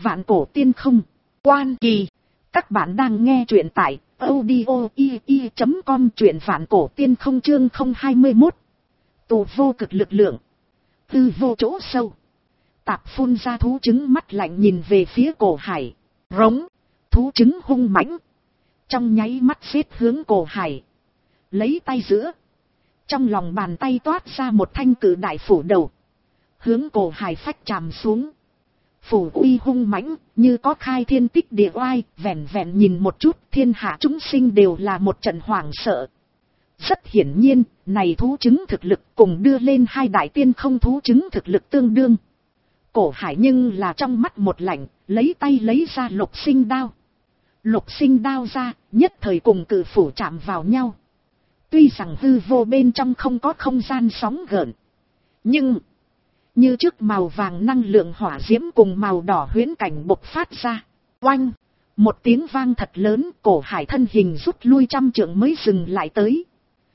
Vạn cổ tiên không. Quan Kỳ. Các bạn đang nghe truyện tại audio.com, truyện vạn cổ tiên không chương 021. Tù vô cực lực lượng. Tư vô chỗ sâu. Tạp phun ra thú trứng mắt lạnh nhìn về phía Cổ Hải. Rống. Thú trứng hung mãnh. Trong nháy mắt xếp hướng Cổ Hải. Lấy tay giữa. Trong lòng bàn tay toát ra một thanh cử đại phủ đầu. Hướng Cổ Hải phách chạm xuống. Phủ uy hung mãnh, như có khai thiên tích địa oai, vẹn vẹn nhìn một chút, thiên hạ chúng sinh đều là một trận hoảng sợ. Rất hiển nhiên, này thú trứng thực lực cùng đưa lên hai đại tiên không thú trứng thực lực tương đương. Cổ Hải nhưng là trong mắt một lạnh, lấy tay lấy ra lục sinh đao. Lục sinh đao ra, nhất thời cùng cự phủ chạm vào nhau. Tuy rằng hư vô bên trong không có không gian sóng gợn, nhưng như trước màu vàng năng lượng hỏa diễm cùng màu đỏ huyễn cảnh bộc phát ra. Oanh! Một tiếng vang thật lớn, Cổ Hải thân hình rút lui 100 trượng mới dừng lại tới.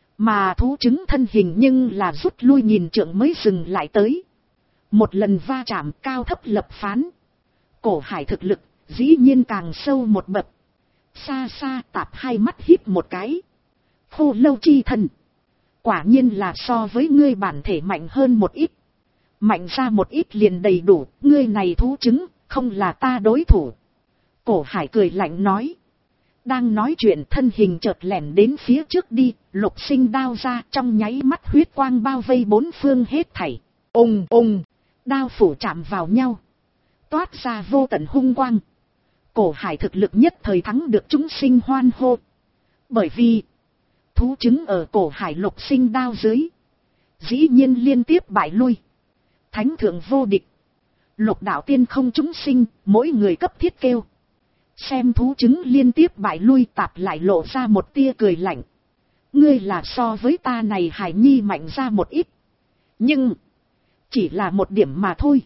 Mà thú trứng thân hình nhưng là rút lui 1000 trượng mới dừng lại tới. Một lần va chạm cao thấp lập phán. Cổ Hải thực lực dĩ nhiên càng sâu một bậc. Xa xa Tạp hai mắt híp một cái. Khô lâu chi thần. Quả nhiên là so với ngươi bản thể mạnh hơn một ít. Mạnh ra một ít liền đầy đủ, ngươi này thú trứng, không là ta đối thủ. Cổ Hải cười lạnh nói. Đang nói chuyện thân hình chợt lẻn đến phía trước đi, lục sinh đao ra trong nháy mắt huyết quang bao vây bốn phương hết thảy. Ùng ùng, đao phủ chạm vào nhau. Toát ra vô tận hung quang. Cổ Hải thực lực nhất thời thắng được chúng sinh hoan hô. Bởi vì thú trứng ở Cổ Hải lục sinh đao dưới, dĩ nhiên liên tiếp bại lui. Thánh thượng vô địch. Lục đạo tiên không chúng sinh, mỗi người cấp thiết kêu. Xem thú trứng liên tiếp bại lui, Tạp lại lộ ra một tia cười lạnh. Ngươi là so với ta này Hải Nhi mạnh ra một ít. Nhưng chỉ là một điểm mà thôi.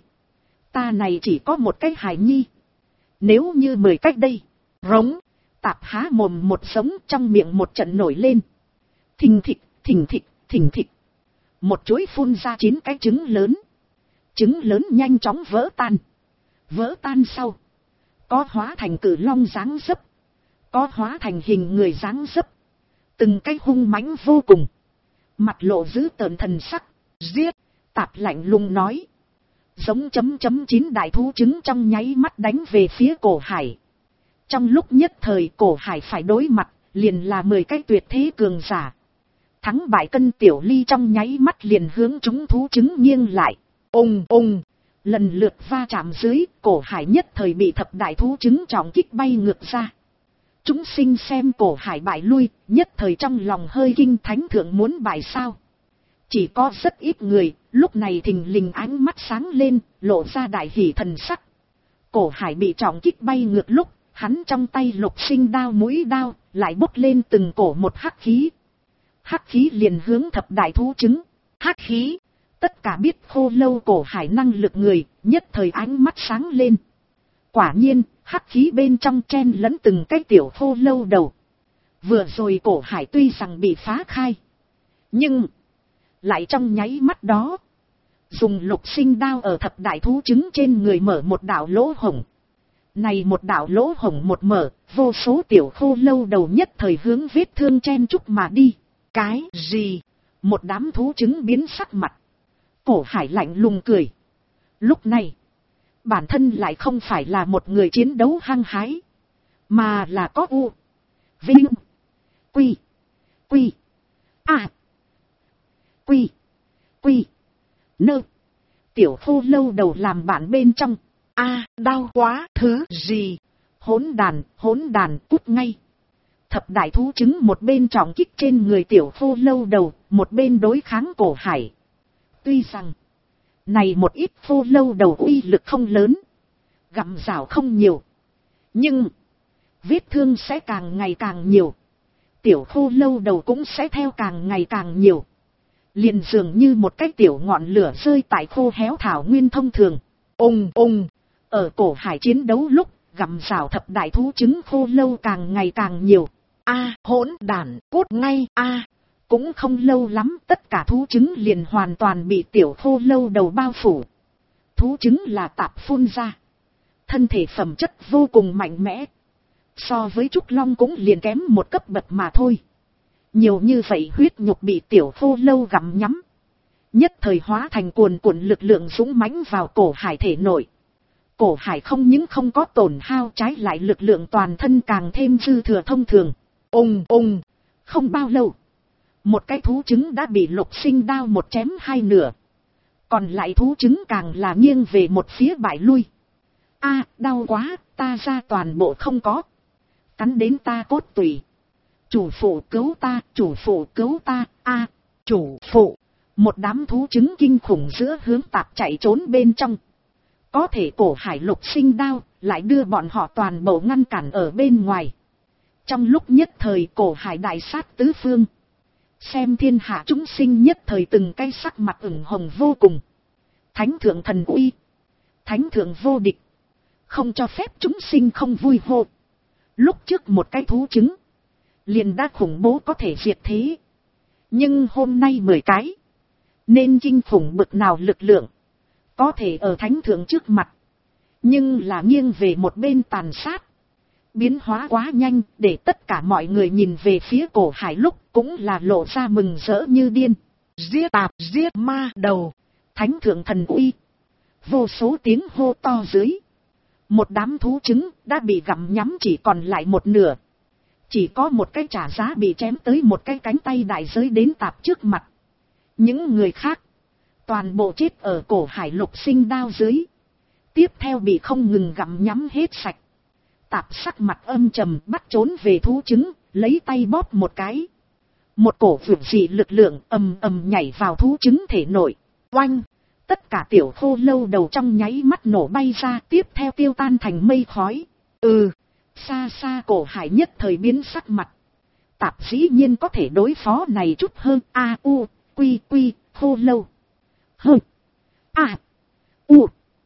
Ta này chỉ có một cái Hải Nhi. Nếu như 10 cách đây. Rống. Tạp há mồm một sống, trong miệng một trận nổi lên. Thình thịch, thình thịch, thình thịch. Một chuỗi phun ra 9 cái trứng lớn. Trứng lớn nhanh chóng vỡ tan. Vỡ tan sau, có hóa thành cử long dáng dấp, có hóa thành hình người dáng dấp. Từng cái hung mãnh vô cùng. Mặt lộ dữ tợn thần sắc. Giết! Tạp lạnh lùng nói. Giống chấm 9 đại thú trứng trong nháy mắt đánh về phía Cổ Hải. Trong lúc nhất thời Cổ Hải phải đối mặt, liền là 10 cái tuyệt thế cường giả. Thắng bại cân tiểu ly trong nháy mắt liền hướng chúng thú trứng nghiêng lại. Ùng ùng, lần lượt va chạm dưới, Cổ Hải nhất thời bị thập đại thú trứng trọng kích bay ngược ra. Chúng sinh xem Cổ Hải bại lui, nhất thời trong lòng hơi kinh, thánh thượng muốn bại sao? Chỉ có rất ít người, lúc này thình lình ánh mắt sáng lên, lộ ra đại hỉ thần sắc. Cổ Hải bị trọng kích bay ngược lúc, hắn trong tay lục sinh đao mũi đao, lại bốc lên từng cổ một hắc khí. Hắc khí liền hướng thập đại thú trứng. Hắc khí! Tất cả biết Khô lâu Cổ Hải năng lực người, nhất thời ánh mắt sáng lên. Quả nhiên, hắc khí bên trong chen lẫn từng cái tiểu khô lâu đầu. Vừa rồi Cổ Hải tuy rằng bị phá khai, nhưng lại trong nháy mắt đó, dùng lục sinh đao ở thập đại thú trứng trên người mở một đạo lỗ hổng. Này một đạo lỗ hổng một mở, vô số tiểu khô lâu đầu nhất thời hướng vết thương chen chúc mà đi. Cái gì? Một đám thú trứng biến sắc mặt. Cổ Hải lạnh lùng cười. Lúc này, bản thân lại không phải là một người chiến đấu hăng hái, mà là có U, Vinh, Quy, Quy, A, Quy, Quy, Nơ. Tiểu khô lâu đầu làm bạn bên trong. A, đau quá, thứ gì? Hỗn đàn, cút ngay. Thập đại thú trứng một bên trọng kích trên người tiểu khô lâu đầu, một bên đối kháng Cổ Hải. Tuy rằng này một ít khô lâu đầu uy lực không lớn, gặm rào không nhiều, nhưng vết thương sẽ càng ngày càng nhiều. Tiểu khô lâu đầu cũng sẽ theo càng ngày càng nhiều. Liền dường như một cái tiểu ngọn lửa rơi tại khô héo thảo nguyên thông thường. Ùng ùng, ở Cổ Hải chiến đấu lúc, gặm rào thập đại thú trứng khô lâu càng ngày càng nhiều. A, hỗn đản, cút ngay. A, cũng không lâu lắm, tất cả thú trứng liền hoàn toàn bị tiểu khô lâu đầu bao phủ. Thú trứng là Tạp phun ra. thân thể phẩm chất vô cùng mạnh mẽ. So với Trúc Long cũng liền kém một cấp bậc mà thôi. Nhiều như vậy huyết nhục bị tiểu khô lâu gặm nhắm. Nhất thời hóa thành cuồn cuộn lực lượng dũng mãnh vào cổ hải thể nội. Cổ hải không những không có tổn hao, trái lại lực lượng toàn thân càng thêm dư thừa thông thường. Ùng ùng, không bao lâu. Một cái thú trứng đã bị Lục Sinh đao một chém hai nửa. Còn lại thú trứng càng là nghiêng về một phía bại lui. A, đau quá, ta ra toàn bộ không có. Cắn đến ta cốt tủy. Chủ phụ cứu ta, chủ phụ cứu ta, a, chủ phụ. Một đám thú trứng kinh khủng giữa hướng tạp chạy trốn bên trong. Có thể cổ hải Lục Sinh đao lại đưa bọn họ toàn bộ ngăn cản ở bên ngoài. Trong lúc nhất thời cổ hải đại sát tứ phương. Xem thiên hạ chúng sinh nhất thời từng cái sắc mặt ửng hồng vô cùng. Thánh thượng thần uy. Thánh thượng vô địch. Không cho phép chúng sinh không vui hô. Lúc trước một cái thú trứng liền đã khủng bố có thể diệt thế. Nhưng hôm nay 10 cái. Nên kinh khủng bực nào lực lượng. Có thể ở thánh thượng trước mặt. Nhưng là nghiêng về một bên tàn sát. Biến hóa quá nhanh để tất cả mọi người nhìn về phía cổ hải lúc cũng là lộ ra mừng rỡ như điên. Giết tạp, giết ma đầu. Thánh thượng thần uy. Vô số tiếng hô to dưới. Một đám thú trứng đã bị gặm nhắm chỉ còn lại một nửa. Chỉ có một cái trả giá bị chém tới một cái cánh tay đại giới đến tạp trước mặt. Những người khác toàn bộ chết ở cổ hải Lục Sinh đao dưới. Tiếp theo bị không ngừng gặm nhắm hết sạch. Tạp sắc mặt âm trầm bắt trốn về thú trứng, lấy tay bóp một cái. Một cổ vượt dị lực lượng ầm ầm nhảy vào thú trứng thể nội. Oanh! Tất cả tiểu khô lâu đầu trong nháy mắt nổ bay ra, tiếp theo tiêu tan thành mây khói. Xa xa cổ hải nhất thời biến sắc mặt. Tạp dĩ nhiên có thể đối phó này chút hơn. A u quy quy khô lâu. Hơ a u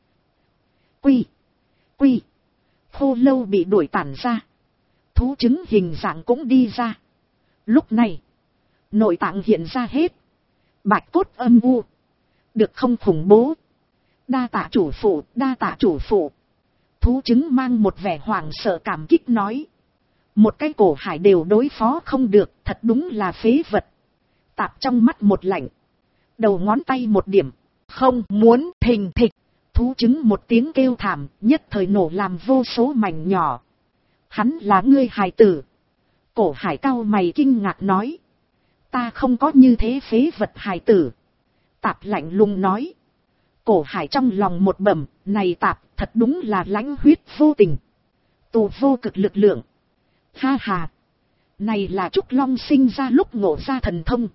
quy quy. Khô lâu bị đuổi tản ra. Thú trứng hình dạng cũng đi ra. Lúc này nội tạng hiện ra hết. Bạch cốt âm u. Được không khủng bố. Đa tạ chủ phụ, đa tạ chủ phụ. Thú trứng mang một vẻ hoảng sợ cảm kích nói. Một cái cổ hải đều đối phó không được, thật đúng là phế vật. Tạp trong mắt một lạnh. Đầu ngón tay một điểm. Không muốn thình thịch. Thú trứng một tiếng kêu thảm, nhất thời nổ làm vô số mảnh nhỏ. Hắn là ngươi hài tử. Cổ hải cao mày kinh ngạc nói. Ta không có như thế phế vật hài tử. Tạp lạnh lùng nói. Cổ hải trong lòng một bẩm, này tạp thật đúng là lãnh huyết vô tình. Tù vô cực lực lượng. Ha ha. Này là Trúc Long sinh ra lúc ngộ ra thần thông.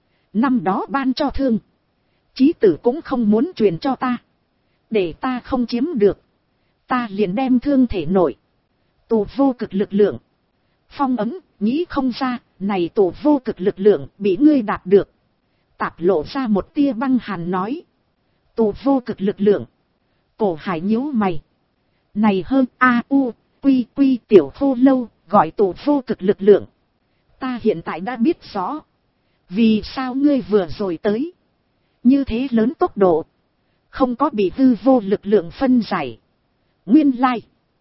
Năm đó ban cho thương. Chí tử cũng không muốn truyền cho ta. Để ta không chiếm được. Ta liền đem thương thể nội. Tù vô cực lực lượng. Phong ấm, nghĩ không ra, này tù vô cực lực lượng bị ngươi đạt được. Tạp lộ ra một tia băng hàn nói. Tù vô cực lực lượng. Cổ hải nhíu mày. Này hơn a u quy quy tiểu khô lâu gọi tù vô cực lực lượng. Ta hiện tại đã biết rõ. Vì sao ngươi vừa rồi tới. Như thế lớn tốc độ. Không có bị hư vô lực lượng phân giải. Nguyên lai.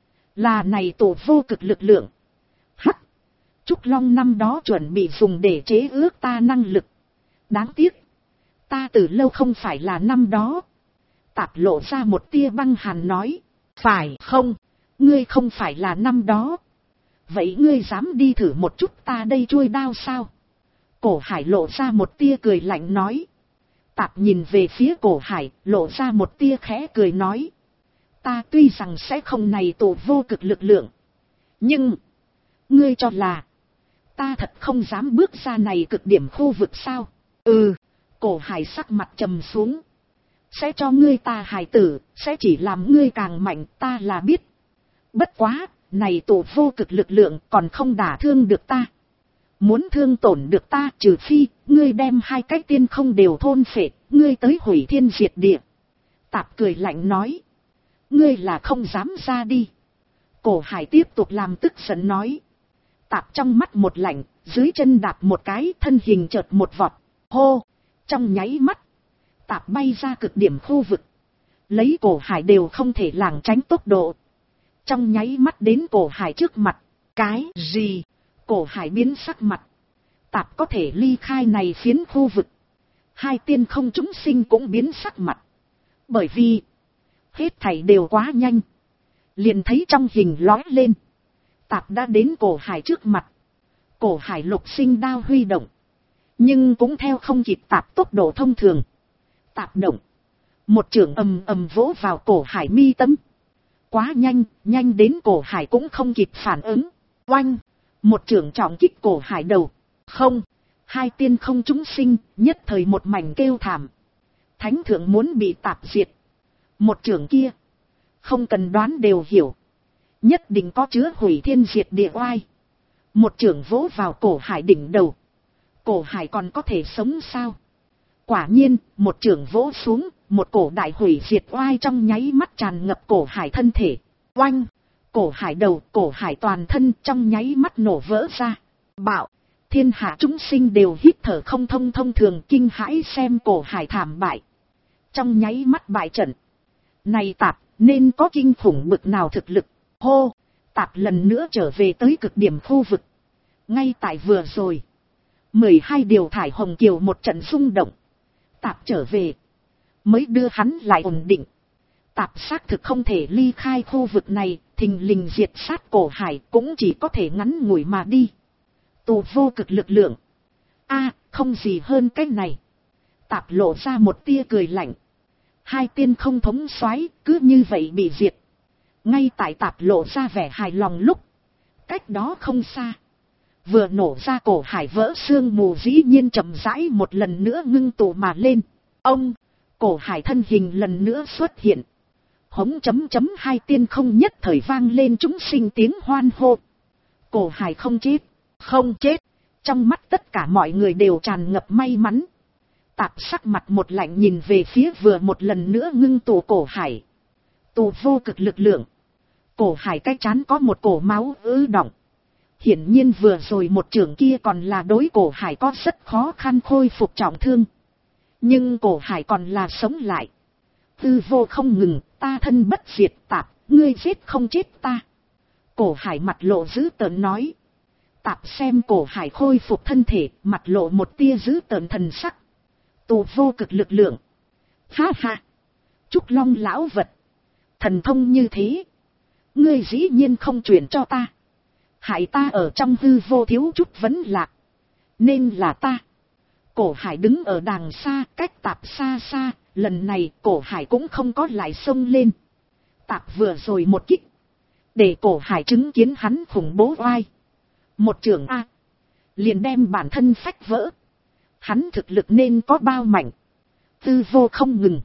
Là này tù vô cực lực lượng. Hắc. Trúc Long năm đó chuẩn bị dùng để chế ước ta năng lực. Đáng tiếc. Ta từ lâu không phải là năm đó. Tạp lộ ra một tia băng hàn nói. Phải không? Ngươi không phải là năm đó. Vậy ngươi dám đi thử một chút ta đây chuôi đao sao? Cổ hải lộ ra một tia cười lạnh nói. Tạp nhìn về phía cổ hải, lộ ra một tia khẽ cười nói. Ta tuy rằng sẽ không này tù vô cực lực lượng. Nhưng, ngươi cho là, ta thật không dám bước ra này cực điểm khu vực sao? Cổ hải sắc mặt trầm xuống. Sẽ cho ngươi ta hài tử, sẽ chỉ làm ngươi càng mạnh, ta là biết. Bất quá, này tù vô cực lực lượng còn không đả thương được ta. Muốn thương tổn được ta trừ phi, ngươi đem hai cái tiên không đều thôn phệ, ngươi tới hủy thiên diệt địa. Tạp cười lạnh nói. Ngươi là không dám ra đi. Cổ hải tiếp tục làm tức giận nói. Tạp trong mắt một lạnh, dưới chân đạp một cái, thân hình chợt một vọt. Hô! Trong nháy mắt. Tạp bay ra cực điểm khu vực. Lấy cổ hải đều không thể lảng tránh tốc độ. trong nháy mắt đến cổ hải trước mặt. Cái gì? Cổ hải biến sắc mặt. Tạp có thể ly khai này phiến khu vực. Hai tiên không chúng sinh cũng biến sắc mặt. Bởi vì hết thảy đều quá nhanh. Liền thấy trong hình lói lên. Tạp đã đến cổ hải trước mặt. Cổ hải lục sinh đao huy động. Nhưng cũng theo không kịp tạp tốc độ thông thường. Tạp động. Một chưởng ầm ầm vỗ vào cổ hải mi tâm. Quá nhanh, nhanh đến cổ hải cũng không kịp phản ứng. Oanh! Một chưởng trọng kích cổ hải đầu. Không! Hai tiên không chúng sinh, nhất thời một mảnh kêu thảm. Thánh thượng muốn bị tạp diệt. Một chưởng kia. Không cần đoán đều hiểu. Nhất định có chứa hủy thiên diệt địa oai. Một chưởng vỗ vào cổ hải đỉnh đầu. Cổ hải còn có thể sống sao? Quả nhiên, một chưởng vỗ xuống, một cổ đại hủy diệt oai trong nháy mắt tràn ngập cổ hải thân thể. Oanh! Cổ hải đầu, cổ hải toàn thân trong nháy mắt nổ vỡ ra. Bạo! Thiên hạ chúng sinh đều hít thở không thông, thông thường kinh hãi xem cổ hải thảm bại. Trong nháy mắt bại trận. Này tạp, nên có kinh khủng bực nào thực lực. Hô! Tạp lần nữa trở về tới cực điểm khu vực. Ngay tại vừa rồi. 12 điều thải hồng kiều một trận rung động. Tạp trở về. Mới đưa hắn lại ổn định. Tạp xác thực không thể ly khai khu vực này. Thình lình diệt sát cổ hải cũng chỉ có thể ngắn ngủi mà đi. Tù vô cực lực lượng. Không gì hơn cái này. Tạp lộ ra một tia cười lạnh. Hai tiên không thống soái cứ như vậy bị diệt. Ngay tại tạp lộ ra vẻ hài lòng lúc. Cách đó không xa. Vừa nổ ra cổ hải vỡ sương mù dĩ nhiên chậm rãi một lần nữa ngưng tụ mà lên. Ông! Cổ hải thân hình lần nữa xuất hiện. Hống chấm chấm hai tiên không nhất thời vang lên chúng sinh tiếng hoan hô. Cổ hải không chết. Không chết. Trong mắt tất cả mọi người đều tràn ngập may mắn. Tạp sắc mặt một lạnh nhìn về phía vừa một lần nữa ngưng tụ cổ hải. Tụ vô cực lực lượng. Cổ hải cái chán có một cổ máu ứ đọng. Hiển nhiên vừa rồi một trường kia còn là đối cổ hải có rất khó khăn khôi phục trọng thương. Nhưng cổ hải còn là sống lại. Tư vô không ngừng, ta thân bất diệt tạp, ngươi giết không chết ta. Cổ hải mặt lộ dữ tợn nói. Tạp xem cổ hải khôi phục thân thể, mặt lộ một tia dữ tợn thần sắc. Tụ vô cực lực lượng. Ha ha. Trúc Long lão vật. Thần thông như thế. Ngươi dĩ nhiên không truyền cho ta. Hại ta ở trong hư vô thiếu chút vấn lạc. Nên là ta. Cổ hải đứng ở đàng xa, cách tạp xa xa. Lần này cổ hải cũng không có lại xông lên. Tạp vừa rồi một kích. Để cổ hải chứng kiến hắn khủng bố oai. Một trường liền đem bản thân phách vỡ. Hắn thực lực nên có bao mạnh. Tư vô không ngừng.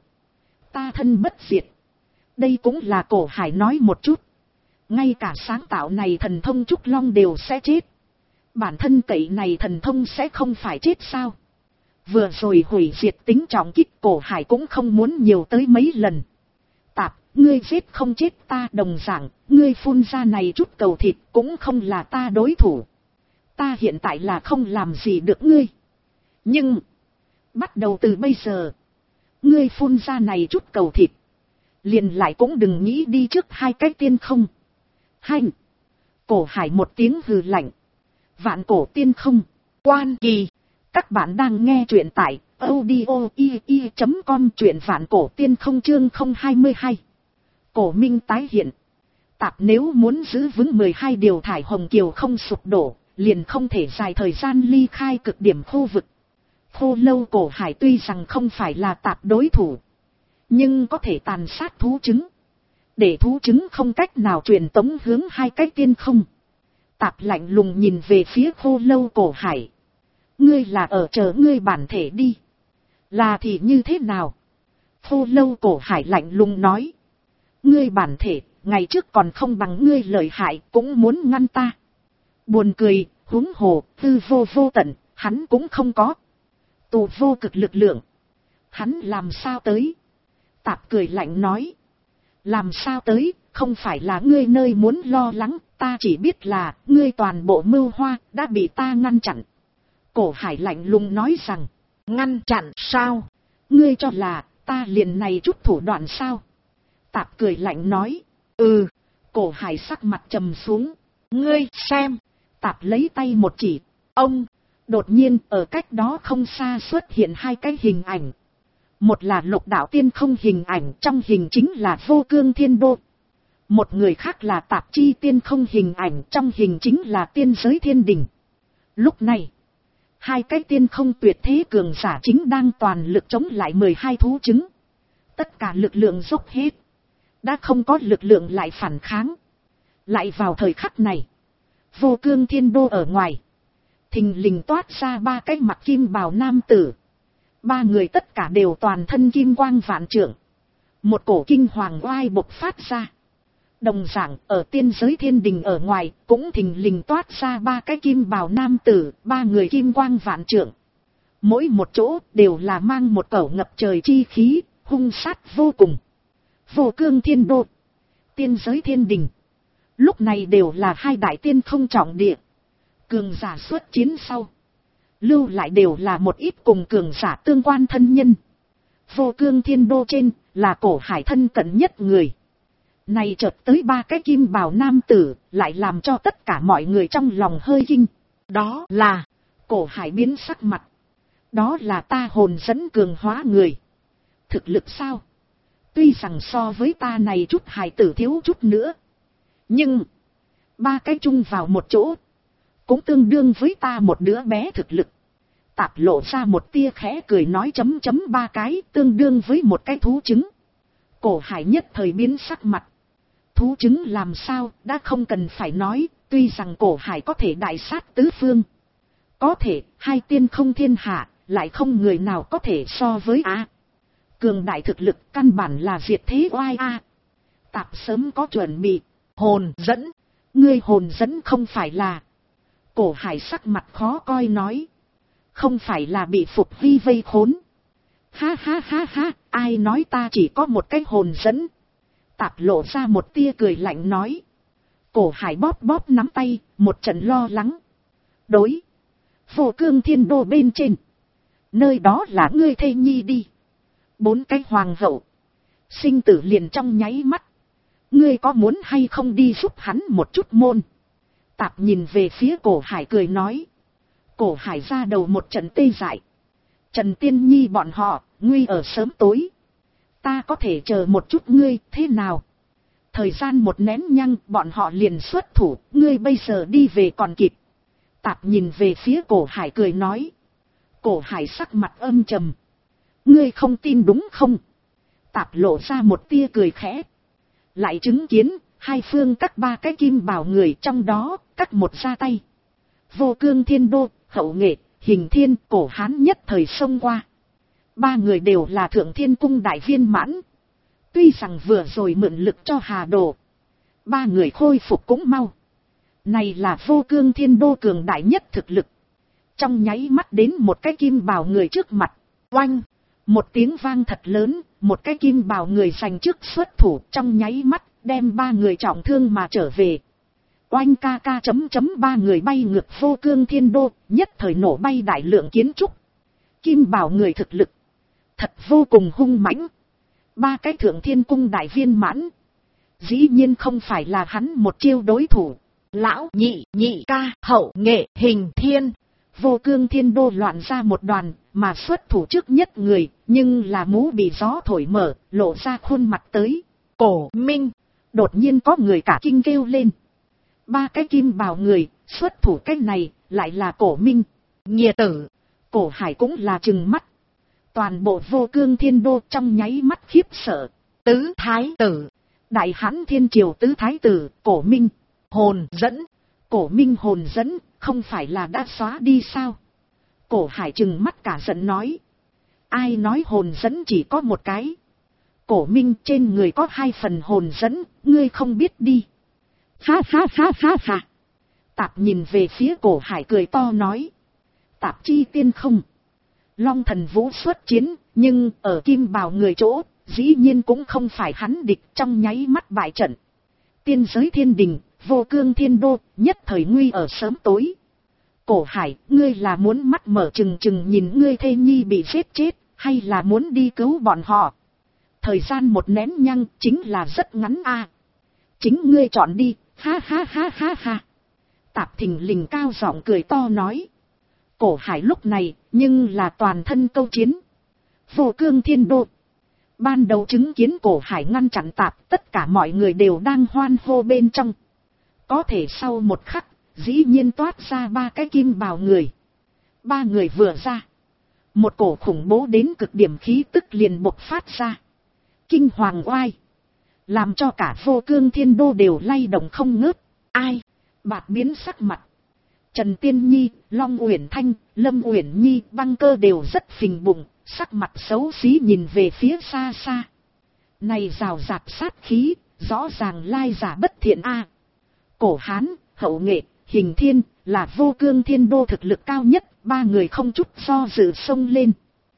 Ta thân bất diệt. Đây cũng là cổ hải nói một chút. Ngay cả sáng tạo này thần thông Trúc Long đều sẽ chết. Bản thân cậy này thần thông sẽ không phải chết sao? Vừa rồi hủy diệt tính trọng kích cổ hải cũng không muốn nhiều tới mấy lần. Tạp, ngươi giết không chết ta đồng dạng, ngươi phun ra này chút cầu thịt cũng không là ta đối thủ. Ta hiện tại là không làm gì được ngươi. Nhưng, bắt đầu từ bây giờ, ngươi phun ra này chút cầu thịt. Liền lại cũng đừng nghĩ đi trước hai cái tiên không. Hành! Cổ hải một tiếng hừ lạnh. Vạn cổ tiên không, quan kỳ. Các bạn đang nghe truyện tại audio.com truyện vạn cổ tiên không chương 022. Cổ minh tái hiện. Tạp nếu muốn giữ vững 12 điều thải hồng kiều không sụp đổ, liền không thể dài thời gian ly khai cực điểm khu vực. Khô lâu cổ hải tuy rằng không phải là tạp đối thủ, nhưng có thể tàn sát thú trứng. Để thú trứng không cách nào truyền tống hướng hai cái tiên không. Tạp lạnh lùng nhìn về phía khô lâu cổ hải. Ngươi là ở chờ ngươi bản thể đi. Là thì như thế nào? Khô lâu cổ hải lạnh lùng nói. Ngươi bản thể, ngày trước còn không bằng ngươi lợi hại cũng muốn ngăn ta. Buồn cười, huống hồ, tư vô vô tận, hắn cũng không có. Tụ vô cực lực lượng. Hắn làm sao tới? Tạp cười lạnh nói. Làm sao tới, không phải là ngươi nơi muốn lo lắng, ta chỉ biết là, ngươi toàn bộ mưu hoa, đã bị ta ngăn chặn. Cổ hải lạnh lùng nói rằng, ngăn chặn sao? Ngươi cho là, ta liền này chút thủ đoạn sao? Tạp cười lạnh nói, Cổ Hải sắc mặt trầm xuống. Ngươi xem. Tạp lấy tay một chỉ. Ông. Đột nhiên ở cách đó không xa xuất hiện hai cái hình ảnh. Một là Lục Đạo Tiên Không hình ảnh, trong hình chính là Vô Cương Thiên Đô. Một người khác là Tạp Chi Tiên Không hình ảnh, trong hình chính là Tiên Giới Thiên Đình. Lúc này, hai cái tiên không tuyệt thế cường giả chính đang toàn lực chống lại 12 thú trứng. Tất cả lực lượng dốc hết. Đã không có lực lượng lại phản kháng. Lại vào thời khắc này, Vô Cương Thiên Đô ở ngoài, thình lình toát ra ba cái mặc kim bào nam tử. Ba người tất cả đều toàn thân kim quang vạn trượng. Một cổ kinh hoàng oai bộc phát ra. Đồng dạng ở Tiên Giới Thiên Đình ở ngoài cũng thình lình toát ra ba cái kim bào nam tử, ba người kim quang vạn trượng. Mỗi một chỗ đều là mang một cẩu ngập trời chi khí, hung sát vô cùng. Vô Cương Thiên Đô, Tiên Giới Thiên Đình, lúc này đều là hai đại tiên không trọng địa. Cường giả xuất chiến sau, lưu lại đều là một ít cùng cường giả tương quan thân nhân. Vô Cương Thiên Đô trên là Cổ Hải thân cận nhất người. Này chợt tới ba cái kim bào nam tử, lại làm cho tất cả mọi người trong lòng hơi kinh. Đó là, Cổ Hải biến sắc mặt. Đó là ta hồn dẫn cường hóa người. Thực lực sao? Tuy rằng so với ta này chút hài tử thiếu chút nữa. Nhưng, ba cái chung vào một chỗ, cũng tương đương với ta một đứa bé thực lực. Tạp lộ ra một tia khẽ cười nói chấm chấm ba cái tương đương với một cái thú trứng. Cổ Hải nhất thời biến sắc mặt. Thú trứng làm sao đã không cần phải nói, tuy rằng Cổ Hải có thể đại sát tứ phương. Có thể hai tiên không thiên hạ, lại không người nào có thể so với a. Cường đại thực lực căn bản là diệt thế oai a. Tạp sớm có chuẩn bị. Hồn dẫn. Ngươi hồn dẫn không phải là. Cổ Hải sắc mặt khó coi nói. Không phải là bị Phục Vi vây khốn. Ha ha ha ha, ai nói ta chỉ có một cái hồn dẫn. Tạp lộ ra một tia cười lạnh nói. Cổ Hải bóp bóp nắm tay, một trận lo lắng. Đối. Vô Cương Thiên Đô bên trên. Nơi đó là ngươi thê nhi đi. 4 cái hoàng hậu. Sinh tử liền trong nháy mắt. Ngươi có muốn hay không đi giúp hắn một chút môn? Tạp nhìn về phía Cổ Hải cười nói. Cổ Hải ra đầu một trận tê dại. Trần Tiên Nhi bọn họ, nguy ở sớm tối. Ta có thể chờ một chút ngươi, thế nào? Thời gian một nén nhăng, bọn họ liền xuất thủ, ngươi bây giờ đi về còn kịp. Tạp nhìn về phía Cổ Hải cười nói. Cổ Hải sắc mặt âm trầm. Ngươi không tin đúng không? Tạp lộ ra một tia cười khẽ. Lại chứng kiến, hai phương cắt ba cái kim bào người trong đó, cắt một ra tay. Vô Cương Thiên Đô, Hậu Nghệ, Hình Thiên, Cổ Hán nhất thời xông qua. Ba người đều là Thượng Thiên Cung đại viên mãn. Tuy rằng vừa rồi mượn lực cho Hà Đồ, ba người khôi phục cũng mau. Này là Vô Cương Thiên Đô cường đại nhất thực lực. Trong nháy mắt đến một cái kim bào người trước mặt. Oanh! Một tiếng vang thật lớn, một cái kim bào người giành trước xuất thủ trong nháy mắt, đem ba người trọng thương mà trở về. Oanh ca ca chấm chấm ba người bay ngược Vô Cương Thiên Đô, nhất thời nổ bay đại lượng kiến trúc. Kim bào người thực lực thật vô cùng hung mãnh. Ba cái Thượng Thiên Cung đại viên mãn. Dĩ nhiên không phải là hắn một chiêu đối thủ. Lão nhị, nhị ca, Hậu Nghệ, Hình Thiên. Vô Cương Thiên Đô loạn ra một đoàn, mà xuất thủ trước nhất người, nhưng là mũ bị gió thổi mở, lộ ra khuôn mặt tới. Cổ Minh. Đột nhiên có người cả kinh kêu lên. Ba cái kim bào người, xuất thủ cái này, lại là Cổ Minh. Nghiệt tử. Cổ Hải cũng là trừng mắt. Toàn bộ Vô Cương Thiên Đô trong nháy mắt khiếp sợ. Tứ Thái Tử. Đại Hán Thiên Triều Tứ Thái Tử, Cổ Minh. Hồn dẫn. Cổ Minh hồn dẫn, không phải là đã xóa đi sao? Cổ Hải trừng mắt cả giận nói. Ai nói hồn dẫn chỉ có một cái? Cổ Minh trên người có 2 phần hồn dẫn, ngươi không biết đi. Ha ha ha ha ha. Tạp nhìn về phía Cổ Hải cười to nói. Tạp chi tiên không. Long Thần Vũ xuất chiến, nhưng ở kim bào người chỗ, dĩ nhiên cũng không phải hắn địch trong nháy mắt bại trận. Tiên Giới Thiên Đình, Vô Cương Thiên Đô, nhất thời nguy ở sớm tối. Cổ Hải, ngươi là muốn mắt mở trừng trừng nhìn ngươi thê nhi bị giết chết, hay là muốn đi cứu bọn họ? Thời gian một nén nhăng chính là rất ngắn a. Chính ngươi chọn đi, ha ha ha ha ha. Tạp thình lình cao giọng cười to nói. Cổ Hải lúc này, nhưng là toàn thân câu chiến. Vô Cương Thiên Đô. Ban đầu chứng kiến Cổ Hải ngăn chặn Tạp, tất cả mọi người đều đang hoan hô bên trong. Có thể sau một khắc, dĩ nhiên toát ra ba cái kim bào người. Ba người vừa ra. Một cổ khủng bố đến cực điểm khí tức liền bộc phát ra. Kinh hoàng oai. Làm cho cả Vô Cương Thiên Đô đều lay động không ngớt. Ai? Bạt biến sắc mặt. Trần Tiên Nhi, Long Uyển Thanh, Lâm Uyển Nhi, Băng Cơ đều rất phình bụng, sắc mặt xấu xí nhìn về phía xa xa. Này rào rạt sát khí, rõ ràng lai giả bất thiện a. Cổ Hán, Hậu Nghệ, Hình Thiên, là Vô Cương Thiên Đô thực lực cao nhất, ba người không chút do dự xông lên.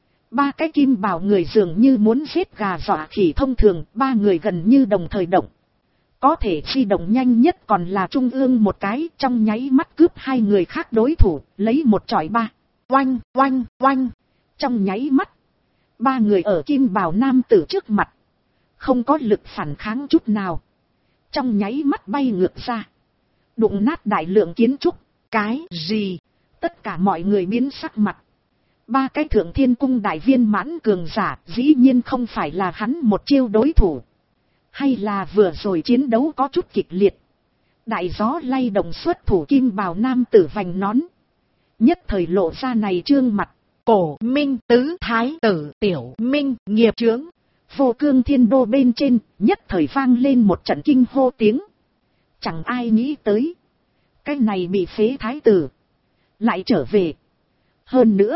Ba cái kim bào người dường như muốn giết gà dọa khỉ thông thường, ba người gần như đồng thời động. Có thể phi động nhanh nhất còn là trung ương một cái, trong nháy mắt cướp hai người khác đối thủ, lấy một chọi ba. Oanh, oanh, oanh. Trong nháy mắt, ba người ở kim bào nam tử trước mặt. Không có lực phản kháng chút nào. Trong nháy mắt bay ngược ra. Đụng nát đại lượng kiến trúc. Cái gì? Tất cả mọi người biến sắc mặt. Ba cái Thượng Thiên Cung đại viên mãn cường giả dĩ nhiên không phải là hắn một chiêu đối thủ. Hay là vừa rồi chiến đấu có chút kịch liệt. Đại gió lay động xuất thủ kim bào nam tử vành nón. Nhất thời lộ ra này trương mặt. Cổ Minh tứ thái tử Tiểu Minh nghiệp chướng. Vô Cương Thiên Đô bên trên nhất thời vang lên một trận kinh hô tiếng. Chẳng ai nghĩ tới. Cái này bị phế thái tử. Lại trở về. Hơn nữa.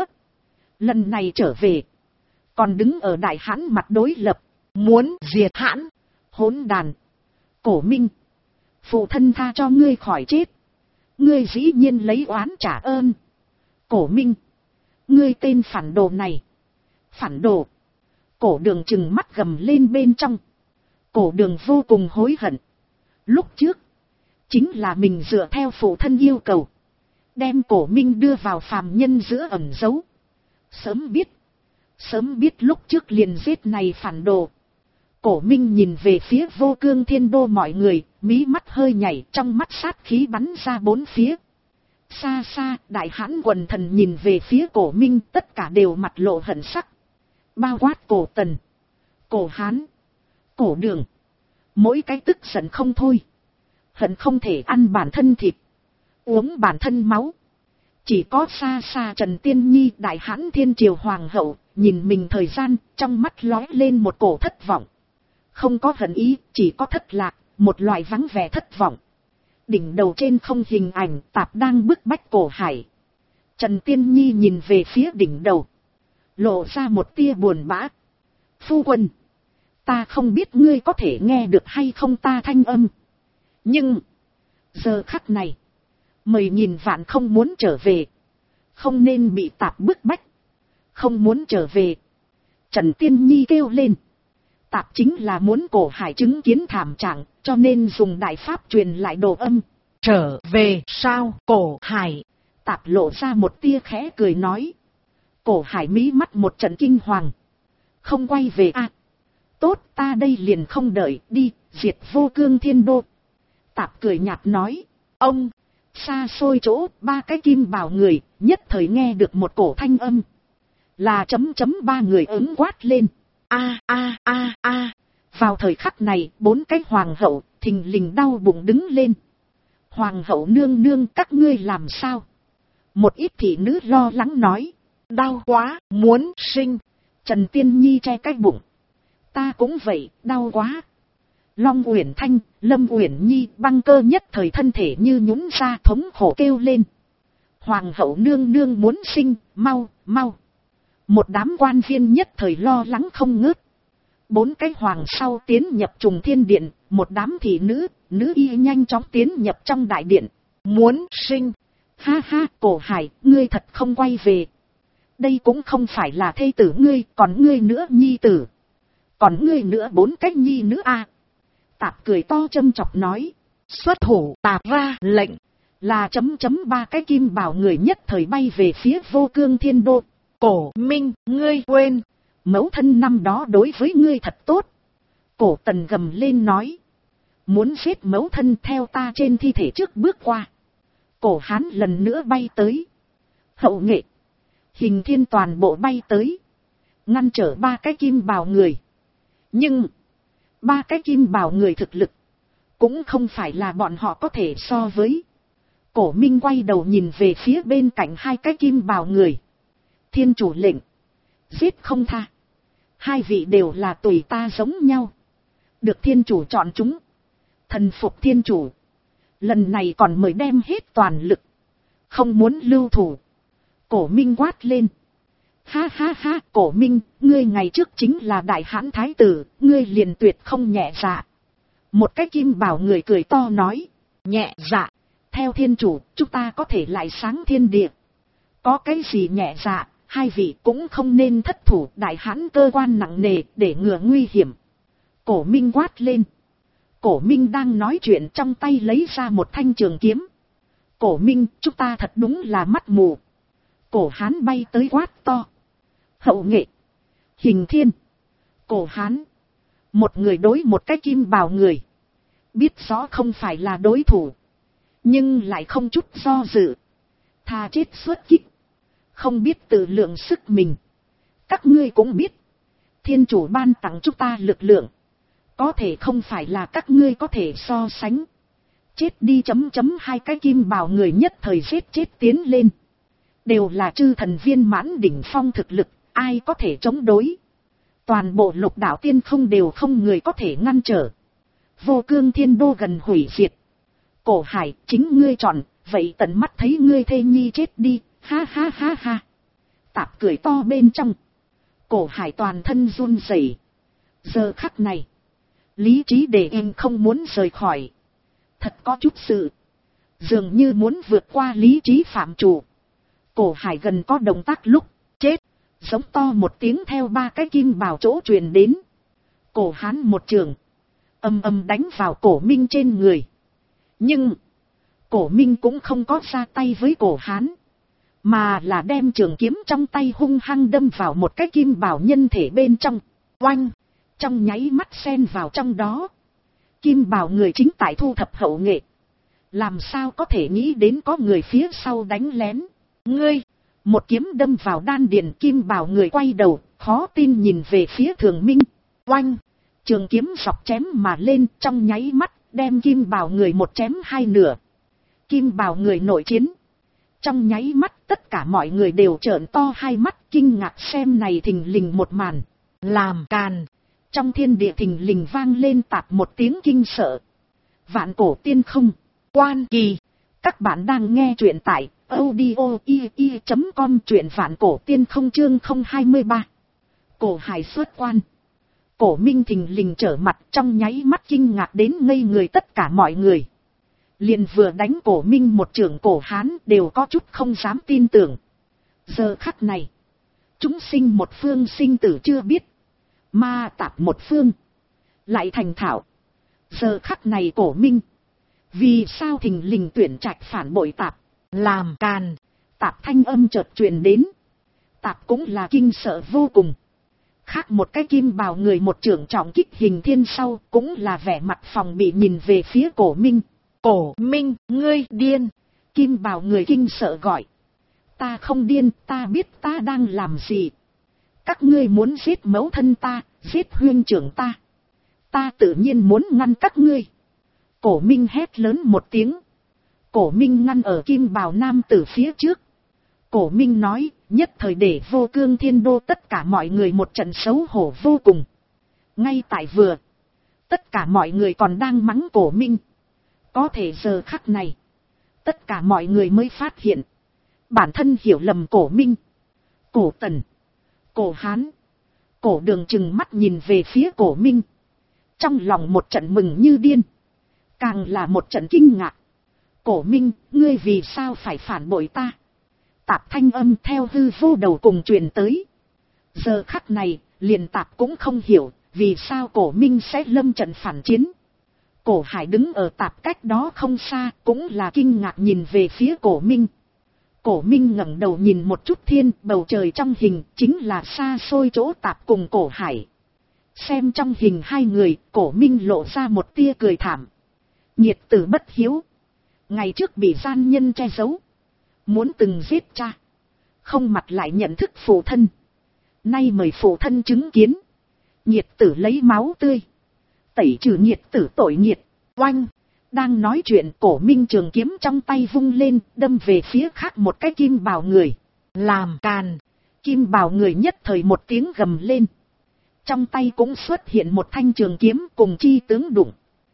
Lần này trở về. Còn đứng ở đại hãn mặt đối lập. Muốn diệt hãn. Hỗn đàn. Cổ Minh. Phụ thân tha cho ngươi khỏi chết. Ngươi dĩ nhiên lấy oán trả ơn. Cổ Minh. Ngươi tên phản đồ này. Phản đồ. Cổ Đường trừng mắt gầm lên bên trong. Cổ Đường vô cùng hối hận. Lúc trước. Chính là mình dựa theo phụ thân yêu cầu. Đem Cổ Minh đưa vào phàm nhân giữa ẩn giấu. Sớm biết lúc trước liền giết này phản đồ. Cổ Minh nhìn về phía Vô Cương Thiên Đô mọi người, mí mắt hơi nhảy, trong mắt sát khí bắn ra bốn phía. Xa xa, đại hãn quần thần nhìn về phía Cổ Minh, tất cả đều mặt lộ hận sắc. Bao quát Cổ Tần, Cổ Hán, Cổ Đường. Mỗi cái tức giận không thôi. Hận không thể ăn bản thân thịt, uống bản thân máu. Chỉ có xa xa Trần Tiên Nhi đại hãn thiên triều hoàng hậu, nhìn mình thời gian, trong mắt lóe lên một cổ thất vọng. Không có hận ý, chỉ có thất lạc, một loại vắng vẻ thất vọng. Đỉnh đầu trên không hình ảnh Tạp đang bức bách Cổ Hải. Trần Tiên Nhi nhìn về phía đỉnh đầu. Lộ ra một tia buồn bã. Phu quân. Ta không biết ngươi có thể nghe được hay không ta thanh âm. Nhưng. Giờ khắc này. 10.000 vạn không muốn trở về. Không nên bị Tạp bức bách. Không muốn trở về. Trần Tiên Nhi kêu lên. Tạp chính là muốn Cổ Hải chứng kiến thảm trạng, cho nên dùng đại pháp truyền lại đồ âm. Trở về sao Cổ Hải? Tạp lộ ra một tia khẽ cười nói. Cổ Hải mí mắt một trận kinh hoàng. Không quay về à? Tốt, ta đây liền không đợi, đi, diệt Vô Cương Thiên Đô. Tạp cười nhạt nói. Ông, xa xôi chỗ, ba cái kim bào người, nhất thời nghe được một cổ thanh âm. Là ba người ứng quát lên. A. Vào thời khắc này, bốn cái hoàng hậu, thình lình đau bụng đứng lên. Hoàng hậu nương nương các ngươi làm sao? Một ít thị nữ lo lắng nói. Đau quá, muốn sinh. Trần Tiên Nhi che cái bụng. Ta cũng vậy, đau quá. Long Uyển Thanh, Lâm Uyển Nhi, Băng Cơ nhất thời thân thể như nhũn ra thống khổ kêu lên. Hoàng hậu nương nương muốn sinh, mau. Một đám quan viên nhất thời lo lắng không ngớt. Bốn cái hoàng sau tiến nhập Trùng Thiên Điện, một đám thị nữ y nhanh chóng tiến nhập trong đại điện. Muốn sinh. Ha, Cổ Hải, ngươi thật không quay về. Đây cũng không phải là thê tử ngươi, còn ngươi nữa nhi tử. Còn ngươi nữa bốn cái nhi nữ à. Tạp cười to châm chọc nói. Xuất thủ Tạp ra lệnh. Là ba cái kim bảo người nhất thời bay về phía Vô Cương Thiên Đô. Cổ Minh, ngươi quên. Mẫu thân năm đó đối với ngươi thật tốt. Cổ Tần gầm lên nói. Muốn giết mẫu thân theo ta trên thi thể trước bước qua. Cổ Hán lần nữa bay tới. Hậu nghệ, Hình Thiên toàn bộ bay tới. Ngăn trở ba cái kim bào người. Nhưng, ba cái kim bào người thực lực, cũng không phải là bọn họ có thể so với. Cổ Minh quay đầu nhìn về phía bên cạnh hai cái kim bào người. Thiên chủ lệnh, giết không tha. Hai vị đều là tùy ta giống nhau. Được thiên chủ chọn chúng. Thần phục thiên chủ. Lần này còn mời đem hết toàn lực. Không muốn lưu thủ. Cổ Minh quát lên. Ha ha ha, Cổ Minh, ngươi ngày trước chính là đại hãn thái tử, ngươi liền tuyệt không nhẹ dạ. Một cái kim bào người cười to nói. Nhẹ dạ, theo thiên chủ, chúng ta có thể lại sáng thiên địa. Có cái gì nhẹ dạ, hai vị cũng không nên thất thủ, đại hãn cơ quan nặng nề để ngừa nguy hiểm. Cổ Minh quát lên. Cổ Minh đang nói chuyện, trong tay lấy ra một thanh trường kiếm. Cổ Minh, chúng ta thật đúng là mắt mù. Cổ Hán bay tới quát to. Hậu nghệ, Hình Thiên, Cổ Hán, một người đối một cái kim bào người. Biết rõ không phải là đối thủ, nhưng lại không chút do dự. Tha chết xuất kích, không biết tự lượng sức mình. Các ngươi cũng biết, thiên chủ ban tặng chúng ta lực lượng, có thể không phải là các ngươi có thể so sánh. Chết đi ... Hai cái kim bào người nhất thời giết chết tiến lên. Đều là chư thần viên mãn đỉnh phong thực lực, ai có thể chống đối. Toàn bộ Lục Đạo Tiên Không đều không người có thể ngăn trở. Vô Cương Thiên Đô gần hủy diệt. Cổ Hải, chính ngươi chọn, vậy tận mắt thấy ngươi thê nhi chết đi, ha ha ha ha. Tạp cười to bên trong. Cổ Hải toàn thân run rẩy. Giờ khắc này, lý trí để em không muốn rời khỏi. Thật có chút sự, dường như muốn vượt qua lý trí phạm chủ. Cổ Hải gần có động tác lúc chết, giống to một tiếng theo ba cái kim bào chỗ truyền đến. Cổ Hán một trường, ầm ầm đánh vào Cổ Minh trên người. Nhưng, Cổ Minh cũng không có ra tay với Cổ Hán, mà là đem trường kiếm trong tay hung hăng đâm vào một cái kim bào nhân thể bên trong. Oanh, trong nháy mắt xen vào trong đó. Kim bào người chính tại thu thập hậu nghệ. Làm sao có thể nghĩ đến có người phía sau đánh lén. Ngươi, một kiếm đâm vào đan điền. Kim bào người quay đầu, khó tin nhìn về phía Thường Minh. Oanh, trường kiếm dọc chém mà lên, trong nháy mắt, đem kim bào người một chém hai nửa. Kim bào người nội chiến. Trong nháy mắt, tất cả mọi người đều trợn to hai mắt, kinh ngạc xem này thình lình một màn. Làm càn. Trong thiên địa thình lình vang lên tạp một tiếng kinh sợ. Vạn Cổ Tiên Không, Quan Kỳ. Các bạn đang nghe truyện tại audio.com, truyện Vạn Cổ Tiên Không chương 023. Cổ Hải xuất quan. Cổ Minh thình lình trở mặt, trong nháy mắt kinh ngạc đến ngây người tất cả mọi người. Liền vừa đánh Cổ Minh một trưởng, Cổ Hán đều có chút không dám tin tưởng. Giờ khắc này, chúng sinh một phương sinh tử chưa biết, ma tạp một phương lại thành thạo. Giờ khắc này Cổ Minh, vì sao thình lình tuyển trạch phản bội tạp, làm càn. Tạp thanh âm chợt truyền đến. Tạp cũng là kinh sợ vô cùng. Khác một cái kim bào người một trưởng trọng kích Hình Thiên sau, cũng là vẻ mặt phòng bị nhìn về phía Cổ Minh. Cổ Minh, ngươi điên. Kim bào người kinh sợ gọi. Ta không điên, ta biết ta đang làm gì. Các ngươi muốn giết mẫu thân ta, giết huynh trưởng ta. Ta tự nhiên muốn ngăn các ngươi. Cổ Minh hét lớn một tiếng. Cổ Minh ngăn ở kim bào nam tử phía trước. Cổ Minh nói, nhất thời để Vô Cương Thiên Đô tất cả mọi người một trận xấu hổ vô cùng. Ngay tại vừa, tất cả mọi người còn đang mắng Cổ Minh. Có thể giờ khắc này, tất cả mọi người mới phát hiện, bản thân hiểu lầm Cổ Minh. Cổ Tần, Cổ Hán, Cổ Đường trừng mắt nhìn về phía Cổ Minh. Trong lòng một trận mừng như điên, càng là một trận kinh ngạc. Cổ Minh, ngươi vì sao phải phản bội ta? Tạp thanh âm theo hư vô đầu cùng truyền tới. Giờ khắc này, liền Tạp cũng không hiểu, vì sao Cổ Minh sẽ lâm trận phản chiến. Cổ Hải đứng ở Tạp cách đó không xa, cũng là kinh ngạc nhìn về phía Cổ Minh. Cổ Minh ngẩng đầu nhìn một chút thiên, bầu trời trong hình, chính là xa xôi chỗ Tạp cùng Cổ Hải. Xem trong hình hai người, Cổ Minh lộ ra một tia cười thảm. Nhiệt tử bất hiếu. Ngày trước bị gian nhân che giấu. Muốn từng giết cha. Không mặt lại nhận thức phụ thân. Nay mời phụ thân chứng kiến. Nhiệt tử lấy máu tươi. Tẩy trừ nhiệt tử tội nhiệt. Oanh. Đang nói chuyện Cổ Minh trường kiếm trong tay vung lên. Đâm về phía khác một cái kim bào người. Làm càn. Kim bào người nhất thời một tiếng gầm lên. Trong tay cũng xuất hiện một thanh trường kiếm cùng chi tướng đụng.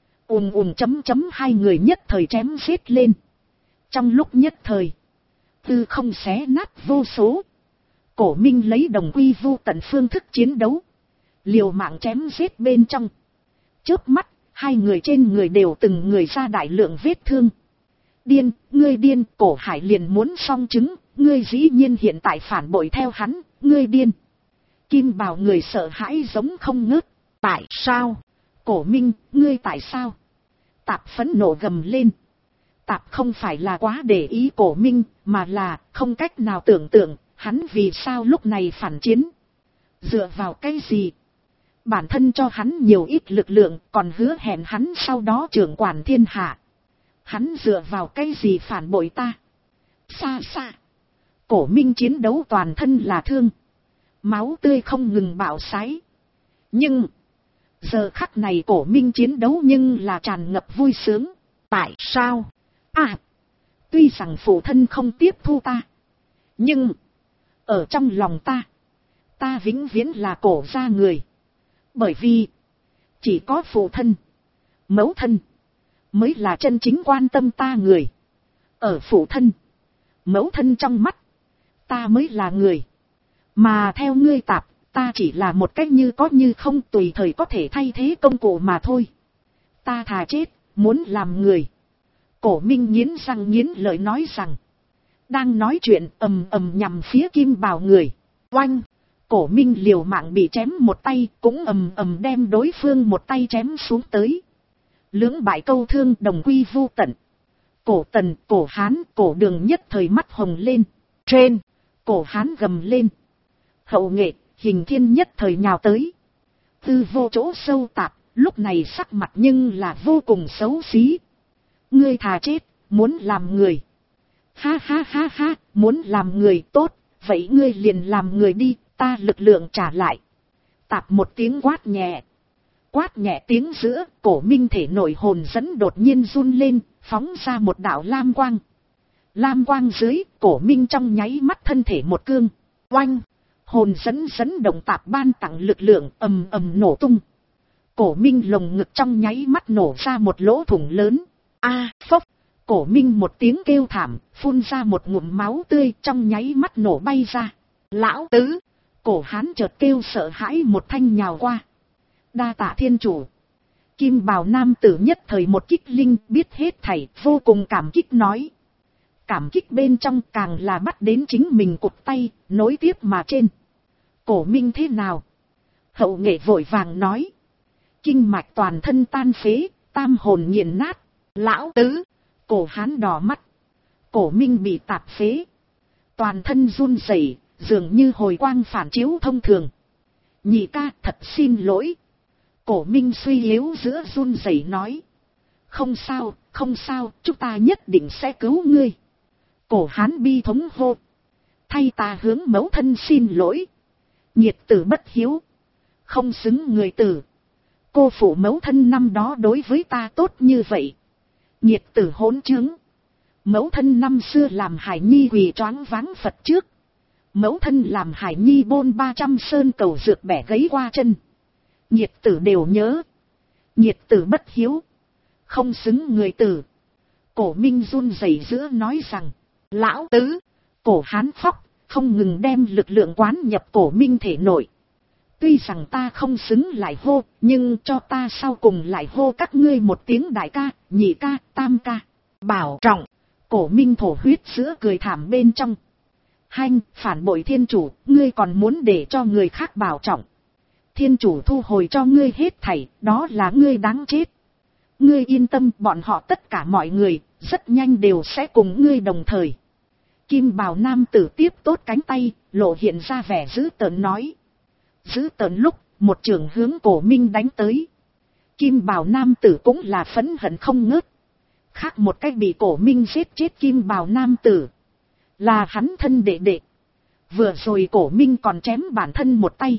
Hai người nhất thời chém giết lên. Trong lúc nhất thời. Tư không xé nát vô số. Cổ Minh lấy đồng quy vu tận phương thức chiến đấu. Liều mạng chém giết bên trong. Chớp mắt, hai người trên người đều từng người ra đại lượng vết thương. Điên, ngươi điên, Cổ Hải liền muốn song chứng. Ngươi dĩ nhiên hiện tại phản bội theo hắn, ngươi điên. Kim bào người sợ hãi giống không ngớt. Tại sao? Cổ Minh, ngươi tại sao? Tạp phẫn nộ gầm lên. Tạp không phải là quá để ý Cổ Minh, mà là không cách nào tưởng tượng, hắn vì sao lúc này phản chiến. Dựa vào cái gì? Bản thân cho hắn nhiều ít lực lượng, còn hứa hẹn hắn sau đó trưởng quản thiên hạ. Hắn dựa vào cái gì phản bội ta? Xa xa. Cổ Minh chiến đấu toàn thân là thương. Máu tươi không ngừng bạo sái. Nhưng giờ khắc này Cổ Minh chiến đấu nhưng là tràn ngập vui sướng. Tại sao? Tuy rằng phụ thân không tiếp thu ta. Nhưng ở trong lòng ta vĩnh viễn là Cổ gia người. Bởi vì chỉ có phụ thân, mẫu thân mới là chân chính quan tâm ta người. Ở phụ thân, mẫu thân trong mắt, ta mới là người. Mà theo ngươi Tạp, ta chỉ là một cách như có như không tùy thời có thể thay thế công cụ mà thôi. Ta thà chết, muốn làm người. Cổ Minh nghiến răng nghiến lợi nói rằng. Đang nói chuyện ầm ầm nhằm phía kim bào người. Oanh! Cổ Minh liều mạng bị chém một tay, cũng ầm ầm đem đối phương một tay chém xuống tới. Lưỡng bại câu thương đồng quy vu tận. Cổ Tần, Cổ Hán, Cổ Đường nhất thời mắt hồng lên. Trên, Cổ Hán gầm lên. Hậu nghệ, Hình Thiên nhất thời nhào tới. Tư Vô chỗ sâu Tạp, lúc này sắc mặt nhưng là vô cùng xấu xí. Ngươi thà chết, muốn làm người. Ha ha ha ha, muốn làm người tốt, vậy ngươi liền làm người đi, ta lực lượng trả lại. Tạp một tiếng quát nhẹ. Quát nhẹ tiếng giữa, Cổ Minh thể nội hồn dẫn đột nhiên run lên, phóng ra một đạo lam quang. Lam quang dưới, Cổ Minh trong nháy mắt thân thể một cương. Oanh! Hồn dẫn động Tạp ban tặng lực lượng ầm ầm nổ tung. Cổ Minh lồng ngực trong nháy mắt nổ ra một lỗ thủng lớn. Phốc! Cổ Minh một tiếng kêu thảm, phun ra một ngụm máu tươi trong nháy mắt nổ bay ra. Lão tứ! Cổ Hán chợt kêu sợ hãi một thanh nhào qua. Đa tạ thiên chủ. Kim bào nam tử nhất thời một kích linh biết hết thảy, vô cùng cảm kích nói. Cảm kích bên trong càng là bắt đến chính mình cụt tay, nối tiếp mà trên. Cổ Minh thế nào? Hậu nghệ vội vàng nói. Kinh mạch toàn thân tan phế, tam hồn nghiền nát. Lão tứ! Cổ Hán đỏ mắt. Cổ Minh bị tạp phế. Toàn thân run rẩy, dường như hồi quang phản chiếu thông thường. Nhị ca thật xin lỗi. Cổ Minh suy yếu giữa run rẩy nói. Không sao, không sao, chúng ta nhất định sẽ cứu ngươi. Cổ Hán bi thống hô. Thay ta hướng mẫu thân xin lỗi. Nhiệt tử bất hiếu. Không xứng người tử. Cô phụ mẫu thân năm đó đối với ta tốt như vậy. Nhiệt tử hỗn chứng. Mẫu thân năm xưa làm Hải Nhi quỳ choáng váng Phật trước. Mẫu thân làm Hải Nhi bôn 300 sơn cầu dược bẻ gãy qua chân. Nhiệt tử đều nhớ. Nhiệt tử bất hiếu. Không xứng người tử. Cổ Minh run rẩy giữa nói rằng. Lão tứ! Cổ Hán khóc, không ngừng đem lực lượng quán nhập Cổ Minh thể nội. Tuy rằng ta không xứng lại hô, nhưng cho ta sau cùng lại hô các ngươi một tiếng đại ca, nhị ca, tam ca. Bảo trọng! Cổ Minh thổ huyết giữa cười thảm bên trong. Hanh, phản bội thiên chủ, ngươi còn muốn để cho người khác bảo trọng. Thiên chủ thu hồi cho ngươi hết thảy, đó là ngươi đáng chết. Ngươi yên tâm, bọn họ tất cả mọi người, rất nhanh đều sẽ cùng ngươi đồng thời. Kim bào nam tử tiếp tốt cánh tay, lộ hiện ra vẻ dữ tợn nói. Dữ tợn lúc, một trường hướng Cổ Minh đánh tới. Kim bào nam tử cũng là phẫn hận không ngớt. Khác một cách bị Cổ Minh giết chết kim bào nam tử. Là hắn thân đệ đệ. Vừa rồi Cổ Minh còn chém bản thân một tay.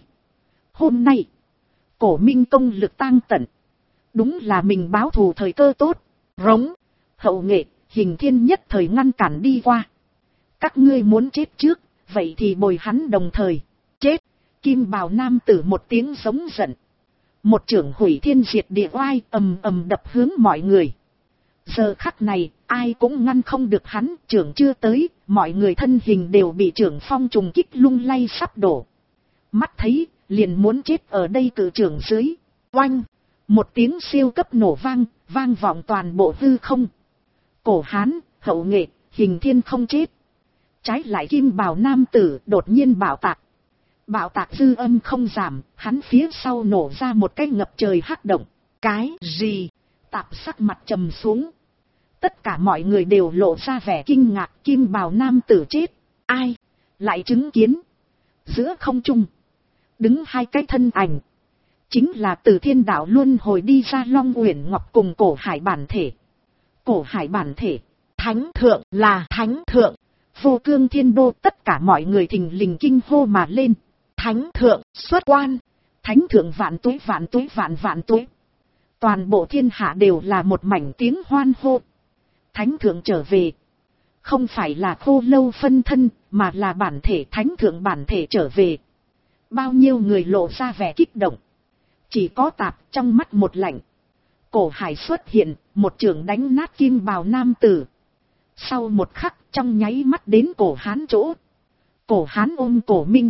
Hôm nay, Cổ Minh công lực tang tận. Đúng là mình báo thù thời cơ tốt. Rống, Hậu Nghệ, Hình Thiên nhất thời ngăn cản đi qua. Các ngươi muốn chết trước, vậy thì bồi hắn đồng thời. Chết, kim bào nam tử một tiếng giống giận. Một chưởng hủy thiên diệt địa oai ầm ầm đập hướng mọi người. Giờ khắc này, ai cũng ngăn không được hắn, chưởng chưa tới, mọi người thân hình đều bị chưởng phong trùng kích lung lay sắp đổ. Mắt thấy, liền muốn chết ở đây cự chưởng dưới. Oanh, một tiếng siêu cấp nổ vang, vang vọng toàn bộ hư không. Cổ Hán, Hậu Nghệ, Hình Thiên không chết. Trái lại kim bào nam tử đột nhiên bạo tạc. Bạo tạc dư âm không giảm, hắn phía sau nổ ra một cái ngập trời hắc động. Cái gì? Tạp sắc mặt trầm xuống. Tất cả mọi người đều lộ ra vẻ kinh ngạc, kim bào nam tử chết. Ai? Lại chứng kiến. Giữa không trung, đứng hai cái thân ảnh. Chính là từ thiên đạo luân hồi đi ra Long Uyển Ngọc cùng Cổ Hải bản thể. Cổ Hải bản thể, thánh thượng là thánh thượng. Vô Cương Thiên Đô tất cả mọi người thình lình kinh hô mà lên. Thánh thượng xuất quan. Thánh thượng vạn tuế vạn tuế vạn vạn tuế. Toàn bộ thiên hạ đều là một mảnh tiếng hoan hô. Thánh thượng trở về. Không phải là Khô Lâu phân thân, mà là bản thể thánh thượng bản thể trở về. Bao nhiêu người lộ ra vẻ kích động. Chỉ có Tạp trong mắt một lạnh. Cổ Hải xuất hiện, một chưởng đánh nát kim bào nam tử. Sau một khắc, trong nháy mắt đến Cổ Hán chỗ. Cổ Hán ôm Cổ Minh.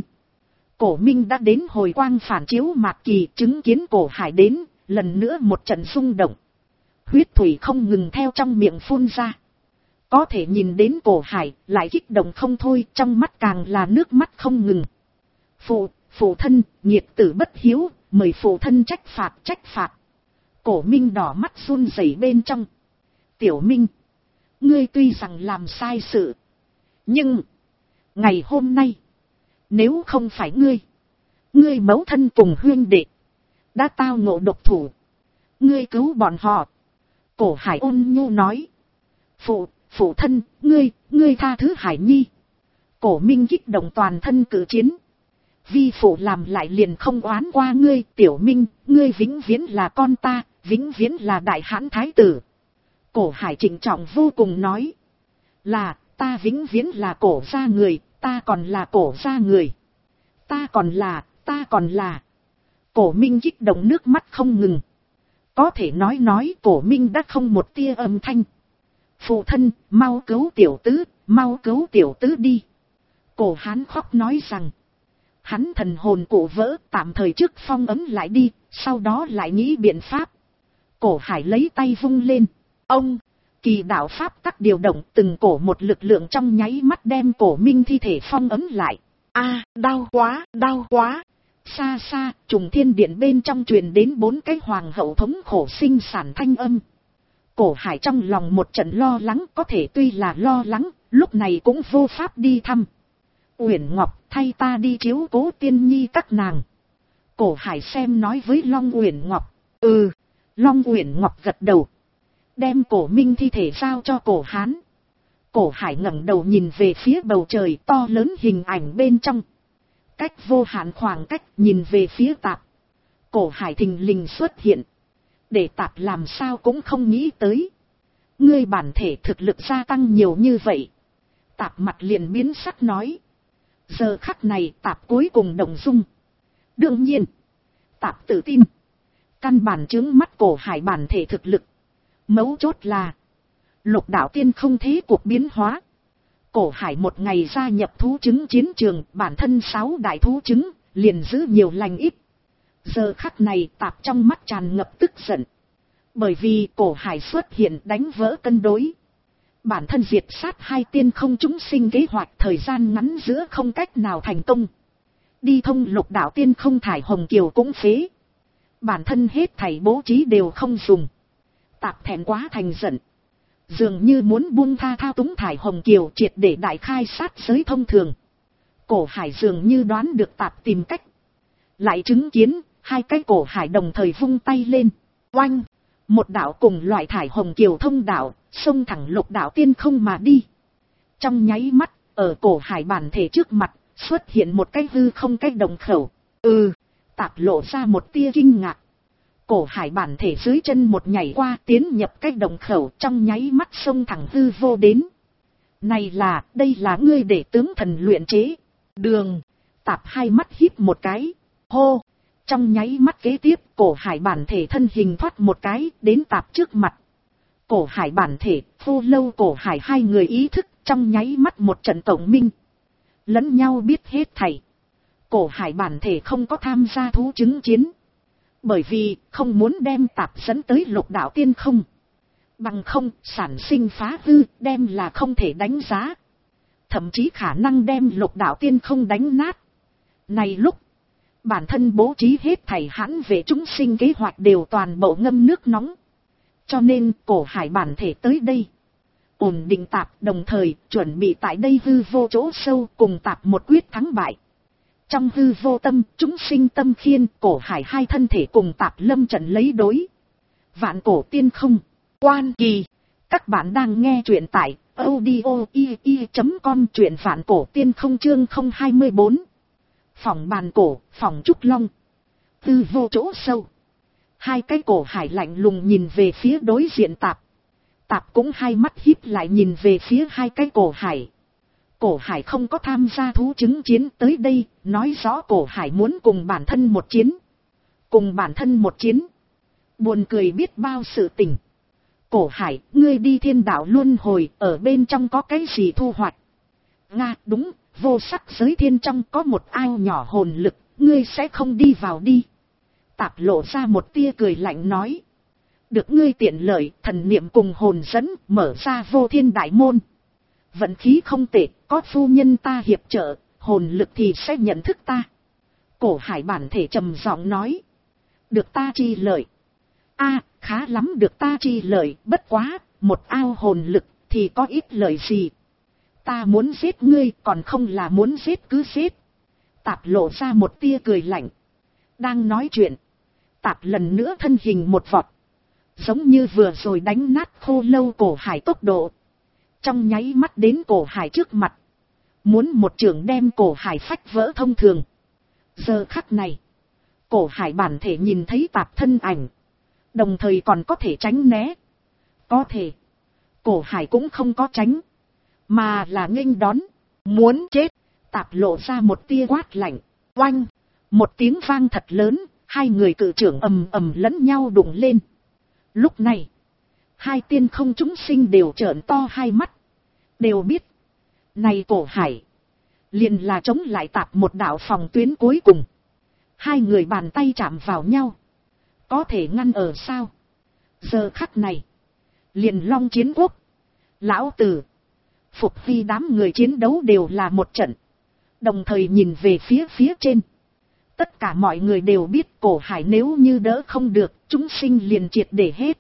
Cổ Minh đã đến hồi quang phản chiếu mạc kỳ, chứng kiến Cổ Hải đến, lần nữa một trận rung động. Huyết thủy không ngừng theo trong miệng phun ra. Có thể nhìn đến Cổ Hải, lại kích động không thôi, trong mắt càng là nước mắt không ngừng. Phụ thân, nghiệt tử bất hiếu, mời phụ thân trách phạt. Cổ Minh đỏ mắt run rẩy bên trong. Tiểu Minh, ngươi tuy rằng làm sai sự, nhưng ngày hôm nay, nếu không phải ngươi mẫu thân cùng huynh đệ đã tao ngộ độc thủ, ngươi cứu bọn họ. Cổ Hải ôn nhu nói. Phụ thân, ngươi tha thứ Hải Nhi. Cổ Minh kích động toàn thân cử chiến. Vi phụ làm lại liền không oán qua ngươi. Tiểu Minh, ngươi vĩnh viễn là con ta, vĩnh viễn là đại hãn thái tử. Cổ Hải trịnh trọng vô cùng nói. Là, ta vĩnh viễn là Cổ gia người, ta còn là Cổ gia người. Ta còn là. Cổ Minh kích động nước mắt không ngừng. Có thể nói Cổ Minh đã không một tia âm thanh. Phụ thân, mau cứu tiểu tứ đi. Cổ Hán khóc nói rằng. Hắn thần hồn cổ vỡ, tạm thời trước phong ấn lại đi, sau đó lại nghĩ biện pháp. Cổ Hải lấy tay vung lên. Ông, kỳ đạo pháp tắc điều động, từng cổ một lực lượng trong nháy mắt đem Cổ Minh thi thể phong ấn lại. Đau quá. Xa xa, trùng thiên điện bên trong truyền đến 4 cái hoàng hậu thống khổ sinh sản thanh âm. Cổ Hải trong lòng một trận lo lắng, có thể tuy là lo lắng, lúc này cũng vô pháp đi thăm. Uyển Ngọc, thay ta đi chiếu cố tiên nhi các nàng. Cổ Hải xem nói với Long Uyển Ngọc. Long Uyển Ngọc gật đầu. Đem Cổ Minh thi thể giao cho Cổ Hán. Cổ Hải ngẩng đầu nhìn về phía bầu trời to lớn hình ảnh bên trong. Cách vô hạn khoảng cách nhìn về phía Tạp. Cổ Hải thình lình xuất hiện. Để Tạp làm sao cũng không nghĩ tới. Ngươi bản thể thực lực gia tăng nhiều như vậy. Tạp mặt liền biến sắc nói. Giờ khắc này Tạp cuối cùng động dung. Đương nhiên, Tạp tự tin. Căn bản chướng mắt Cổ Hải bản thể thực lực. Mấu chốt là Lục Đạo Tiên không thế cuộc biến hóa. Cổ Hải một ngày gia nhập thú trứng chiến trường, bản thân 6 đại thú trứng, liền giữ nhiều lành ít. Giờ khắc này Tạp trong mắt tràn ngập tức giận. Bởi vì Cổ Hải xuất hiện đánh vỡ cân đối. Bản thân diệt sát 2 tiên không chúng sinh kế hoạch thời gian ngắn giữa không cách nào thành công. Đi thông Lục Đạo Tiên không thải hồng kiều cũng phế. Bản thân hết thảy bố trí đều không dùng. Tạp thẹn quá thành giận. Dường như muốn buông tha thao túng thải hồng kiều triệt để đại khai sát giới thông thường. Cổ Hải dường như đoán được Tạp tìm cách. Lại chứng kiến 2 cái Cổ Hải đồng thời vung tay lên. Oanh! Một đạo cùng loại thải hồng kiều thông đạo, xông thẳng lục đạo tiên không mà đi. Trong nháy mắt, ở cổ hải bản thể trước mặt, xuất hiện một cái hư không cái đồng khẩu. Tạp lộ ra một tia kinh ngạc. Cổ hải bản thể dưới chân một nhảy qua tiến nhập cái đồng khẩu, trong nháy mắt xông thẳng hư vô đến. Đây là ngươi để tướng thần luyện chế. Đường. Tạp hai mắt híp một cái. Hô. Trong nháy mắt kế tiếp, cổ hải bản thể thân hình thoát một cái đến Tạp trước mặt. Cổ hải bản thể, Phô Lâu cổ hải hai người ý thức trong nháy mắt một trận tổng minh. Lẫn nhau biết hết thảy. Cổ hải bản thể không có tham gia thú chứng chiến. Bởi vì không muốn đem Tạp dẫn tới lục đạo tiên không. Bằng không, sản sinh phá hư, đem là không thể đánh giá. Thậm chí khả năng đem lục đạo tiên không đánh nát. Này lúc, bản thân bố trí hết thảy hãn về chúng sinh kế hoạch đều toàn bộ ngâm nước nóng. Cho nên cổ hải bản thể tới đây. Ổn định Tạp, đồng thời chuẩn bị tại đây hư vô chỗ sâu cùng Tạp một quyết thắng bại. Trong hư vô tâm, chúng sinh tâm khiên, cổ hải hai thân thể cùng Tạp lâm trận lấy đối. Vạn cổ tiên không, quan kỳ. Các bạn đang nghe truyện tại audio.com, truyện vạn cổ tiên không chương 024. Phòng bàn cổ, phòng trúc long. Hư vô chỗ sâu. Hai cái cổ hải lạnh lùng nhìn về phía đối diện Tạp. Tạp cũng hai mắt híp lại nhìn về phía hai cái cổ hải. Cổ hải không có tham gia thú chứng chiến tới đây, nói rõ cổ hải muốn cùng bản thân một chiến. Cùng bản thân một chiến. Buồn cười biết bao sự tình. Cổ hải, ngươi đi thiên đạo luân hồi, ở bên trong có cái gì thu hoạch? Nga, đúng, vô sắc giới thiên trong có một ao nhỏ hồn lực, ngươi sẽ không đi vào đi. Tạp lộ ra một tia cười lạnh nói. Được ngươi tiện lợi, thần niệm cùng hồn dẫn, mở ra vô thiên đại môn. Vận khí không tệ, có phu nhân ta hiệp trợ, hồn lực thì sẽ nhận thức ta. Cổ hải bản thể trầm giọng nói. Được ta chi lợi. Khá lắm được ta chi lợi, bất quá, một ao hồn lực thì có ít lợi gì. Ta muốn giết ngươi, còn không là muốn giết cứ giết. Tạp lộ ra một tia cười lạnh. Đang nói chuyện, Tạp lần nữa thân hình một vọt. Giống như vừa rồi đánh nát Khô Lâu cổ hải tốc độ. Trong nháy mắt đến cổ hải trước mặt. Muốn một chưởng đem cổ hải phách vỡ thông thường. Giờ khắc này, cổ hải bản thể nhìn thấy Tạp thân ảnh. Đồng thời còn có thể tránh né. Có thể, cổ hải cũng không có tránh. Mà là nghênh đón. Muốn chết. Tạp lộ ra một tia quát lạnh. Oanh. Một tiếng vang thật lớn. Hai người cự trưởng ầm ầm lẫn nhau đụng lên. Lúc này, hai tiên không chúng sinh đều trợn to hai mắt. Đều biết, này cổ hải, liền là chống lại Tạp một đạo phòng tuyến cuối cùng. Hai người bàn tay chạm vào nhau. Có thể ngăn ở sao? Giờ khắc này, liền Long Chiến Quốc, Lão Tử, Phục Hy đám người chiến đấu đều là một trận. Đồng thời nhìn về phía trên. Tất cả mọi người đều biết cổ hải nếu như đỡ không được, chúng sinh liền triệt để hết.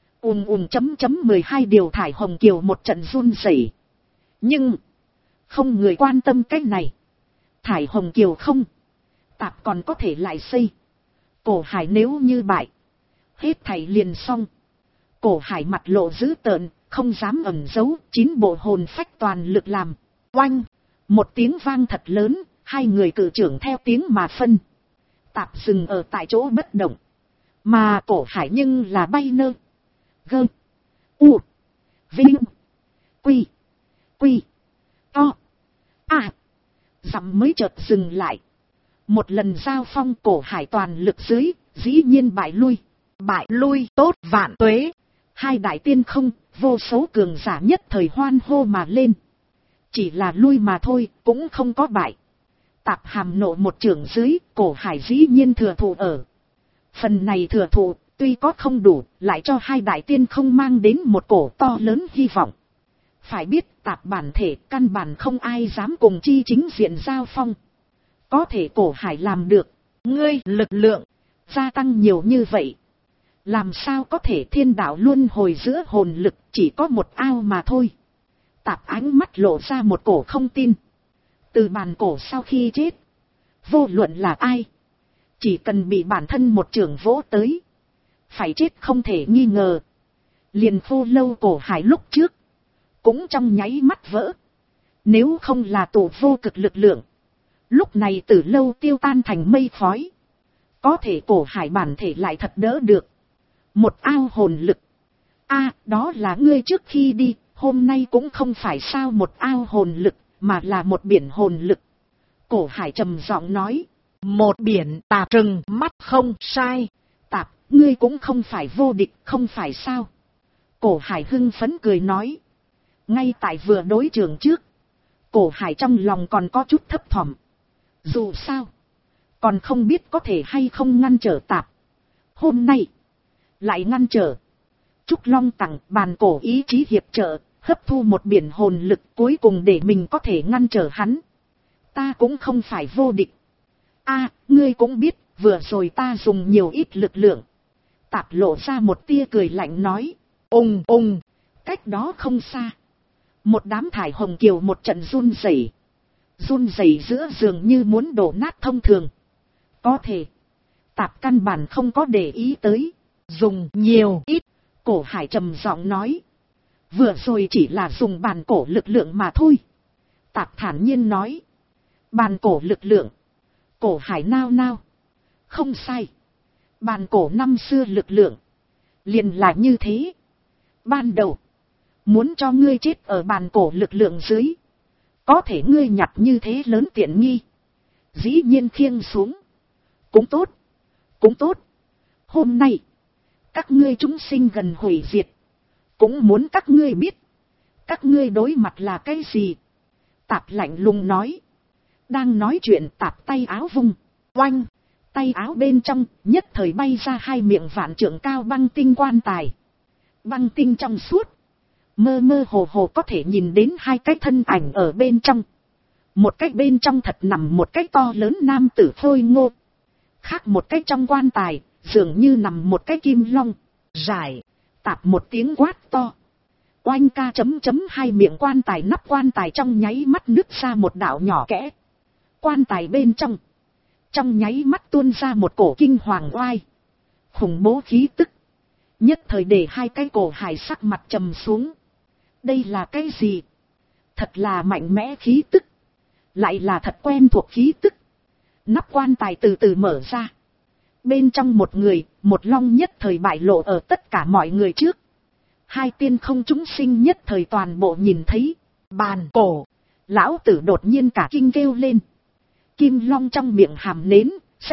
12 điều thải hồng kiều một trận run rẩy. Nhưng, không người quan tâm cái này. Thải hồng kiều không, Tạp còn có thể lại xây. Cổ hải nếu như bại, hết thảy liền xong. Cổ hải mặt lộ dữ tợn, không dám ẩn giấu, 9 bộ hồn phách toàn lực làm. Oanh, một tiếng vang thật lớn, hai người cự trưởng theo tiếng mà phân. Tạp dừng ở tại chỗ bất động. Mà cổ hải nhưng là bay nơ. Gơ. U. Vinh. Quy. Quy. To. Dặm mới chợt dừng lại. Một lần giao phong cổ hải toàn lực dưới, dĩ nhiên bại lui. Bại lui tốt vạn tuế. Hai đại tiên không, vô số cường giả nhất thời hoan hô mà lên. Chỉ là lui mà thôi, cũng không có bại. Tạp hàm nộ một chưởng dưới, cổ hải dĩ nhiên thừa thụ ở. Phần này thừa thụ, tuy có không đủ, lại cho hai đại tiên không mang đến một cổ to lớn hy vọng. Phải biết Tạp bản thể căn bản không ai dám cùng chi chính diện giao phong. Có thể cổ hải làm được, ngươi lực lượng gia tăng nhiều như vậy. Làm sao có thể thiên đạo luân hồi giữa hồn lực chỉ có một ao mà thôi. Tạp ánh mắt lộ ra một cổ không tin. Từ bàn cổ sau khi chết, vô luận là ai, chỉ cần bị bản thân một chưởng vỗ tới, phải chết không thể nghi ngờ. Liền Khô Lâu Cổ Hải lúc trước, cũng trong nháy mắt vỡ. Nếu không là tụ vô cực lực lượng, lúc này Tử Lâu tiêu tan thành mây khói. Có thể Cổ Hải bản thể lại thật đỡ được. Một ao hồn lực. Đó là ngươi trước khi đi, hôm nay cũng không phải sao một ao hồn lực, mà là một biển hồn lực. Cổ Hải trầm giọng nói. Một biển. Tạp trừng mắt không sai. Tạp, ngươi cũng không phải vô địch, không phải sao. Cổ Hải hưng phấn cười nói. Ngay tại vừa đối trường trước, Cổ Hải trong lòng còn có chút thấp thỏm. Dù sao, còn không biết có thể hay không ngăn trở Tạp. Hôm nay, lại ngăn trở. Trúc Long tặng bàn cổ ý chí hiệp trợ, hấp thu một biển hồn lực cuối cùng để mình có thể ngăn trở hắn. Ta cũng không phải vô địch. Ngươi cũng biết, vừa rồi ta dùng nhiều ít lực lượng. Tạp lộ ra một tia cười lạnh nói. Ung, cách đó không xa. Một đám thải hồng kiều một trận run rẩy. Run rẩy giữa dường như muốn đổ nát thông thường. Có thể, Tạp căn bản không có để ý tới. Dùng nhiều ít. Cổ Hải trầm giọng nói. Vừa rồi chỉ là dùng bàn cổ lực lượng mà thôi. Tạp thản nhiên nói. Bàn cổ lực lượng. Cổ Hải nao nao. Không sai. Bàn cổ năm xưa lực lượng. Liền là như thế. Ban đầu. Muốn cho ngươi chết ở bàn cổ lực lượng dưới. Có thể ngươi nhặt như thế lớn tiện nghi. Dĩ nhiên khiêng xuống. Cũng tốt. Cũng tốt. Hôm nay. Các ngươi chúng sinh gần hủy diệt. Cũng muốn các ngươi biết. Các ngươi đối mặt là cái gì. Tạp lạnh lùng nói. Đang nói chuyện Tạp tay áo vung. Oanh. Tay áo bên trong nhất thời bay ra hai miệng vạn trượng cao băng tinh quan tài. Băng tinh trong suốt. Mơ mơ hồ hồ có thể nhìn đến hai cái thân ảnh ở bên trong. Một cái bên trong thật nằm một cái to lớn nam tử phôi ngô. Khác một cái trong quan tài, dường như nằm một cái kim long. Giải. Tạp một tiếng quát to. Oanh ca chấm chấm hai miệng quan tài nắp quan tài trong nháy mắt nứt ra một đạo nhỏ kẽ. Quan tài bên trong nháy mắt tuôn ra một cổ kinh hoàng oai. Khủng bố khí tức. Nhất thời để hai cái Cổ Hải sắc mặt trầm xuống. Đây là cái gì? Thật là mạnh mẽ khí tức. Lại là thật quen thuộc khí tức. Nắp quan tài từ từ mở ra. Bên trong một người, một long nhất thời bại lộ ở tất cả mọi người trước. Hai tiên không chúng sinh nhất thời toàn bộ nhìn thấy. Bàn cổ. Lão tử đột nhiên cả kinh kêu lên. Kim long trong miệng hàm nến,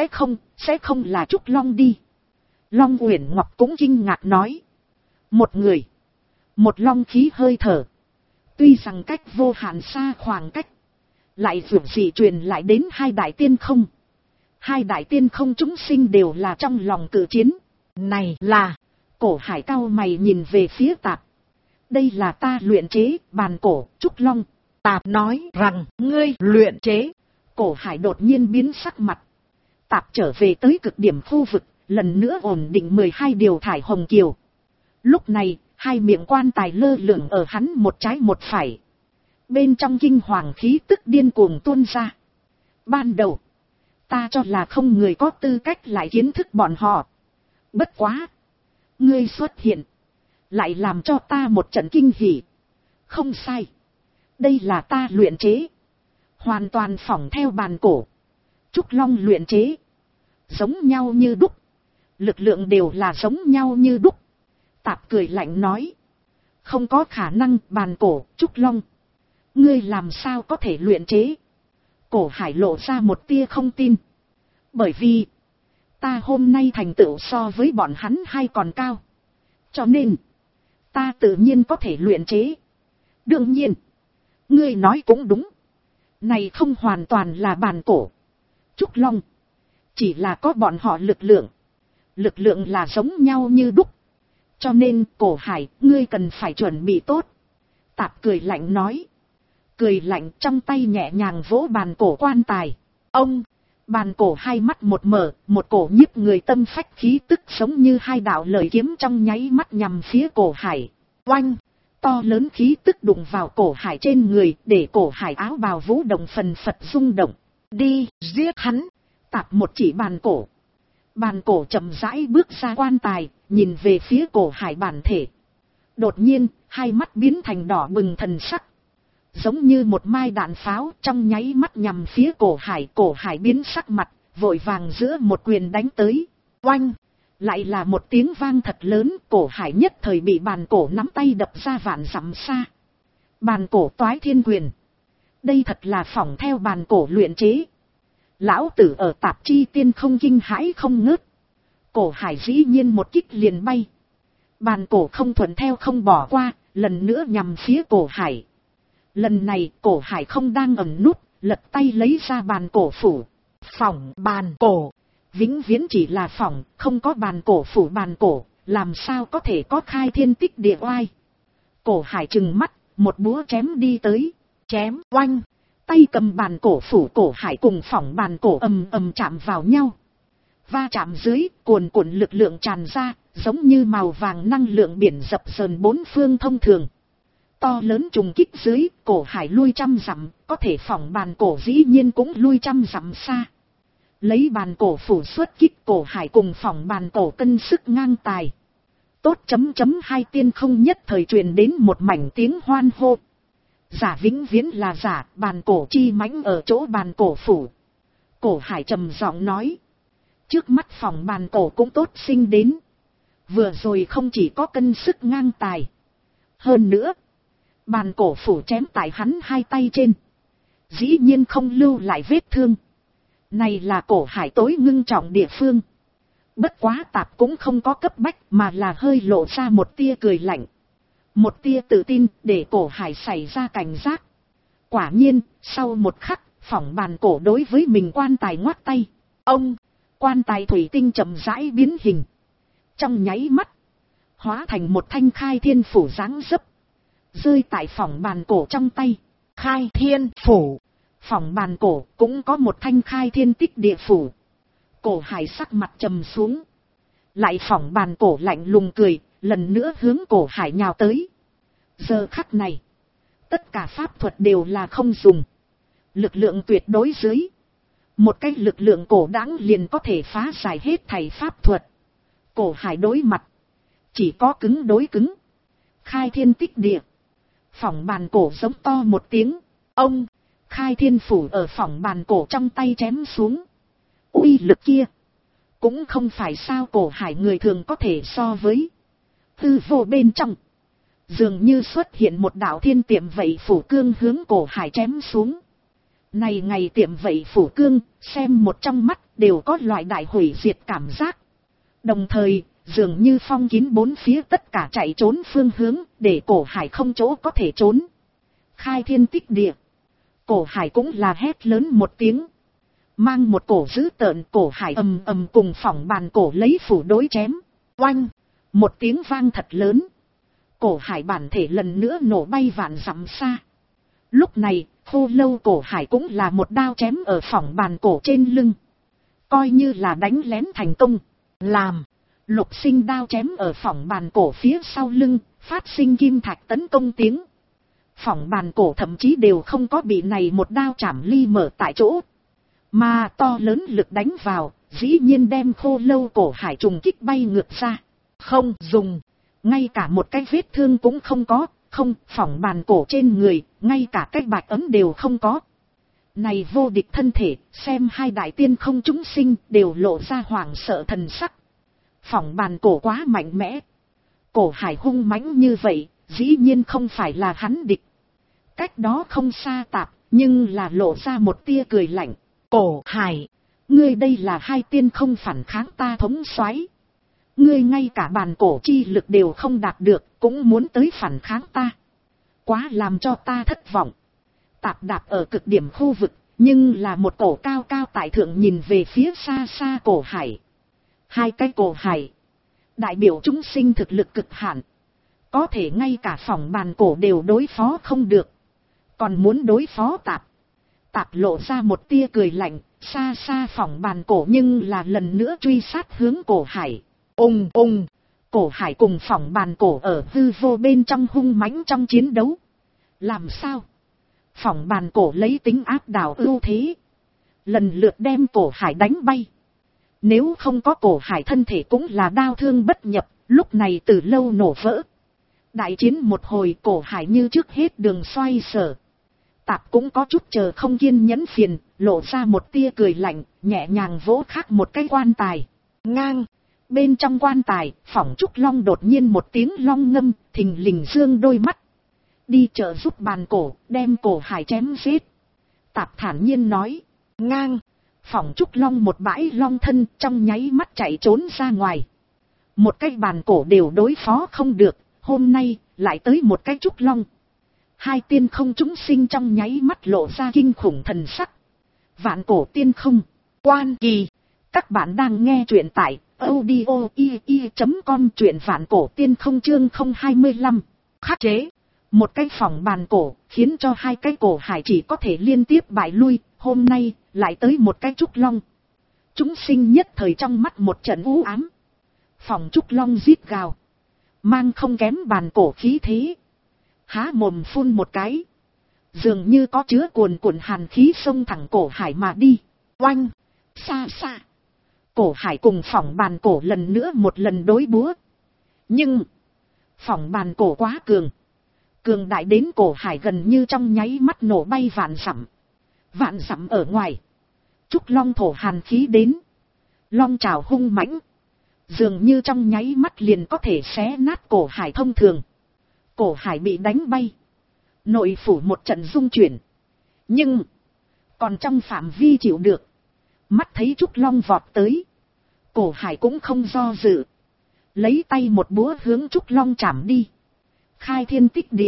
sẽ không là Trúc Long đi. Long Uyển Ngọc cũng kinh ngạc nói. Một người. Một long khí hơi thở. Tuy rằng cách vô hạn xa khoảng cách. Lại vượt dị truyền lại đến hai đại tiên không. Hai đại tiên không chúng sinh đều là trong lòng cự chiến. Này là. Cổ Hải cao mày nhìn về phía Tạp. Đây là ta luyện chế bàn cổ Trúc Long. Tạp nói rằng ngươi luyện chế. Cổ Hải đột nhiên biến sắc mặt. Tạp trở về tới cực điểm khu vực. Lần nữa ổn định 12 điều thải hồng kiều. Lúc này, hai miệng quan tài lơ lửng ở hắn một trái một phải. Bên trong kinh hoàng khí tức điên cuồng tuôn ra. Ban đầu, ta cho là không người có tư cách lại kiến thức bọn họ. Bất quá. Ngươi xuất hiện. Lại làm cho ta một trận kinh hỉ. Không sai. Đây là ta luyện chế. Hoàn toàn phỏng theo bàn cổ. Trúc Long luyện chế. Giống nhau như đúc. Lực lượng đều là giống nhau như đúc. Tạp cười lạnh nói. Không có khả năng bàn cổ Trúc Long. Ngươi làm sao có thể luyện chế. Cổ Hải lộ ra một tia không tin. Bởi vì. Ta hôm nay thành tựu so với bọn hắn hay còn cao. Cho nên. Ta tự nhiên có thể luyện chế. Đương nhiên. Ngươi nói cũng đúng. Này không hoàn toàn là bàn cổ. Trúc Long. Chỉ là có bọn họ lực lượng. Lực lượng là giống nhau như đúc. Cho nên Cổ Hải ngươi cần phải chuẩn bị tốt. Tạp cười lạnh nói. Cười lạnh trong tay nhẹ nhàng vỗ bàn cổ quan tài. Ông. Bàn cổ hai mắt một mở. Một cổ nhiếp người tâm phách khí tức giống như hai đạo lời kiếm trong nháy mắt nhằm phía Cổ Hải. Oanh. To lớn khí tức đụng vào Cổ Hải trên người. Để Cổ Hải áo bào vũ động phần phật rung động. Đi giết hắn. Tạp một chỉ bàn cổ. Bàn cổ chậm rãi bước ra quan tài, nhìn về phía cổ hải bản thể. Đột nhiên, hai mắt biến thành đỏ bừng thần sắc. Giống như một mai đạn pháo trong nháy mắt nhằm phía cổ hải biến sắc mặt, vội vàng giữa một quyền đánh tới. Oanh! Lại là một tiếng vang thật lớn, cổ hải nhất thời bị bàn cổ nắm tay đập ra vạn dặm xa. Bàn cổ toái thiên quyền. Đây thật là phỏng theo bàn cổ luyện chế. Lão tử ở tạp chi tiên không kinh hãi không ngớt. Cổ hải dĩ nhiên một kích liền bay. Bàn cổ không thuận theo không bỏ qua, lần nữa nhằm phía cổ hải. Lần này cổ hải không đang ẩn nút, lật tay lấy ra bàn cổ phủ. Phỏng bàn cổ. Vĩnh viễn chỉ là phỏng, không có bàn cổ phủ bàn cổ, làm sao có thể có khai thiên tích địa oai. Cổ hải trừng mắt, một búa chém đi tới. Chém oanh. Tay cầm bàn cổ phủ cổ hải cùng phỏng bàn cổ ầm ầm chạm vào nhau. Va chạm dưới, cuồn cuộn lực lượng tràn ra, giống như màu vàng năng lượng biển dập dờn bốn phương thông thường. To lớn trùng kích dưới, cổ hải lui trăm dặm, có thể phỏng bàn cổ dĩ nhiên cũng lui trăm dặm xa. Lấy bàn cổ phủ xuất kích, cổ hải cùng phỏng bàn cổ cân sức ngang tài. Tốt hai tiên không nhất thời truyền đến một mảnh tiếng hoan hô. Giả vĩnh viễn là giả, bàn cổ chi mãnh ở chỗ bàn cổ phủ. Cổ hải trầm giọng nói. Trước mắt phỏng bàn cổ cũng tốt sinh đến. Vừa rồi không chỉ có cân sức ngang tài. Hơn nữa, bàn cổ phủ chém tại hắn hai tay trên. Dĩ nhiên không lưu lại vết thương. Này là cổ hải tối ngưng trọng địa phương. Bất quá tạp cũng không có cấp bách mà là hơi lộ ra một tia cười lạnh. Một tia tự tin để cổ hải xảy ra cảnh giác. Quả nhiên, sau một khắc, phỏng bàn cổ đối với mình quan tài ngoắt tay. Ông, quan tài thủy tinh chậm rãi biến hình. Trong nháy mắt, hóa thành một thanh khai thiên phủ dáng dấp. Rơi tại phỏng bàn cổ trong tay. Khai thiên phủ. Phỏng bàn cổ cũng có một thanh khai thiên tích địa phủ. Cổ hải sắc mặt trầm xuống. Lại phỏng bàn cổ lạnh lùng cười, lần nữa hướng cổ hải nhào tới. Giờ khắc này, tất cả pháp thuật đều là không dùng. Lực lượng tuyệt đối dưới. Một cái lực lượng cổ đãng liền có thể phá giải hết thảy pháp thuật. Cổ hải đối mặt. Chỉ có cứng đối cứng. Khai thiên tích địa. Phỏng bàn cổ giống to một tiếng. Ông, khai thiên phủ ở phỏng bàn cổ trong tay chém xuống. Uy lực kia. Cũng không phải sao cổ hải người thường có thể so với. Hư vô bên trong. Dường như xuất hiện một đạo thiên tiệm vậy phủ cương hướng cổ hải chém xuống. Này ngày tiệm vậy phủ cương, xem một trong mắt đều có loại đại hủy diệt cảm giác. Đồng thời, dường như phong kín bốn phía tất cả chạy trốn phương hướng, để cổ hải không chỗ có thể trốn. Khai thiên tích địa. Cổ hải cũng là hét lớn một tiếng. Mang một cổ dữ tợn, cổ hải ầm ầm cùng phỏng bàn cổ lấy phủ đối chém. Oanh! Một tiếng vang thật lớn. Cổ hải bản thể lần nữa nổ bay vạn dặm xa. Lúc này, khô lâu cổ hải cũng là một đao chém ở phỏng bàn cổ trên lưng. Coi như là đánh lén thành công. Làm. Lục sinh đao chém ở phỏng bàn cổ phía sau lưng, phát sinh kim thạch tấn công tiếng. Phỏng bàn cổ thậm chí đều không có bị này một đao chảm ly mở tại chỗ. Mà to lớn lực đánh vào, dĩ nhiên đem khô lâu cổ hải trùng kích bay ngược ra. Không dùng. Ngay cả một cái vết thương cũng không có, không phỏng bàn cổ trên người, ngay cả cái bạch ấm đều không có. Này vô địch thân thể, xem hai đại tiên không chúng sinh đều lộ ra hoảng sợ thần sắc. Phỏng bàn cổ quá mạnh mẽ. Cổ hải hung mãnh như vậy, dĩ nhiên không phải là hắn địch. Cách đó không xa tạp, nhưng là lộ ra một tia cười lạnh. Cổ hải, ngươi đây là hai tiên không phản kháng ta thống soái. Ngươi ngay cả bàn cổ chi lực đều không đạt được, cũng muốn tới phản kháng ta. Quá làm cho ta thất vọng. Tạp đạp ở cực điểm khu vực, nhưng là một cổ cao cao tại thượng nhìn về phía xa xa cổ hải. Hai cái cổ hải, đại biểu chúng sinh thực lực cực hạn. Có thể ngay cả phỏng bàn cổ đều đối phó không được. Còn muốn đối phó tạp. Tạp lộ ra một tia cười lạnh, xa xa phỏng bàn cổ nhưng là lần nữa truy sát hướng cổ hải. Ung ung, cổ hải cùng phỏng bàn cổ ở hư vô bên trong hung mãnh trong chiến đấu. Làm sao? Phỏng bàn cổ lấy tính áp đảo ưu thế. Lần lượt đem cổ hải đánh bay. Nếu không có Cổ Hải thân thể cũng là đau thương bất nhập, lúc này từ lâu nổ vỡ. Đại chiến một hồi Cổ Hải như trước hết đường xoay sở. Tạp cũng có chút chờ không kiên nhẫn phiền, lộ ra một tia cười lạnh, nhẹ nhàng vỗ khác một cái quan tài. Ngang, bên trong quan tài, Phỏng Trúc Long đột nhiên một tiếng long ngâm, thình lình dương đôi mắt. Đi trợ giúp bàn cổ, đem Cổ Hải chém giết. Tạp thản nhiên nói. Ngang, Phỏng Trúc Long một bãi long thân trong nháy mắt chạy trốn ra ngoài. Một cái bàn cổ đều đối phó không được, hôm nay lại tới một cái Trúc Long. Hai tiên không chúng sinh trong nháy mắt lộ ra kinh khủng thần sắc. Vạn cổ tiên không, quan kỳ. Các bạn đang nghe truyện tại audio.com, truyện vạn cổ tiên không chương 025. Khắc chế. Một cái phỏng bàn cổ, khiến cho hai cái Cổ Hải chỉ có thể liên tiếp bại lui, hôm nay, lại tới một cái Trúc Long. Chúng sinh nhất thời trong mắt một trận u ám. Phỏng Trúc Long rít gào. Mang không kém bàn cổ khí thế. Há mồm phun một cái. Dường như có chứa cuồn cuộn hàn khí xông thẳng Cổ Hải mà đi. Oanh! Xa xa! Cổ Hải cùng phỏng bàn cổ lần nữa một lần đối búa. Nhưng, phỏng bàn cổ quá cường. Cường đại đến Cổ Hải gần như trong nháy mắt nổ bay vạn dặm. Vạn dặm ở ngoài. Trúc Long thổ hàn khí đến. Long trào hung mãnh. Dường như trong nháy mắt liền có thể xé nát Cổ Hải thông thường. Cổ Hải bị đánh bay. Nội phủ một trận rung chuyển. Nhưng, còn trong phạm vi chịu được. Mắt thấy Trúc Long vọt tới. Cổ Hải cũng không do dự. Lấy tay một búa hướng Trúc Long chạm đi. Khai thiên tích địa.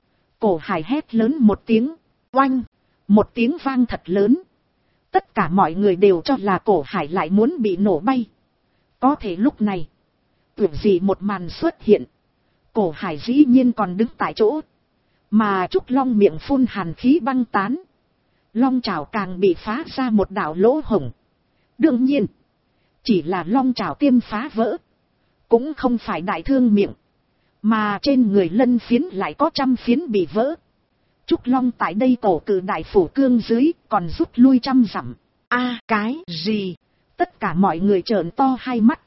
Cổ Hải hét lớn một tiếng. Oanh! Một tiếng vang thật lớn. Tất cả mọi người đều cho là Cổ Hải lại muốn bị nổ bay. Có thể lúc này, tuyệt gì một màn xuất hiện. Cổ Hải dĩ nhiên còn đứng tại chỗ. Mà Trúc Long miệng phun hàn khí băng tán. Long trảo càng bị phá ra một đạo lỗ hổng. Đương nhiên, chỉ là long trảo tiêm phá vỡ. Cũng không phải đại thương miệng. Mà trên người lân phiến lại có trăm phiến bị vỡ. Trúc Long tại đây tổ cử đại phủ cương dưới còn rút lui 100 dặm. Cái gì? Tất cả mọi người trợn to hai mắt.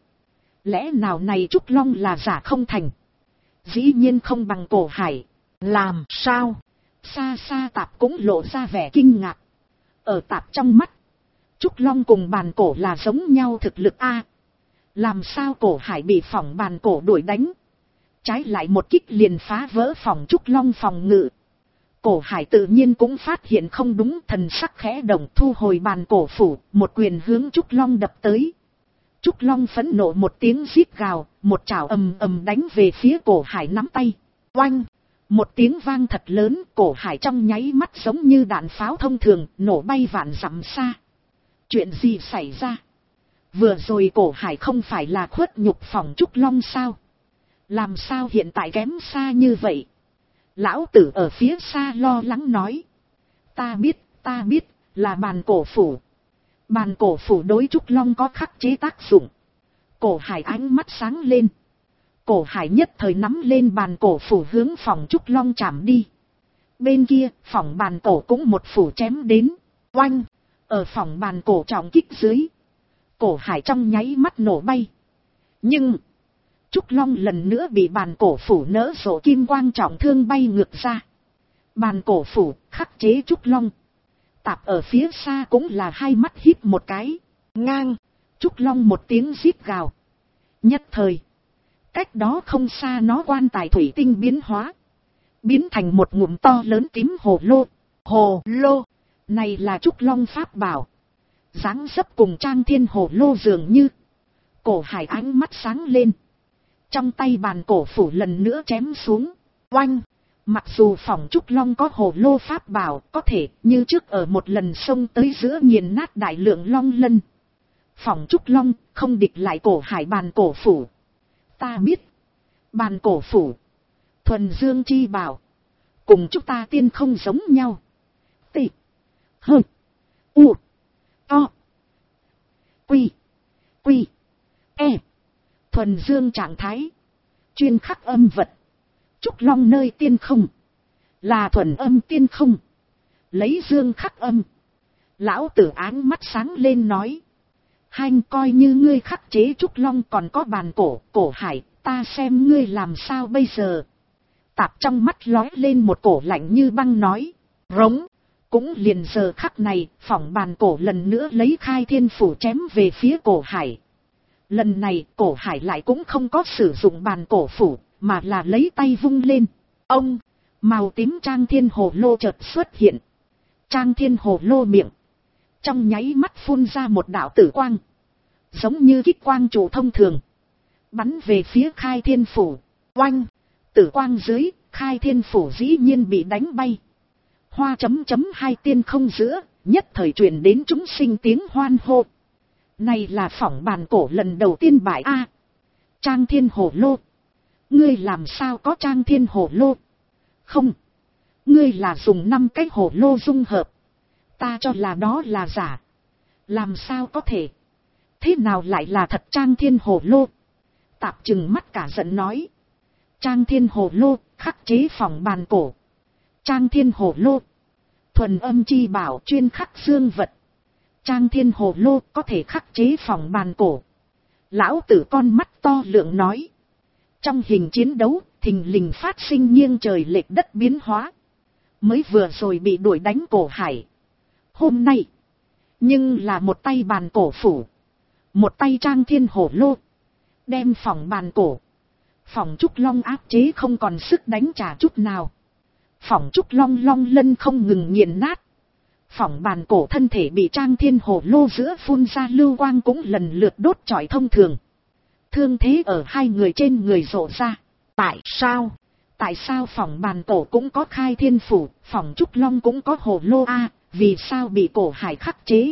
Lẽ nào này Trúc Long là giả không thành? Dĩ nhiên không bằng Cổ Hải. Làm sao? Xa xa Tạp cũng lộ ra vẻ kinh ngạc. Ở Tạp trong mắt, Trúc Long cùng bàn cổ là giống nhau thực lực a. Làm sao Cổ Hải bị phỏng bàn cổ đuổi đánh? Trái lại một kích liền phá vỡ phỏng Trúc Long phòng ngự. Cổ Hải tự nhiên cũng phát hiện không đúng, thần sắc khẽ động thu hồi bàn cổ phủ, một quyền hướng Trúc Long đập tới. Trúc Long phẫn nộ một tiếng rít gào, một chảo ầm ầm đánh về phía Cổ Hải nắm tay. Oanh! Một tiếng vang thật lớn, Cổ Hải trong nháy mắt giống như đạn pháo thông thường, nổ bay vạn dặm xa. Chuyện gì xảy ra? Vừa rồi Cổ Hải không phải là khuất nhục phỏng Trúc Long sao? Làm sao hiện tại kém xa như vậy? Lão tử ở phía xa lo lắng nói. Ta biết, là bàn cổ phủ. Bàn cổ phủ đối Trúc Long có khắc chế tác dụng. Cổ Hải ánh mắt sáng lên. Cổ Hải nhất thời nắm lên bàn cổ phủ hướng phòng Trúc Long chạm đi. Bên kia, phòng bàn cổ cũng một phủ chém đến. Oanh! Ở phòng bàn cổ trọng kích dưới. Cổ Hải trong nháy mắt nổ bay. Nhưng, Trúc Long lần nữa bị bàn cổ phủ nỡ rộ kim quang trọng thương bay ngược ra. Bàn cổ phủ khắc chế Trúc Long. Tạp ở phía xa cũng là hai mắt híp một cái. Ngang! Trúc Long một tiếng rít gào. Nhất thời, cách đó không xa nó quan tài thủy tinh biến hóa. Biến thành một ngụm to lớn tím hồ lô. Hồ lô! Này là Trúc Long pháp bảo. Dáng dấp cùng trang thiên hồ lô dường như. Cổ Hải ánh mắt sáng lên. Trong tay bàn cổ phủ lần nữa chém xuống. Oanh! Mặc dù phỏng Trúc Long có hồ lô pháp bảo, có thể như trước ở một lần xông tới giữa nghiền nát đại lượng long lân. Phỏng Trúc Long không địch lại Cổ Hải bàn cổ phủ. Ta biết. Bàn cổ phủ. Thuần dương chi bảo. Cùng chúng ta tiên không giống nhau. Tị. Hơ. U. To. Quy. Quy. E. Thuần dương trạng thái. Chuyên khắc âm vật. Trúc Long nơi tiên không. Là thuần âm tiên không. Lấy dương khắc âm. Lão tử áng mắt sáng lên nói. Hanh, coi như ngươi khắc chế trúc long còn có bàn cổ, cổ hải, ta xem ngươi làm sao bây giờ. Tạp trong mắt lóe lên một cổ lạnh như băng nói. Rống. Cũng liền giờ khắc này, phỏng bàn cổ lần nữa lấy khai thiên phủ chém về phía cổ hải. Lần này cổ hải lại cũng không có sử dụng bàn cổ phủ, mà là lấy tay vung lên. Ông, màu tím trang thiên hồ lô chợt xuất hiện. Trang thiên hồ lô miệng. Trong nháy mắt phun ra một đạo tử quang. Giống như kích quang trụ thông thường. Bắn về phía khai thiên phủ. Oanh, tử quang dưới, khai thiên phủ dĩ nhiên bị đánh bay. Hoa chấm chấm hai tiên không giữa, nhất thời truyền đến chúng sinh tiếng hoan hô. Này là phỏng bàn cổ lần đầu tiên bại A. Trang thiên hồ lô. Ngươi làm sao có trang thiên hồ lô? Không. Ngươi là dùng 5 cái hồ lô dung hợp. Ta cho là đó là giả. Làm sao có thể? Thế nào lại là thật trang thiên hồ lô? Tạp chừng mắt cả giận nói. Trang thiên hồ lô, khắc chế phỏng bàn cổ. Trang thiên hồ lô. Thuần âm chi bảo chuyên khắc dương vật. Trang thiên hồ lô có thể khắc chế phỏng bàn cổ. Lão tử con mắt to lượng nói. Trong hình chiến đấu, thình lình phát sinh nghiêng trời lệch đất biến hóa. Mới vừa rồi bị đuổi đánh cổ hải. Hôm nay, nhưng là một tay bàn cổ phủ. Một tay trang thiên hồ lô. Đem phỏng bàn cổ. Phỏng trúc long áp chế không còn sức đánh trả chút nào. Phỏng trúc long long lân không ngừng nghiền nát. Phỏng bàn cổ thân thể bị trang thiên hồ lô giữa phun ra lưu quang cũng lần lượt đốt chọi thông thường. Thương thế ở hai người trên người rộ ra. Tại sao? Tại sao phỏng bàn cổ cũng có khai thiên phủ, phỏng trúc long cũng có hồ lô A, vì sao bị cổ hải khắc chế?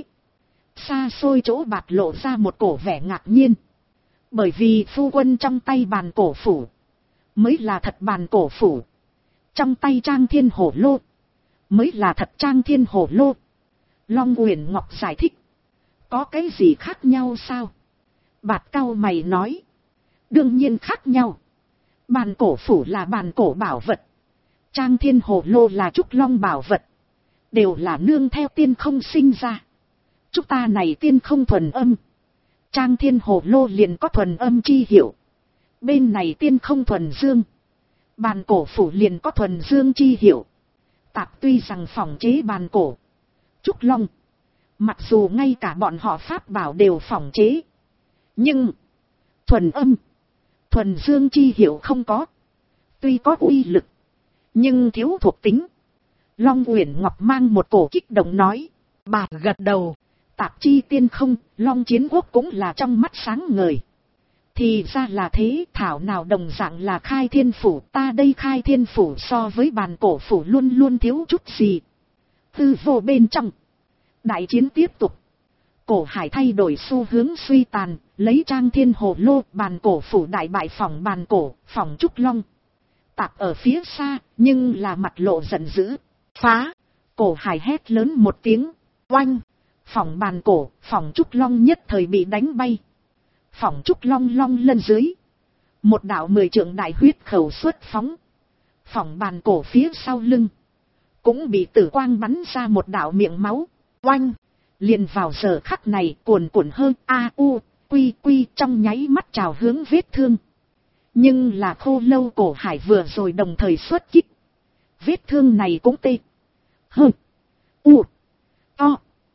Xa xôi chỗ bạt lộ ra một cổ vẻ ngạc nhiên. Bởi vì phu quân trong tay bàn cổ phủ, mới là thật bàn cổ phủ. Trong tay trang thiên hồ lô, mới là thật trang thiên hồ lô. Long Uyển Ngọc giải thích. Có cái gì khác nhau sao? Bạt cau mày nói. Đương nhiên khác nhau. Bàn cổ phủ là bàn cổ bảo vật. Trang thiên hồ lô là trúc long bảo vật. Đều là nương theo tiên không sinh ra. Chúng ta này tiên không thuần âm. Trang thiên hồ lô liền có thuần âm chi hiệu. Bên này tiên không thuần dương. Bàn cổ phủ liền có thuần dương chi hiệu. Tạp tuy rằng phỏng chế bàn cổ, trúc long, mặc dù ngay cả bọn họ pháp bảo đều phỏng chế, nhưng thuần âm, thuần dương chi hiệu không có. Tuy có uy lực, nhưng thiếu thuộc tính. Long Uyển Ngọc mang một cổ kích động nói. Bà gật đầu. Tạp chi tiên không, Long Chiến Quốc cũng là trong mắt sáng ngời. Thì ra là thế, thảo nào đồng dạng là khai thiên phủ, ta đây khai thiên phủ so với bàn cổ phủ luôn luôn thiếu chút gì. Tư vô bên trong, đại chiến tiếp tục. Cổ hải thay đổi xu hướng suy tàn, lấy trang thiên hồ lô, bàn cổ phủ đại bại phỏng bàn cổ, phỏng trúc long. Tạp ở phía xa, nhưng là mặt lộ giận dữ. Phá! Cổ hải hét lớn một tiếng. Oanh! Phỏng bàn cổ, phỏng trúc long nhất thời bị đánh bay. Phỏng trúc long long lân dưới. Một đạo 10 trượng đại huyết khẩu xuất phóng. Phỏng bàn cổ phía sau lưng. Cũng bị tử quang bắn ra một đạo miệng máu. Oanh! Liền vào giờ khắc này cuồn cuộn hơn a u quy quy trong nháy mắt trào hướng vết thương. Nhưng là khô lâu cổ hải vừa rồi đồng thời xuất kích. Vết thương này cũng tê. Hơn. U. To.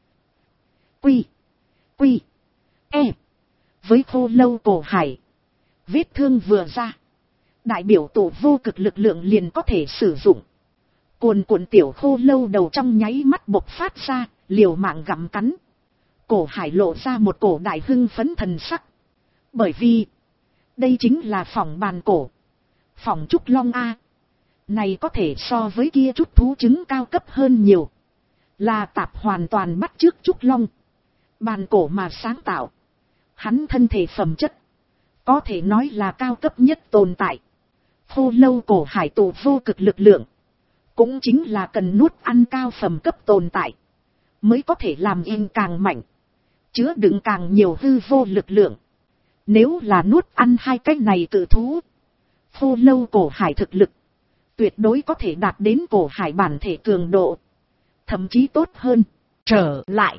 Quy. Quy. E. Với khô lâu cổ hải. Vết thương vừa ra. Đại biểu tổ vô cực lực lượng liền có thể sử dụng. Cuồn cuộn tiểu khô lâu đầu trong nháy mắt bộc phát ra, liều mạng gặm cắn. Cổ hải lộ ra một cổ đại hưng phấn thần sắc. Bởi vì, đây chính là phỏng bàn cổ. Phỏng trúc long A. Này có thể so với kia chút thú trứng cao cấp hơn nhiều. Là tạp hoàn toàn bắt chước trúc long. Bàn cổ mà sáng tạo. Hắn thân thể phẩm chất. Có thể nói là cao cấp nhất tồn tại. Khô lâu cổ hải tụ vô cực lực lượng. Cũng chính là cần nuốt ăn cao phẩm cấp tồn tại. Mới có thể làm in càng mạnh. Chứa đựng càng nhiều hư vô lực lượng. Nếu là nuốt ăn hai cái này tự thú. Khô lâu cổ hải thực lực. Tuyệt đối có thể đạt đến cổ hải bản thể cường độ. Thậm chí tốt hơn. Trở lại.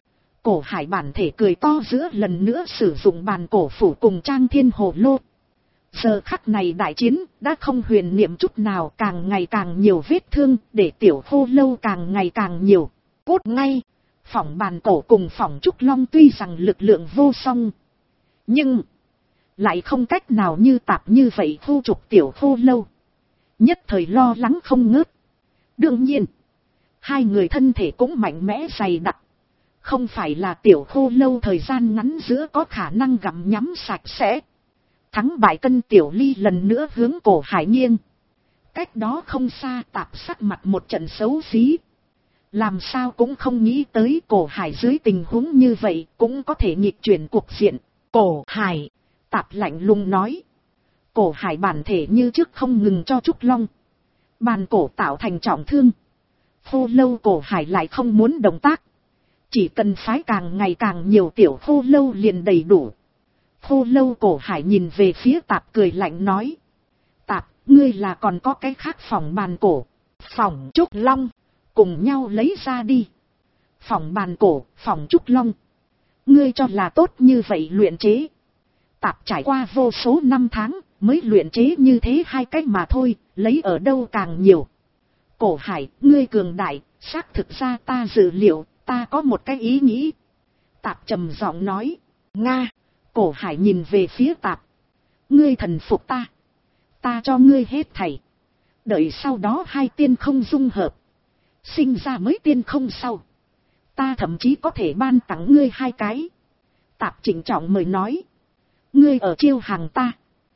Cổ Hải bản thể cười to giữa lần nữa sử dụng bàn cổ phủ cùng Trang Thiên Hồ Lô. Giờ khắc này đại chiến đã không huyền niệm chút nào, càng ngày càng nhiều vết thương, để tiểu khô lâu càng ngày càng nhiều. Cút ngay! Phỏng bàn cổ cùng phỏng trúc long tuy rằng lực lượng vô song, nhưng lại không cách nào như tạp như vậy thu trục tiểu khô lâu. Nhất thời lo lắng không ngớt. Đương nhiên, hai người thân thể cũng mạnh mẽ dày đặc. Không phải là tiểu khô lâu thời gian ngắn giữa có khả năng gặm nhắm sạch sẽ. Thắng bại cân tiểu ly lần nữa hướng Cổ Hải nghiêng. Cách đó không xa tạp sắc mặt một trận xấu xí. Làm sao cũng không nghĩ tới Cổ Hải dưới tình huống như vậy cũng có thể nghịch chuyển cuộc diện. Cổ Hải, tạp lạnh lùng nói. Cổ Hải bản thể như trước không ngừng cho Trúc Long bàn cổ tạo thành trọng thương. Khô lâu Cổ Hải lại không muốn động tác. Chỉ cần phái càng ngày càng nhiều tiểu khô lâu liền đầy đủ. Khô lâu Cổ Hải nhìn về phía tạp cười lạnh nói. Tạp, ngươi là còn có cái khác phỏng bàn cổ, phỏng Trúc Long, cùng nhau lấy ra đi. Phỏng bàn cổ, phỏng Trúc Long. Ngươi cho là tốt như vậy luyện chế. Tạp trải qua vô số năm tháng, mới luyện chế như thế hai cách mà thôi, lấy ở đâu càng nhiều. Cổ Hải, ngươi cường đại, xác thực ra ta dự liệu, ta có một cái ý nghĩ. Tạp trầm giọng nói. Nga. Cổ Hải nhìn về phía tạp. Ngươi thần phục ta. Ta cho ngươi hết thảy. Đợi sau đó hai tiên không dung hợp. Sinh ra mới tiên không sau. Ta thậm chí có thể ban tặng ngươi hai cái. Tạp chỉnh trọng mời nói. Ngươi ở chiêu hàng ta.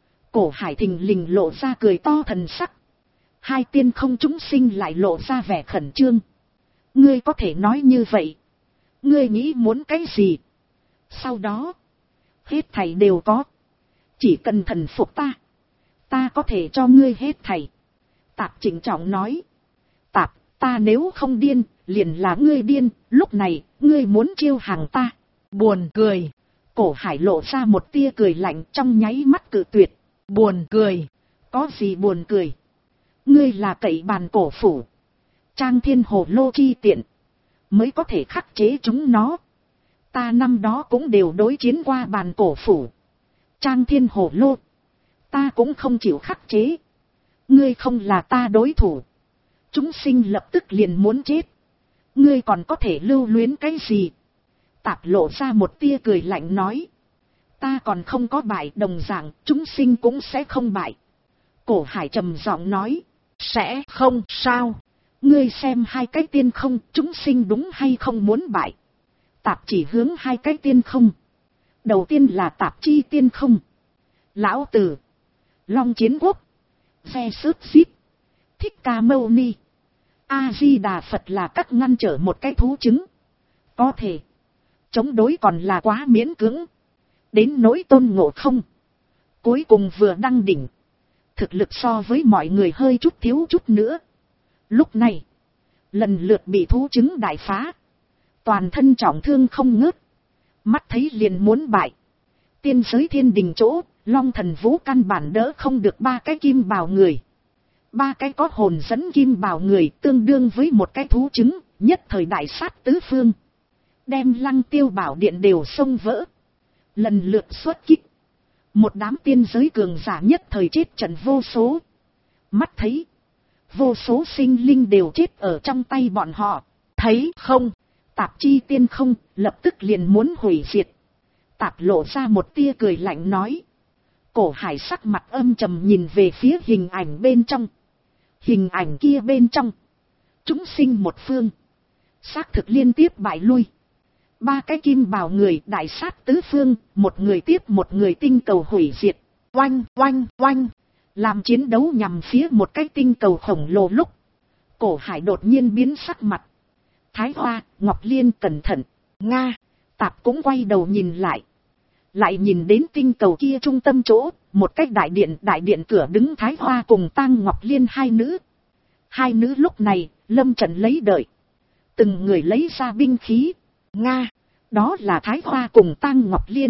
Cổ Hải thình lình lộ ra cười to thần sắc. Hai tiên không chúng sinh lại lộ ra vẻ khẩn trương. Ngươi có thể nói như vậy. Ngươi nghĩ muốn cái gì? Sau đó, hết thảy đều có. Chỉ cần thần phục ta, ta có thể cho ngươi hết thảy. Tạp chỉnh trọng nói. Tạp, ta nếu không điên, liền là ngươi điên, lúc này, ngươi muốn chiêu hàng ta. Buồn cười. Cổ Hải lộ ra một tia cười lạnh trong nháy mắt cự tuyệt. Buồn cười. Có gì buồn cười? Ngươi là cậy bàn cổ phủ, Trang Thiên Hồ Lô chi tiện, mới có thể khắc chế chúng nó. Ta năm đó cũng đều đối chiến qua bàn cổ phủ, Trang Thiên Hồ Lô. Ta cũng không chịu khắc chế. Ngươi không là ta đối thủ. Chúng sinh lập tức liền muốn chết. Ngươi còn có thể lưu luyến cái gì? Tạp lộ ra một tia cười lạnh nói. Ta còn không có bại, đồng dạng chúng sinh cũng sẽ không bại. Cổ Hải trầm giọng nói. Sẽ không sao. Ngươi xem hai cái tiên không, chúng sinh đúng hay không muốn bại. Tạp chỉ hướng hai cái tiên không. Đầu tiên là tạp chi tiên không. Lão Tử, Long Chiến Quốc, Ve Sớt Xít, Thích Ca Mâu Ni, A Di Đà Phật là các ngăn trở một cái thú chứng. Có thể chống đối còn là quá miễn cưỡng. Đến nỗi Tôn Ngộ Không, cuối cùng vừa đăng đỉnh, thực lực so với mọi người hơi chút thiếu chút nữa. Lúc này, lần lượt bị thú chứng đại phá, toàn thân trọng thương không ngớt, mắt thấy liền muốn bại. Tiên giới thiên đình chỗ, Long Thần Vũ căn bản đỡ không được ba cái kim bào người. Ba cái có hồn dẫn kim bào người tương đương với một cái thú chứng, nhất thời đại sát tứ phương. Đem Lăng Tiêu Bảo Điện đều xông vỡ. Lần lượt xuất kích. Một đám tiên giới cường giả nhất thời chết trận vô số. Mắt thấy, vô số sinh linh đều chết ở trong tay bọn họ. Thấy không, tạp chi tiên không, lập tức liền muốn hủy diệt. Tạp lộ ra một tia cười lạnh nói. Cổ Hải sắc mặt âm trầm nhìn về phía hình ảnh bên trong. Hình ảnh kia bên trong, chúng sinh một phương, xác thực liên tiếp bại lui. Ba cái kim bào người đại sát tứ phương, một người tiếp một người tinh cầu hủy diệt. Oanh, oanh, oanh. Làm chiến đấu nhằm phía một cái tinh cầu khổng lồ lúc, Cổ Hải đột nhiên biến sắc mặt. Thái Hoa, Ngọc Liên cẩn thận. Nga. Tạp cũng quay đầu nhìn lại. Lại nhìn đến tinh cầu kia trung tâm chỗ, một cái đại điện cửa đứng Thái Hoa cùng Tang Ngọc Liên hai nữ. Hai nữ lúc này, lâm trận lấy đợi. Từng người lấy ra binh khí. Nga, đó là Thái Hoa cùng Tang Ngọc Liên.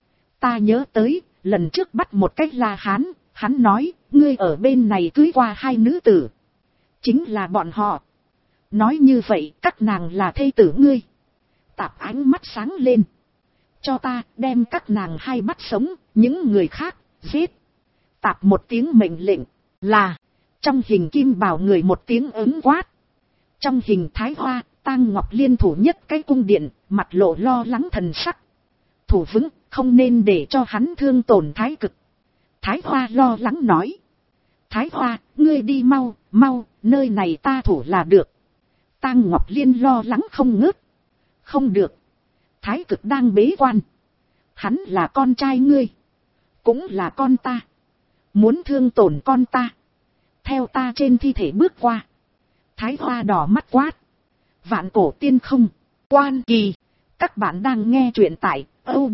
Ta nhớ tới, lần trước bắt một cách La Hán, hắn nói, ngươi ở bên này cưới qua hai nữ tử. Chính là bọn họ. Nói như vậy, các nàng là thê tử ngươi. Tạp ánh mắt sáng lên. Cho ta đem các nàng hai bắt sống, những người khác, giết. Tạp một tiếng mệnh lệnh, là, trong hình kim bào người một tiếng ứng quát. Trong hình Thái Hoa, Tang Ngọc Liên thủ nhất cái cung điện, mặt lộ lo lắng thần sắc. Thủ vững, không nên để cho hắn thương tổn Thái Cực. Thái Hoa lo lắng nói. Thái Hoa, ngươi đi mau, mau, nơi này ta thủ là được. Tang Ngọc Liên lo lắng không ngớt. Không được. Thái Cực đang bế quan. Hắn là con trai ngươi. Cũng là con ta. Muốn thương tổn con ta. Theo ta trên thi thể bước qua. Thái Hoa đỏ mắt quát. Vạn Cổ Tiên Không. Quan Kỳ. Các bạn đang nghe truyện tại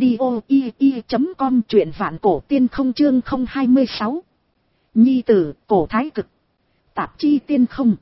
audio.com, truyện Vạn Cổ Tiên Không chương 026. Nhi tử, cổ Thái Cực. Tạp chi tiên không.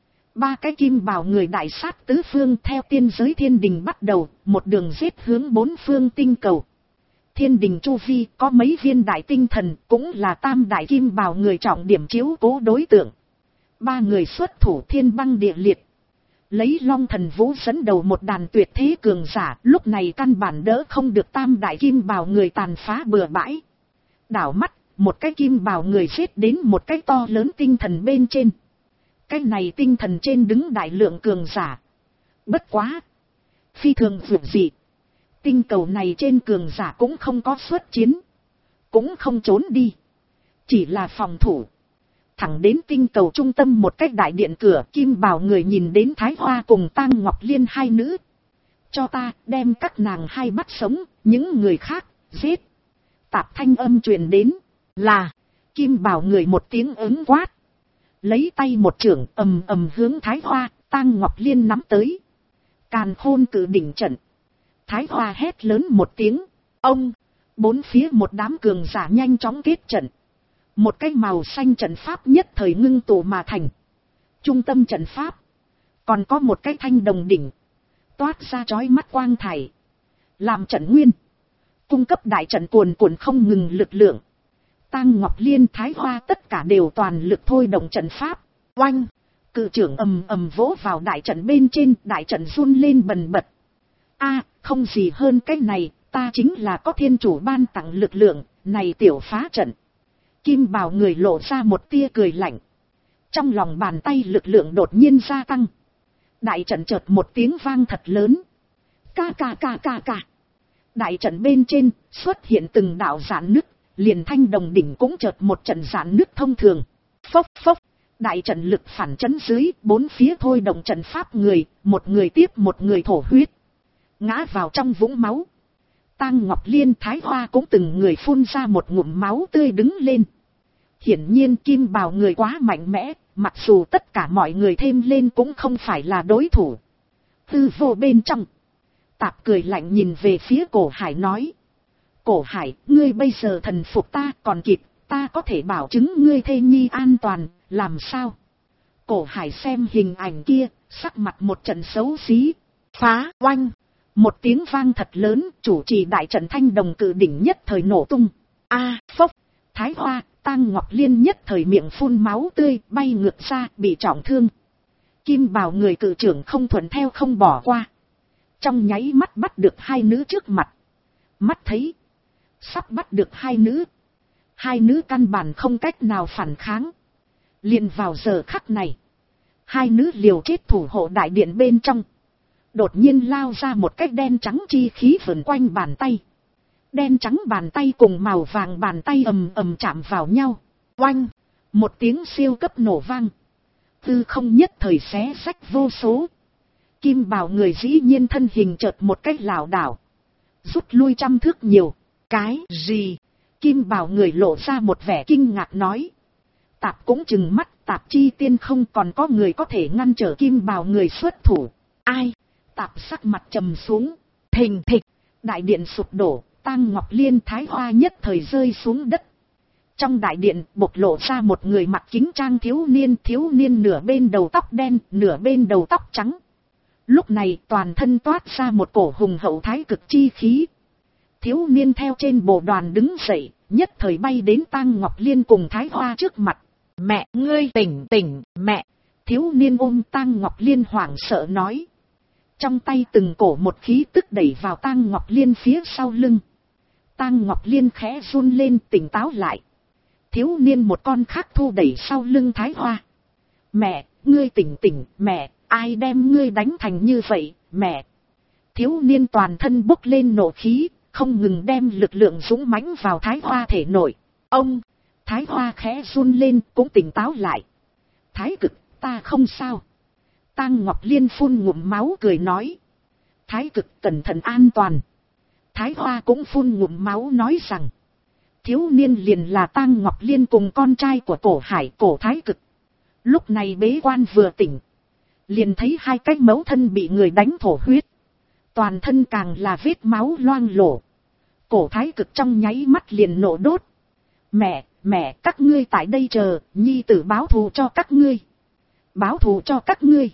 Ba cái kim bào người đại sát tứ phương theo tiên giới thiên đình bắt đầu, một đường giết hướng bốn phương tinh cầu. Thiên đình chu vi có mấy viên đại tinh thần, cũng là tam đại kim bào người trọng điểm chiếu cố đối tượng. Ba người xuất thủ thiên băng địa liệt. Lấy Long Thần Vũ dẫn đầu một đàn tuyệt thế cường giả, lúc này căn bản đỡ không được tam đại kim bào người tàn phá bừa bãi. Đảo mắt, một cái kim bào người giết đến một cái to lớn tinh thần bên trên. Cái này tinh thần trên đứng đại lượng cường giả. Bất quá. Phi thường vượt dị. Tinh cầu này trên cường giả cũng không có xuất chiến. Cũng không trốn đi. Chỉ là phòng thủ. Thẳng đến tinh cầu trung tâm một cái đại điện cửa, kim bào người nhìn đến Thái Hoa cùng Tang Ngọc Liên hai nữ. Cho ta đem các nàng hai bắt sống, những người khác, giết. Tạp thanh âm truyền đến. Là, kim bào người một tiếng ứng quát. Lấy tay một chưởng ầm ầm hướng Thái Hoa, Tang Ngọc Liên nắm tới. Càn Khôn Cự Đỉnh trận. Thái Hoa hét lớn một tiếng. Ông, bốn phía một đám cường giả nhanh chóng kết trận. Một cái màu xanh trận pháp nhất thời ngưng tụ mà thành. Trung tâm trận pháp. Còn có một cái thanh đồng đỉnh. Toát ra chói mắt quang thải. Làm trận nguyên. Cung cấp đại trận cuồn cuộn không ngừng lực lượng. Tang Ngọc Liên Thái Hoa tất cả đều toàn lực thôi động trận pháp. Oanh. Cự trưởng ầm ầm vỗ vào đại trận bên trên. Đại trận run lên bần bật. A, không gì hơn cái này. Ta chính là có thiên chủ ban tặng lực lượng. Này tiểu phá trận. Kim bào người lộ ra một tia cười lạnh. Trong lòng bàn tay lực lượng đột nhiên gia tăng. Đại trận chợt một tiếng vang thật lớn. Ca ca ca ca ca. Đại trận bên trên xuất hiện từng đạo giãn nứt. Liền thanh đồng đỉnh cũng chợt một trận giãn nứt thông thường. Phốc phốc. Đại trận lực phản chấn dưới, bốn phía thôi động trận pháp người, một người tiếp một người thổ huyết. Ngã vào trong vũng máu. Tang Ngọc Liên Thái Hoa cũng từng người phun ra một ngụm máu tươi đứng lên. Hiển nhiên kim bào người quá mạnh mẽ, mặc dù tất cả mọi người thêm lên cũng không phải là đối thủ. Hư vô bên trong. Tạp cười lạnh nhìn về phía Cổ Hải nói. Cổ Hải, ngươi bây giờ thần phục ta còn kịp, ta có thể bảo chứng ngươi thê nhi an toàn, làm sao? Cổ Hải xem hình ảnh kia, sắc mặt một trận xấu xí. Phá, oanh. Một tiếng vang thật lớn, chủ trì đại trận thanh đồng cự đỉnh nhất thời nổ tung. A, phốc. Thái Hoa, Tang Ngọc Liên nhất thời miệng phun máu tươi, bay ngược ra, bị trọng thương. Kim bào người cự trưởng không thuận theo không bỏ qua. Trong nháy mắt bắt được hai nữ trước mặt. Mắt thấy. Sắp bắt được hai nữ. Hai nữ căn bản không cách nào phản kháng. Liền vào giờ khắc này. Hai nữ liều chết thủ hộ đại điện bên trong. Đột nhiên lao ra một cái đen trắng chi khí vần quanh bàn tay. Đen trắng bàn tay cùng màu vàng bàn tay ầm ầm chạm vào nhau. Oanh. Một tiếng siêu cấp nổ vang. Tư không nhất thời xé rách vô số. Kim bào người dĩ nhiên thân hình chợt một cách lảo đảo. Rút lui trăm thước nhiều. Cái gì? Kim bào người lộ ra một vẻ kinh ngạc nói. Tạp cũng chừng mắt, Tạp chi tiên không còn có người có thể ngăn trở kim bào người xuất thủ. Ai? Tạp sắc mặt trầm xuống. Thình thịch. Đại điện sụp đổ. Tang Ngọc Liên Thái Hoa nhất thời rơi xuống đất. Trong đại điện bộc lộ ra một người mặc kính trang thiếu niên nửa bên đầu tóc đen, nửa bên đầu tóc trắng. Lúc này toàn thân toát ra một cổ hùng hậu thái cực chi khí. Thiếu niên theo trên bộ đoàn đứng dậy, nhất thời bay đến Tang Ngọc Liên cùng Thái Hoa trước mặt. Mẹ, ngươi tỉnh, mẹ. Thiếu niên ôm Tang Ngọc Liên hoảng sợ nói. Trong tay từng cổ một khí tức đẩy vào Tang Ngọc Liên phía sau lưng. Tang Ngọc Liên khẽ run lên tỉnh táo lại. Thiếu niên một con khác thu đẩy sau lưng Thái Hoa. Mẹ, ngươi tỉnh tỉnh, mẹ, ai đem ngươi đánh thành như vậy, mẹ. Thiếu niên toàn thân bốc lên nộ khí, không ngừng đem lực lượng dũng mãnh vào Thái Hoa thể nội. Ông, Thái Hoa khẽ run lên cũng tỉnh táo lại. Thái Cực, ta không sao. Tang Ngọc Liên phun ngụm máu cười nói. Thái Cực cẩn thận an toàn. Thái Hoa cũng phun ngụm máu nói rằng. Thiếu niên liền là Tang Ngọc Liên cùng con trai của Cổ Hải, Cổ Thái Cực. Lúc này bế quan vừa tỉnh. Liền thấy hai cái mẫu thân bị người đánh thổ huyết. Toàn thân càng là vết máu loang lổ. Cổ Thái Cực trong nháy mắt liền nổ đốt. Mẹ, các ngươi tại đây chờ, nhi tử báo thù cho các ngươi. Báo thù cho các ngươi.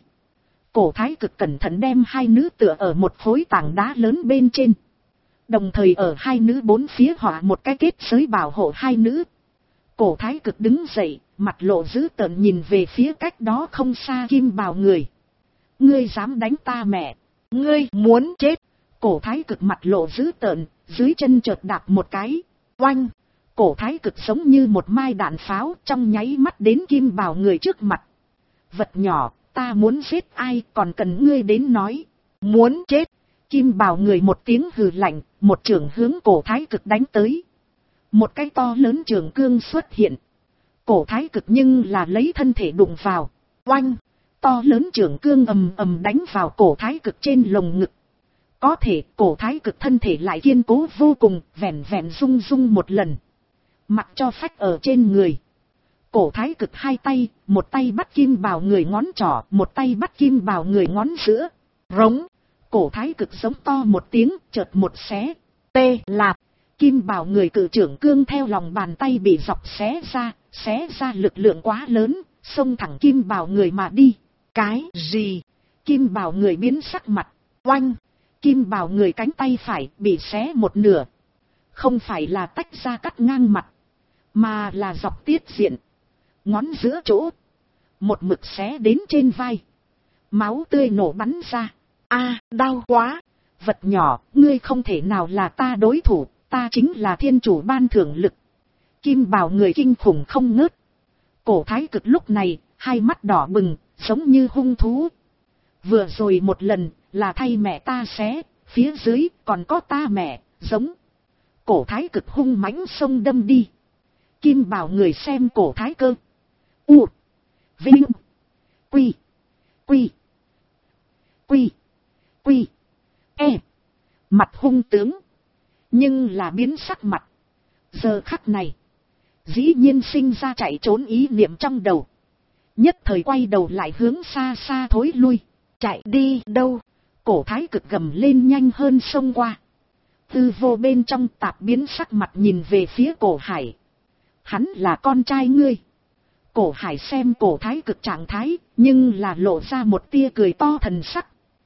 Cổ Thái Cực cẩn thận đem hai nữ tựa ở một khối tảng đá lớn bên trên. Đồng thời ở hai nữ bốn phía họa một cái kết giới bảo hộ hai nữ. Cổ Thái Cực đứng dậy, mặt lộ dữ tợn nhìn về phía cách đó không xa Kim Bào người. Ngươi dám đánh ta mẹ, ngươi muốn chết. Cổ Thái Cực mặt lộ dữ tợn, dưới chân chợt đạp một cái. Oanh! Cổ Thái Cực giống như một mai đạn pháo trong nháy mắt đến Kim Bào người trước mặt. Vật nhỏ, ta muốn giết ai còn cần ngươi đến nói. Muốn chết. Kim Bào người một tiếng hừ lạnh, một chưởng hướng Cổ Thái Cực đánh tới. Một cái to lớn trường cương xuất hiện. Cổ Thái Cực nhưng là lấy thân thể đụng vào. Oanh! To lớn trường cương ầm ầm đánh vào Cổ Thái Cực trên lồng ngực. Có thể Cổ Thái Cực thân thể lại kiên cố vô cùng, vẹn vẹn rung rung một lần. Mặc cho phách ở trên người. Cổ Thái Cực hai tay, một tay bắt Kim Bào người ngón trỏ, một tay bắt Kim Bào người ngón giữa. Rống! Cổ Thái Cực giống to một tiếng, chợt một xé. Tê lạp! Kim Bào người cự trưởng cương theo lòng bàn tay bị dọc xé ra lực lượng quá lớn, xông thẳng Kim Bào người mà đi. Cái gì? Kim Bào người biến sắc mặt. Oanh! Kim Bào người cánh tay phải bị xé một nửa. Không phải là tách ra cắt ngang mặt, mà là dọc tiết diện. Ngón giữa chỗ. Một mực xé đến trên vai. Máu tươi nổ bắn ra. A, đau quá. Vật nhỏ, ngươi không thể nào là ta đối thủ, ta chính là thiên chủ ban thưởng lực. Kim Bào người kinh khủng không ngớt. Cổ Thái Cực lúc này, hai mắt đỏ bừng, giống như hung thú. Vừa rồi một lần, là thay mẹ ta xé, phía dưới còn có ta mẹ, giống. Cổ Thái Cực hung mãnh xông đâm đi. Kim Bào người xem Cổ Thái Cơ. U. Vinh. Quy. Quy. Quy. Quy. E. Mặt hung tướng. Nhưng là biến sắc mặt. Giờ khắc này. Dĩ nhiên sinh ra chạy trốn ý niệm trong đầu. Nhất thời quay đầu lại hướng xa xa thối lui. Chạy đi đâu? Cổ Thái Cực gầm lên nhanh hơn xông qua. Tư vô bên trong tạp biến sắc mặt nhìn về phía Cổ Hải. Hắn là con trai ngươi. Cổ Hải xem Cổ Thái Cực trạng thái, nhưng là lộ ra một tia cười to thần sắc.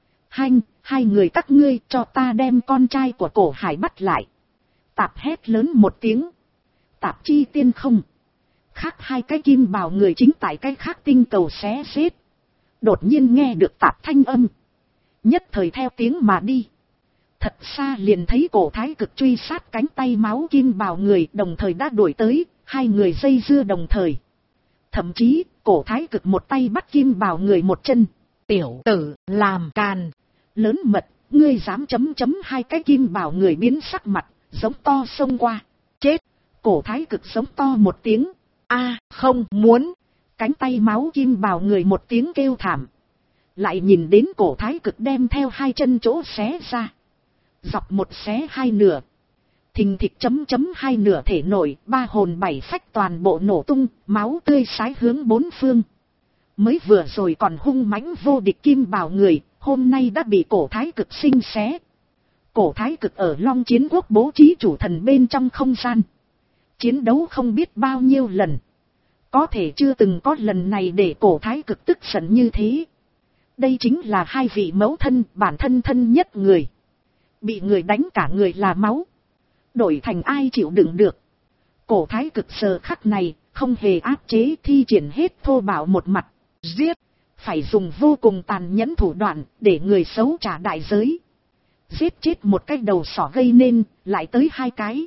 Hai người các ngươi cho ta đem con trai của Cổ Hải bắt lại. Tạp hét lớn một tiếng. Tạp chi tiên không. Khác hai cái Kim Bào người chính tại cái khác tinh cầu xé xết. Đột nhiên nghe được tạp thanh âm. Nhất thời theo tiếng mà đi. Thật xa liền thấy Cổ Thái Cực truy sát cánh tay máu Kim Bào người đồng thời đã đuổi tới, hai người dây dưa đồng thời. Thậm chí, Cổ Thái Cực một tay bắt Kim Bào người một chân. Tiểu tử, làm càn. Lớn mật, ngươi dám hai cái Kim Bào người biến sắc mặt, giống to xông qua. Chết! Cổ Thái Cực giống to một tiếng. A, không muốn. Cánh tay máu Kim Bào người một tiếng kêu thảm. Lại nhìn đến Cổ Thái Cực đem theo hai chân chỗ xé ra. Dọc một xé hai nửa. Thình thịch hai nửa thể nổi, ba hồn bảy phách toàn bộ nổ tung, máu tươi sái hướng bốn phương. Mới vừa rồi còn hung mãnh vô địch Kim Bào người, hôm nay đã bị Cổ Thái Cực sinh xé. Cổ Thái Cực ở Long Chiến Quốc bố trí chủ thần bên trong không gian. Chiến đấu không biết bao nhiêu lần. Có thể chưa từng có lần này để Cổ Thái Cực tức giận như thế. Đây chính là hai vị mẫu thân, bản thân thân nhất người. Bị người đánh cả người là máu. Đổi thành ai chịu đựng được. Cổ Thái Cực giờ khắc này, không hề áp chế thi triển hết thô bạo một mặt. Giết! phải dùng vô cùng tàn nhẫn thủ đoạn để người xấu trả đại giới. Giết chết một cái đầu sỏ gây nên, lại tới 2 cái.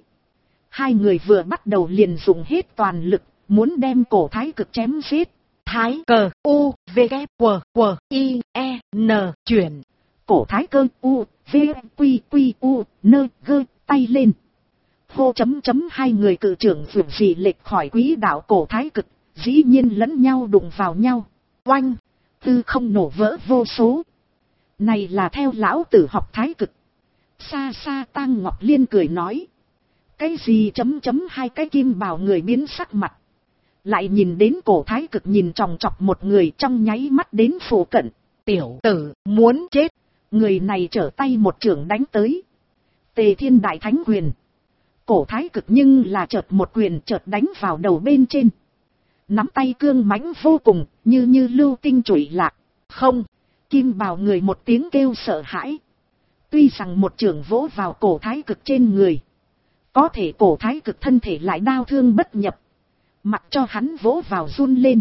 2 người vừa bắt đầu liền dùng hết toàn lực, muốn đem cổ Thái Cực chém giết. Thái cờ U, V, K, W, I, E, N, chuyển. Cổ Thái Cơ U, V, Q, U, N, G, tay lên. Hô chấm chấm 2 người cự trưởng vượt dị lệch khỏi quỹ đạo cổ Thái Cực, dĩ nhiên lẫn nhau đụng vào nhau. Oanh, tư không nổ vỡ vô số. Này là theo lão tử học Thái Cực. Xa xa Tang Ngọc Liên cười nói. Cái gì chấm chấm 2 cái kim bào người biến sắc mặt. Lại nhìn đến cổ Thái Cực nhìn chòng chọc một người trong nháy mắt đến phụ cận. Tiểu tử muốn chết. Người này trở tay một chưởng đánh tới. Tề Thiên Đại Thánh Quyền. Cổ Thái Cực nhưng là chợt một quyền chợt đánh vào đầu bên trên. Nắm tay cương mãnh vô cùng, như lưu tinh chủy lạc. Không, kim bào người một tiếng kêu sợ hãi. Tuy rằng một chưởng vỗ vào cổ Thái Cực trên người. Có thể cổ Thái Cực thân thể lại đau thương bất nhập. Mặc cho hắn vỗ vào run lên.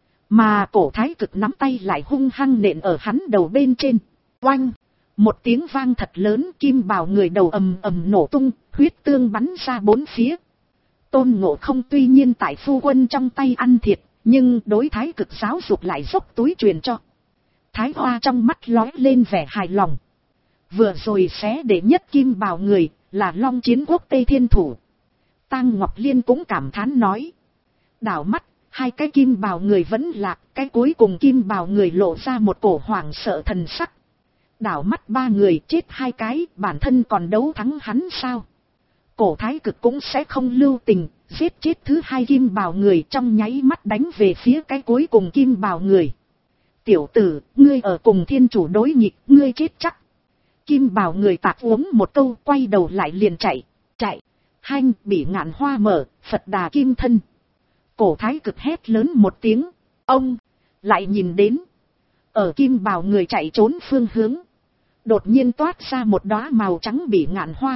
Mà cổ Thái Cực nắm tay lại hung hăng nện ở hắn đầu bên trên. Oanh! Một tiếng vang thật lớn, kim bào người đầu ầm ầm nổ tung, huyết tương bắn ra 4 phía. Tôn Ngộ Không tuy nhiên tại phu quân trong tay ăn thiệt, nhưng đối Thái Cực giáo dục lại dốc túi truyền cho. Thái Hoa trong mắt lóe lên vẻ hài lòng. Vừa rồi xé để nhất kim bào người, là Long Chiến Quốc Tây Thiên Thủ. Tang Ngọc Liên cũng cảm thán nói. Đảo mắt, 2 cái kim bào người vẫn lạc, cái cuối cùng kim bào người lộ ra một cổ hoảng sợ thần sắc. Đảo mắt 3 người chết 2 cái, bản thân còn đấu thắng hắn sao? Cổ Thái Cực cũng sẽ không lưu tình, giết chết thứ 2 kim bào người trong nháy mắt đánh về phía cái cuối cùng kim bào người. Tiểu tử, ngươi ở cùng thiên chủ đối nghịch, ngươi chết chắc. Kim bào người tạc uống một câu, quay đầu lại liền chạy. Hanh, bị ngạn hoa mở, Phật Đà Kim Thân. Cổ Thái Cực hét lớn một tiếng, ông, lại nhìn đến. Ở kim bào người chạy trốn phương hướng. Đột nhiên toát ra một đóa màu trắng bị ngạn hoa.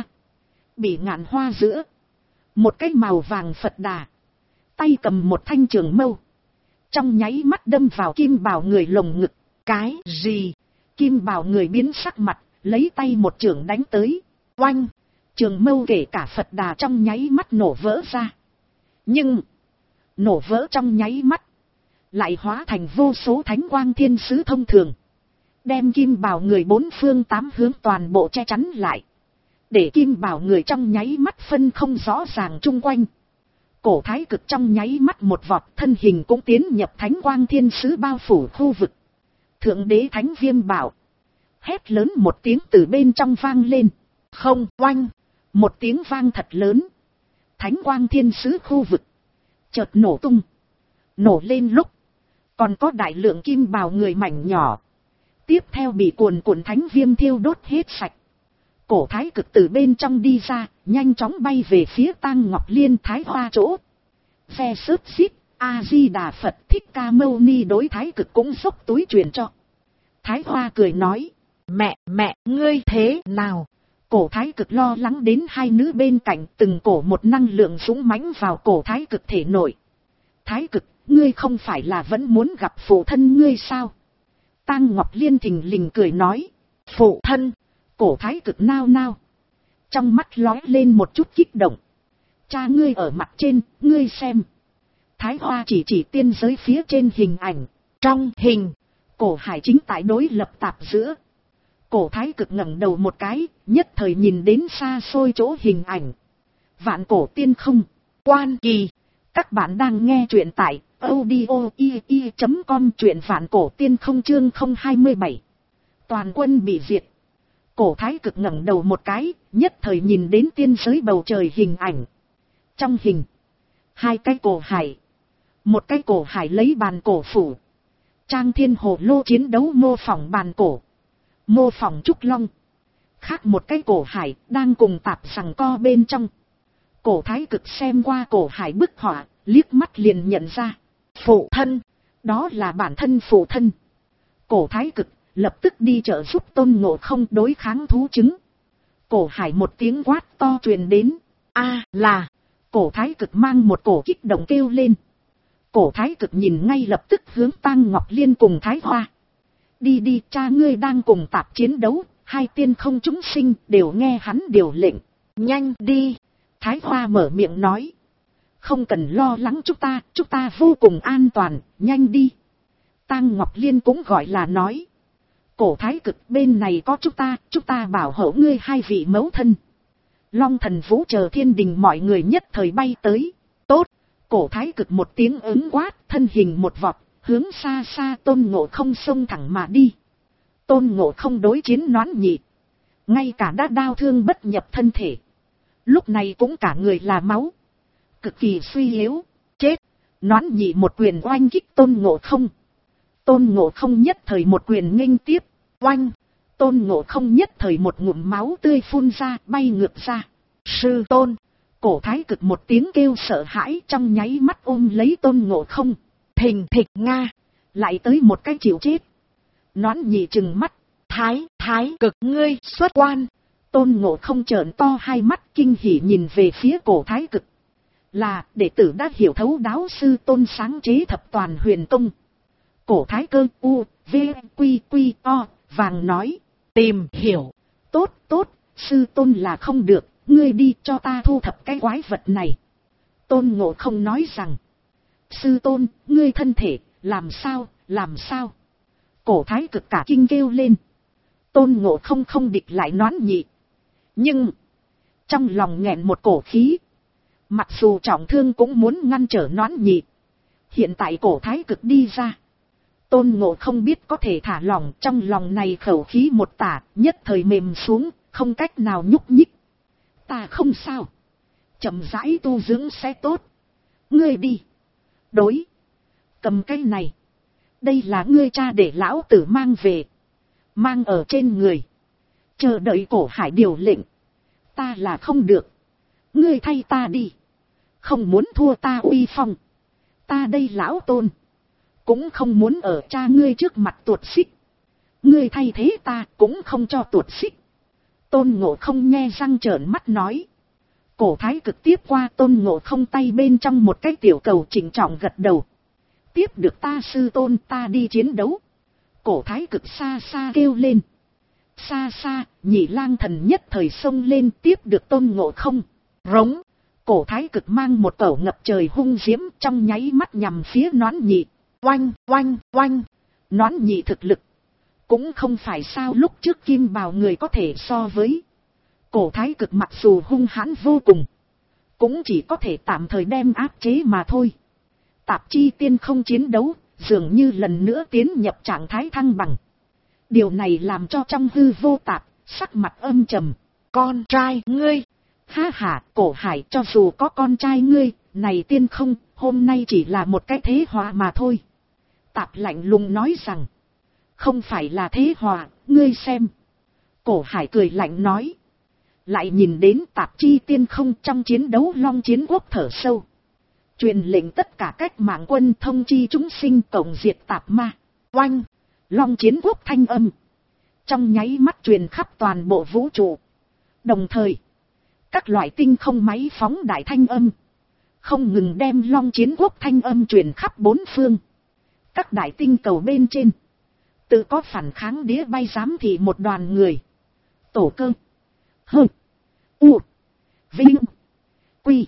Bị ngạn hoa giữa. Một cái màu vàng Phật Đà. Tay cầm một thanh trường mâu. Trong nháy mắt đâm vào kim bào người lồng ngực. Cái gì? Kim bào người biến sắc mặt, lấy tay một chưởng đánh tới. Oanh! Trường mâu kể cả Phật Đà trong nháy mắt nổ vỡ ra. Nhưng, nổ vỡ trong nháy mắt, lại hóa thành vô số thánh quang thiên sứ thông thường. Đem kim bào người 4 phương 8 hướng toàn bộ che chắn lại. Để kim bào người trong nháy mắt phân không rõ ràng chung quanh. Cổ Thái Cực trong nháy mắt một vọt, thân hình cũng tiến nhập thánh quang thiên sứ bao phủ khu vực. Thượng đế Thánh Viêm bảo. Hét lớn một tiếng từ bên trong vang lên. Không, oanh! Một tiếng vang thật lớn. Thánh quang thiên sứ khu vực chợt nổ tung. Nổ lên lúc, còn có đại lượng kim bào người mảnh nhỏ. Tiếp theo bị cuồn cuộn thánh viêm thiêu đốt hết sạch. Cổ Thái Cực từ bên trong đi ra, nhanh chóng bay về phía Tang Ngọc Liên Thái Hoa chỗ. Phe sớt xít, A-di-đà Phật Thích Ca Mâu Ni đối Thái Cực cũng dốc túi truyền cho. Thái Hoa cười nói, mẹ, ngươi thế nào? Cổ Thái Cực lo lắng đến 2 nữ bên cạnh, từng cổ một năng lượng dũng mãnh vào cổ Thái Cực thể nội. Thái Cực, ngươi không phải là vẫn muốn gặp phụ thân ngươi sao? Tang Ngọc Liên thình lình cười nói, phụ thân. Cổ Thái Cực nao nao. Trong mắt lóe lên một chút kích động. Cha ngươi ở mặt trên, ngươi xem. Thái Hoa chỉ tiên giới phía trên hình ảnh. Trong hình, cổ Hải chính tại đối lập tạp giữa. Cổ Thái Cực ngẩng đầu một cái, nhất thời nhìn đến xa xôi chỗ hình ảnh. Vạn cổ tiên không, quan kỳ. Các bạn đang nghe truyện tại audio.com, truyện vạn cổ tiên không chương 027. Toàn quân bị diệt. Cổ Thái Cực ngẩng đầu một cái, nhất thời nhìn đến tiên giới bầu trời hình ảnh. Trong hình, 2 cái cổ hải. Một cái cổ hải lấy bàn cổ phủ. Trang thiên hồ lô chiến đấu mô phỏng bàn cổ. Mô phỏng trúc long. Khác một cái cổ hải đang cùng tạp giằng co bên trong. Cổ Thái Cực xem qua cổ hải bức họa, liếc mắt liền nhận ra. Phụ thân, đó là bản thân phụ thân. Cổ Thái Cực lập tức đi trợ giúp Tôn Ngộ Không đối kháng thú trứng. Cổ Hải một tiếng quát to truyền đến. Là. Cổ Thái Cực mang một cổ kích động kêu lên. Cổ Thái Cực nhìn ngay lập tức hướng Tang Ngọc Liên cùng Thái Hoa. Đi đi, cha ngươi đang cùng Tạp chiến đấu, hai tiên không chúng sinh đều nghe hắn điều lệnh. Nhanh đi. Thái Hoa mở miệng nói. Không cần lo lắng chúng ta vô cùng an toàn, nhanh đi. Tang Ngọc Liên cũng gọi là nói. Cổ Thái Cực bên này có chúng ta bảo hộ ngươi hai vị mẫu thân. Long Thần Vũ chờ thiên đình mọi người nhất thời bay tới. Tốt, Cổ Thái Cực một tiếng ứng quát, thân hình một vọt, hướng xa xa Tôn Ngộ Không xông thẳng mà đi. Tôn Ngộ Không đối chiến Noãn Nhị, ngay cả đã đao thương bất nhập thân thể, lúc này cũng cả người là máu, cực kỳ suy yếu. Chết! Noãn Nhị một quyền oanh kích Tôn Ngộ Không. Tôn Ngộ Không nhất thời một quyền nghênh tiếp, oanh! Tôn Ngộ Không nhất thời một ngụm máu tươi phun ra, bay ngược ra. Sư Tôn! Cổ Thái Cực một tiếng kêu sợ hãi, trong nháy mắt ôm lấy Tôn Ngộ Không. Thình thịch nga! Lại tới một cái chịu chết. Noãn Nhị trừng mắt. Thái Cực ngươi xuất quan! Tôn Ngộ Không trợn to hai mắt kinh hỉ nhìn về phía Cổ Thái Cực. Là đệ tử đã hiểu thấu đáo sư tôn sáng chế thập toàn huyền công. Cổ Thái Cơ vàng nói. Tìm hiểu. Tốt, sư tôn là không được, ngươi đi cho ta thu thập cái quái vật này. Tôn Ngộ Không nói rằng. Sư tôn, ngươi thân thể, làm sao? Cổ Thái Cực cả kinh kêu lên. Tôn Ngộ Không không địch lại Noãn Nhị. Nhưng, trong lòng nghẹn một cổ khí. Mặc dù trọng thương cũng muốn ngăn trở Noãn Nhị. Hiện tại Cổ Thái Cực đi ra. Tôn Ngộ Không biết có thể thả lỏng, trong lòng này khẩu khí một tả, nhất thời mềm xuống, không cách nào nhúc nhích. Ta không sao. Chậm rãi tu dưỡng sẽ tốt. Ngươi đi. Đối. Cầm cái này. Đây là ngươi cha để lão tử mang về. Mang ở trên người. Chờ đợi Cổ Hải điều lệnh. Ta là không được. Ngươi thay ta đi. Không muốn thua ta uy phong. Ta đây lão Tôn. Cũng không muốn ở cha ngươi trước mặt tuột xích. Ngươi thay thế ta cũng không cho tuột xích. Tôn Ngộ Không nghe răng trợn mắt nói. Cổ Thái Cực tiếp qua Tôn Ngộ Không tay bên trong một cái tiểu cầu chỉnh trọng gật đầu. Tiếp được ta sư tôn, ta đi chiến đấu. Cổ Thái Cực xa xa kêu lên. Xa, Nhị Lang Thần nhất thời xông lên tiếp được Tôn Ngộ Không. Rống. Cổ Thái Cực mang một cẩu ngập trời hung diễm trong nháy mắt nhằm phía Noãn Nhị. Oanh. Noãn Nhị thực lực cũng không phải sao lúc trước Kim Bào người có thể so với. Cổ Thái Cực mặc dù hung hãn vô cùng, cũng chỉ có thể tạm thời đem áp chế mà thôi. Tạp Chi Tiên không chiến đấu, dường như lần nữa tiến nhập trạng thái thăng bằng. Điều này làm cho trong hư vô Tạp sắc mặt âm trầm. Con trai ngươi. Ha ha, Cổ Hải, cho dù có con trai ngươi, này tiên không, hôm nay chỉ là một cái thế hòa mà thôi. Tạp lạnh lùng nói rằng. Không phải là thế hòa, ngươi xem. Cổ Hải cười lạnh nói. Lại nhìn đến Tạp Chi Tiên không trong chiến đấu Long Chiến Quốc thở sâu. Truyền lệnh tất cả cách mạng quân thông chi chúng sinh tổng diệt tạp ma. Oanh! Long Chiến Quốc thanh âm. Trong nháy mắt truyền khắp toàn bộ vũ trụ. Đồng thời, các loại tinh không máy phóng đại thanh âm. Không ngừng đem Long Chiến Quốc thanh âm truyền khắp bốn phương. Các đại tinh cầu bên trên. Tự có phản kháng đĩa bay giám thị một đoàn người. Tổ Cơ. Hơ. U. Vinh. Quy.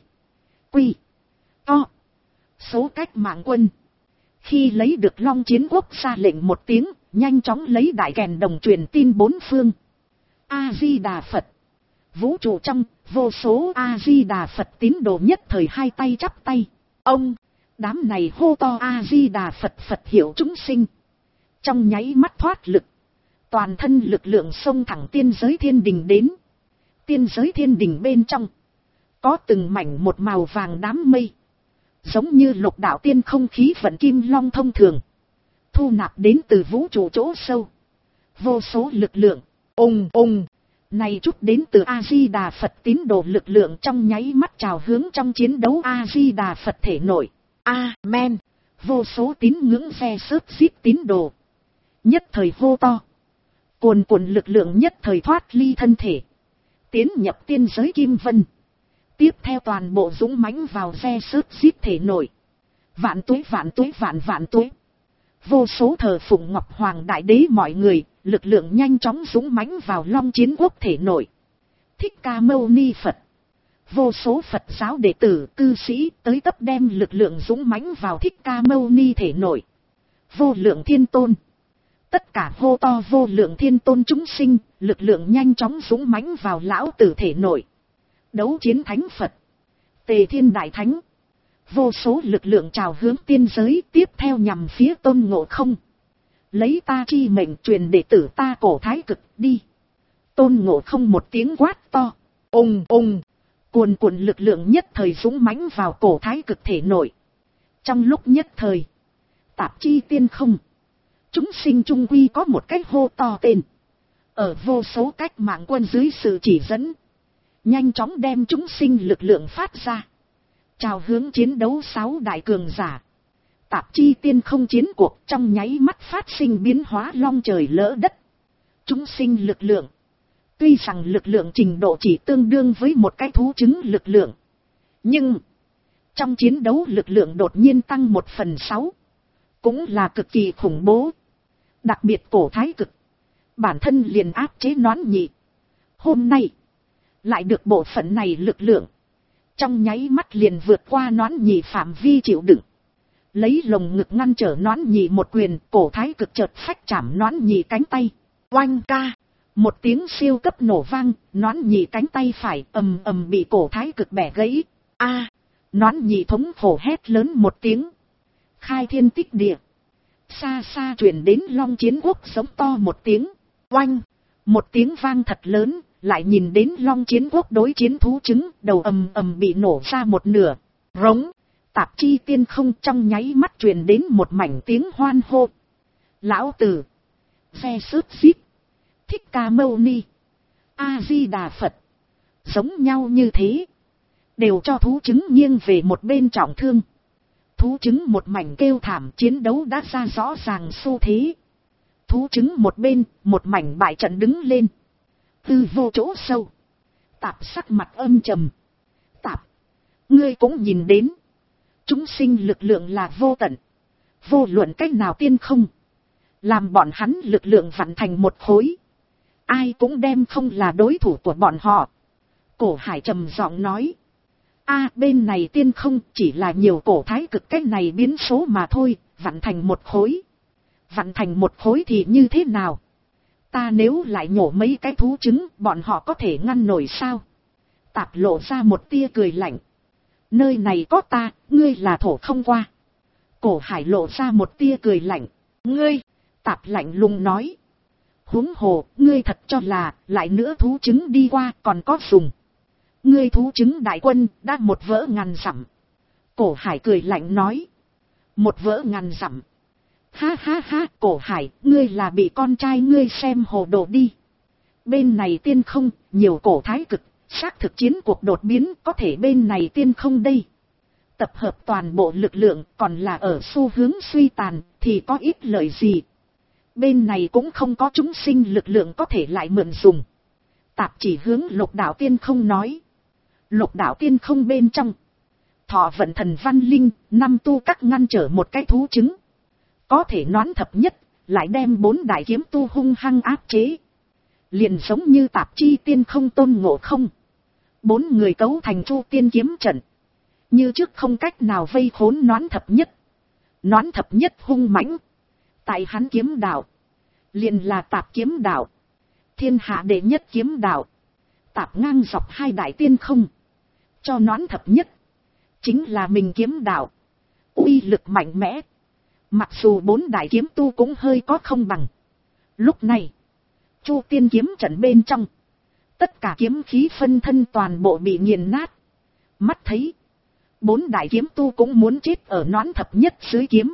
To. Số cách mạng quân. Khi lấy được Long Chiến Quốc ra lệnh một tiếng, nhanh chóng lấy đại kèn đồng truyền tin bốn phương. A-di-đà Phật. Vũ trụ trong, vô số A-di-đà Phật tín đồ nhất thời hai tay chắp tay. Ông, đám này hô to A-di-đà Phật, Phật hiểu chúng sinh. Trong nháy mắt thoát lực. Toàn thân lực lượng xông thẳng tiên giới thiên đình đến. Tiên giới thiên đình bên trong. Có từng mảnh một màu vàng đám mây. Giống như lục đạo tiên không khí vận kim long thông thường. Thu nạp đến từ vũ trụ chỗ sâu. Vô số lực lượng. Ùng. Này chút đến từ A-di-đà Phật tín đồ lực lượng trong nháy mắt trào hướng trong chiến đấu A-di-đà Phật thể nội. Amen. Vô số tín ngưỡng xe sớt xít tín đồ. Nhất thời hô to. Cuồn lực lượng nhất thời thoát ly thân thể. Tiến nhập tiên giới kim vân. Tiếp theo toàn bộ dũng mãnh vào xe sớt xít thể nội. Vạn tuế vạn tuế vạn vạn tuế. Vô số thờ phụng Ngọc Hoàng Đại Đế mọi người, lực lượng nhanh chóng dũng mãnh vào Long Chiến Quốc thể nội. Thích Ca Mâu Ni Phật. Vô số Phật giáo đệ tử, cư sĩ tới tấp đem lực lượng dũng mãnh vào Thích Ca Mâu Ni thể nội. Vô lượng thiên tôn. Tất cả hô to vô lượng thiên tôn chúng sinh, lực lượng nhanh chóng dũng mãnh vào lão tử thể nội. Đấu chiến thánh Phật. Tề Thiên Đại Thánh. Vô số lực lượng trào hướng tiên giới, tiếp theo nhằm phía Tôn Ngộ Không. Lấy ta chi mệnh truyền đệ tử ta Cổ Thái Cực đi. Tôn Ngộ Không một tiếng quát to. Ùng ùng. Cuồn cuộn lực lượng nhất thời dũng mãnh vào Cổ Thái Cực thể nội. Trong lúc nhất thời, tạp chi tiên không. Chúng sinh chung quy có một cách hô to tên. Ở vô số cách mạng quân dưới sự chỉ dẫn, nhanh chóng đem chúng sinh lực lượng phát ra. Chào hướng chiến đấu 6 đại cường giả. Tạp chi tiên không chiến cuộc trong nháy mắt phát sinh biến hóa long trời lỡ đất. Chúng sinh lực lượng. Tuy rằng lực lượng trình độ chỉ tương đương với một cái thú trứng lực lượng. Nhưng, trong chiến đấu lực lượng đột nhiên tăng 1/6. Cũng là cực kỳ khủng bố. Đặc biệt Cổ Thái Cực. Bản thân liền áp chế Nón Nhị. Hôm nay, lại được bộ phận này lực lượng. Trong nháy mắt liền vượt qua Nón Nhị phạm vi chịu đựng. Lấy lồng ngực ngăn trở Nón Nhị một quyền, Cổ Thái Cực chợt phách chạm Nón Nhị cánh tay. Oanh ca. Một tiếng siêu cấp nổ vang, Nón Nhị cánh tay phải ầm ầm bị Cổ Thái Cực bẻ gãy. A. Nón Nhị thống khổ hét lớn một tiếng. Khai thiên tích địa. Xa xa truyền đến Long Chiến Quốc giống to một tiếng. Oanh. Một tiếng vang thật lớn, lại nhìn đến Long Chiến Quốc đối chiến thú trứng, đầu ầm ầm bị nổ ra một nửa. Rống. Tạp chi tiên không trong nháy mắt truyền đến một mảnh tiếng hoan hô. Lão tử. Phe sướt xíp. Thích Ca Mâu Ni. A Di Đà Phật. Giống nhau như thế. Đều cho thú trứng nghiêng về một bên trọng thương. Thú trứng một mảnh kêu thảm, chiến đấu đã ra rõ ràng xu thế. Thú trứng một bên, một mảnh bại trận đứng lên. Tư vô chỗ sâu. Tạp sắc mặt âm trầm. Tạp. Ngươi cũng nhìn đến. Chúng sinh lực lượng là vô tận. Vô luận cách nào tiên không. Làm bọn hắn lực lượng vặn thành một khối. Ai cũng đem không là đối thủ của bọn họ. Cổ Hải trầm giọng nói. Bên này tiên không chỉ là nhiều Cổ Thái Cực cách này biến số mà thôi, vặn thành một khối. Vặn thành một khối thì như thế nào? Ta nếu lại nhổ mấy cái thú trứng, bọn họ có thể ngăn nổi sao? Tạp lộ ra một tia cười lạnh. Nơi này có ta, ngươi là thổ không qua. Cổ Hải lộ ra một tia cười lạnh. Ngươi, Tạp lạnh lùng nói. Huống hồ, ngươi thật cho là, lại nữa thú trứng đi qua còn có dùng. Ngươi thú trứng đại quân, đã một vỡ ngàn dặm. Cổ Hải cười lạnh nói. Một vỡ ngàn dặm. Ha ha ha, Cổ Hải, ngươi là bị con trai ngươi xem hồ đồ đi. Bên này tiên không, nhiều Cổ Thái Cực, xác thực chiến cuộc đột biến, có thể bên này tiên không đây. Tập hợp toàn bộ lực lượng, còn là ở xu hướng suy tàn, thì có ít lợi gì. Bên này cũng không có chúng sinh lực lượng có thể lại mượn dùng. Tạp chỉ hướng Lục Đạo Tiên không nói. Lục Đạo Tiên không bên trong. Thọ vận thần văn linh, 5 tu các ngăn trở một cái thú trứng. Có thể Nón Thập Nhất, lại đem 4 đại kiếm tu hung hăng áp chế. Liền giống như Tạp chi tiên không Tôn Ngộ Không. 4 người cấu thành Chu Tiên kiếm trận. Như trước không cách nào vây khốn Nón Thập Nhất. Nón Thập Nhất hung mãnh. Tại hắn kiếm đạo. Liền là Tạp kiếm đạo. Thiên hạ đệ nhất kiếm đạo. Tạp ngang dọc 2 đại tiên không. Cho Nón Thập Nhất. Chính là mình kiếm đạo. Uy lực mạnh mẽ. Mặc dù 4 đại kiếm tu cũng hơi có không bằng. Lúc này. Chu Tiên kiếm trận bên trong. Tất cả kiếm khí phân thân toàn bộ bị nghiền nát. Mắt thấy. 4 đại kiếm tu cũng muốn chết ở Nón Thập Nhất dưới kiếm.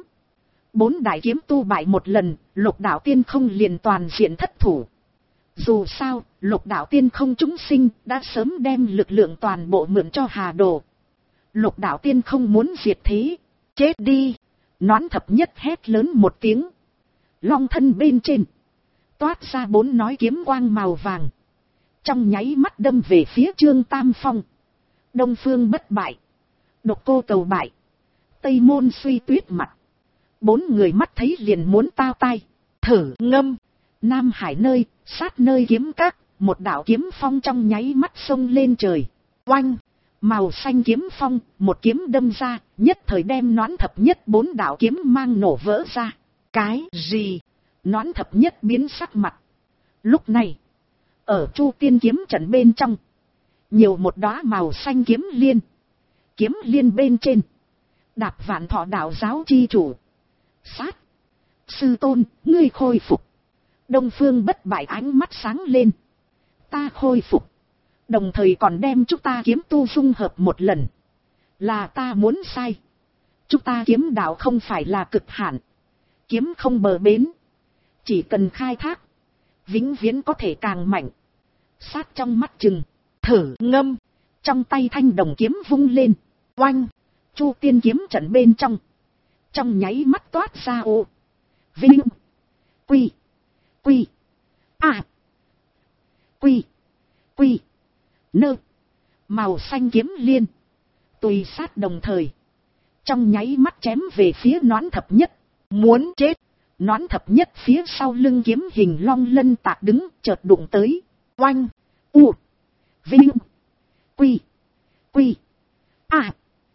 4 đại kiếm tu bại một lần, Lục Đạo Tiên không liền toàn diện thất thủ. Dù sao, Lục Đạo Tiên không chúng sinh đã sớm đem lực lượng toàn bộ mượn cho Hà Đồ. Lục Đạo Tiên không muốn diệt thế. Chết đi! Nón Thập Nhất hét lớn một tiếng. Long thân bên trên. Toát ra 4 nói kiếm quang màu vàng. Trong nháy mắt đâm về phía Trương Tam Phong. Đông Phương bất bại. Độc cô cầu bại. Tây Môn Suy Tuyết mặt. 4 người mắt thấy liền muốn tao tai. Thử ngâm. Nam Hải nơi, sát nơi kiếm các, một đạo kiếm phong trong nháy mắt xông lên trời. Oanh. Màu xanh kiếm phong, một kiếm đâm ra, nhất thời đem Noãn Thập Nhất 4 đạo kiếm mang nổ vỡ ra. Cái gì? Noãn Thập Nhất biến sắc mặt. Lúc này, ở Chu Tiên kiếm trận bên trong, nhiều một đóa màu xanh kiếm liên. Kiếm liên bên trên, đạp Vạn Thọ đạo giáo chi chủ. Sát. Sư tôn, ngươi khôi phục. Đông Phương Bất Bại ánh mắt sáng lên. Ta khôi phục. Đồng thời còn đem chúng ta kiếm tu dung hợp một lần. Là ta muốn sai. Chúng ta kiếm đạo không phải là cực hạn. Kiếm không bờ bến. Chỉ cần khai thác, vĩnh viễn có thể càng mạnh. Sát trong mắt chừng. Thử ngâm. Trong tay thanh đồng kiếm vung lên. Oanh. Chu Tiên kiếm trận bên trong. Trong nháy mắt toát ra ô. Vinh. Quy. Quy. À. Quy. Quy. Nơ. Màu xanh kiếm liên. Tùy sát đồng thời. Trong nháy mắt chém về phía Noãn Thập Nhất. Muốn chết. Noãn Thập Nhất phía sau lưng kiếm hình long lân tạc đứng chợt đụng tới. Oanh. U. Vinh. Quy. Quy. À.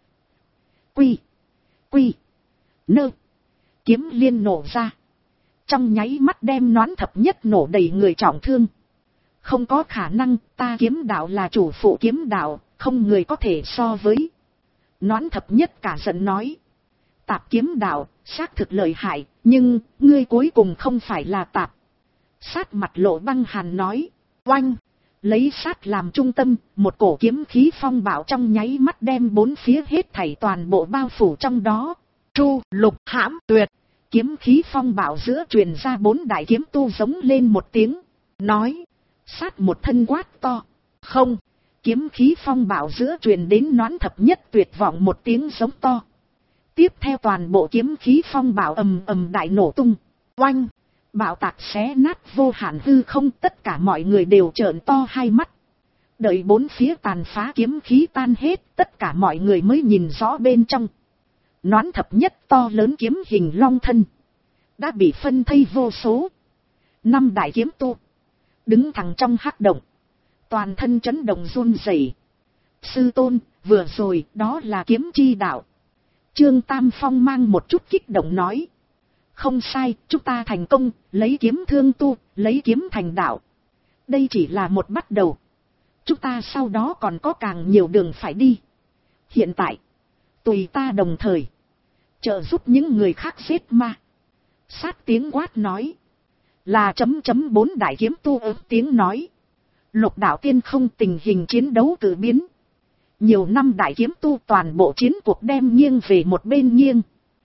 Quy. Quy. Nơ. Kiếm liên nổ ra. Trong nháy mắt đem Noãn Thập Nhất nổ đầy người trọng thương. Không có khả năng, ta kiếm đạo là chủ phụ kiếm đạo, không người có thể so với. Noãn Thập Nhất cả giận nói. Tạp kiếm đạo, xác thực lợi hại, nhưng, ngươi cuối cùng không phải là tạp. Sát mặt lộ băng hàn nói. Oanh. Lấy sát làm trung tâm, một cổ kiếm khí phong bạo trong nháy mắt đem 4 phía hết thảy toàn bộ bao phủ trong đó. Tru, lục, hãm, tuyệt. Kiếm khí phong bạo giữa truyền ra 4 đại kiếm tu giống lên một tiếng. Nói. Sát một thân quát to. Không. Kiếm khí phong bạo giữa truyền đến Noãn Thập Nhất tuyệt vọng một tiếng giống to. Tiếp theo toàn bộ kiếm khí phong bạo ầm ầm đại nổ tung. Oanh. Bạo tạc xé nát vô hạn hư không, tất cả mọi người đều trợn to hai mắt. Đợi 4 phía tàn phá kiếm khí tan hết, tất cả mọi người mới nhìn rõ bên trong. Noãn Thập Nhất to lớn kiếm hình long thân đã bị phân thây vô số. 5 đại kiếm tu đứng thẳng trong hắc động, toàn thân chấn động run rẩy. Sư tôn, vừa rồi đó là kiếm chi đạo. Trương Tam Phong mang một chút kích động nói. Không sai, chúng ta thành công, lấy kiếm thương tu, lấy kiếm thành đạo. Đây chỉ là một bắt đầu. Chúng ta sau đó còn có càng nhiều đường phải đi. Hiện tại, tùy ta đồng thời trợ giúp những người khác giết ma. Sát tiếng quát nói. Là chấm 4 đại kiếm tu ớt tiếng nói. Lục đạo tiên không, tình hình chiến đấu tự biến. Nhiều năm đại kiếm tu toàn bộ chiến cuộc đem nghiêng về một bên nghiêng.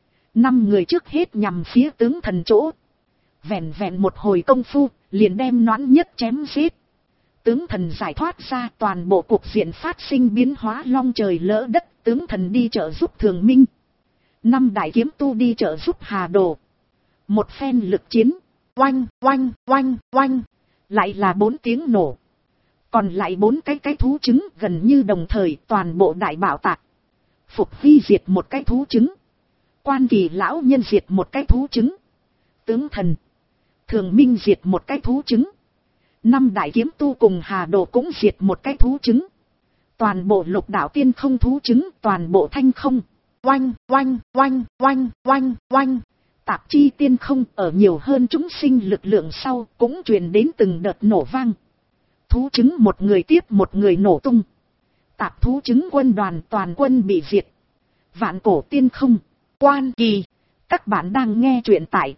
5 người trước hết nhằm phía tướng thần chỗ. Vẹn vẹn một hồi công phu, liền đem Noãn Nhất chém giết. Tướng thần giải thoát ra, toàn bộ cuộc diện phát sinh biến hóa long trời lỡ đất. Tướng thần đi trợ giúp Thường Minh. 5 đại kiếm tu đi trợ giúp Hà Đồ. Một phen lực chiến. Oanh, oanh, oanh, oanh. Lại là 4 tiếng nổ. Còn lại 4 cái thú trứng gần như đồng thời, toàn bộ đại bạo tạc. Phục Hy diệt một cái thú trứng. Quan Kỳ lão nhân diệt một cái thú trứng. Tướng thần Thường Minh diệt một cái thú trứng. 5 đại kiếm tu cùng Hà Đồ cũng diệt một cái thú trứng. Toàn bộ lục đạo tiên không thú trứng, toàn bộ thanh không. Oanh, oanh, oanh, oanh, oanh, oanh. Tạp chi tiên không ở nhiều hơn chúng sinh lực lượng sau cũng truyền đến từng đợt nổ vang. Thú trứng một người tiếp một người nổ tung. Tạp thú trứng quân đoàn toàn quân bị diệt. Vạn cổ tiên không. Quan Kỳ. Các bạn đang nghe truyện tại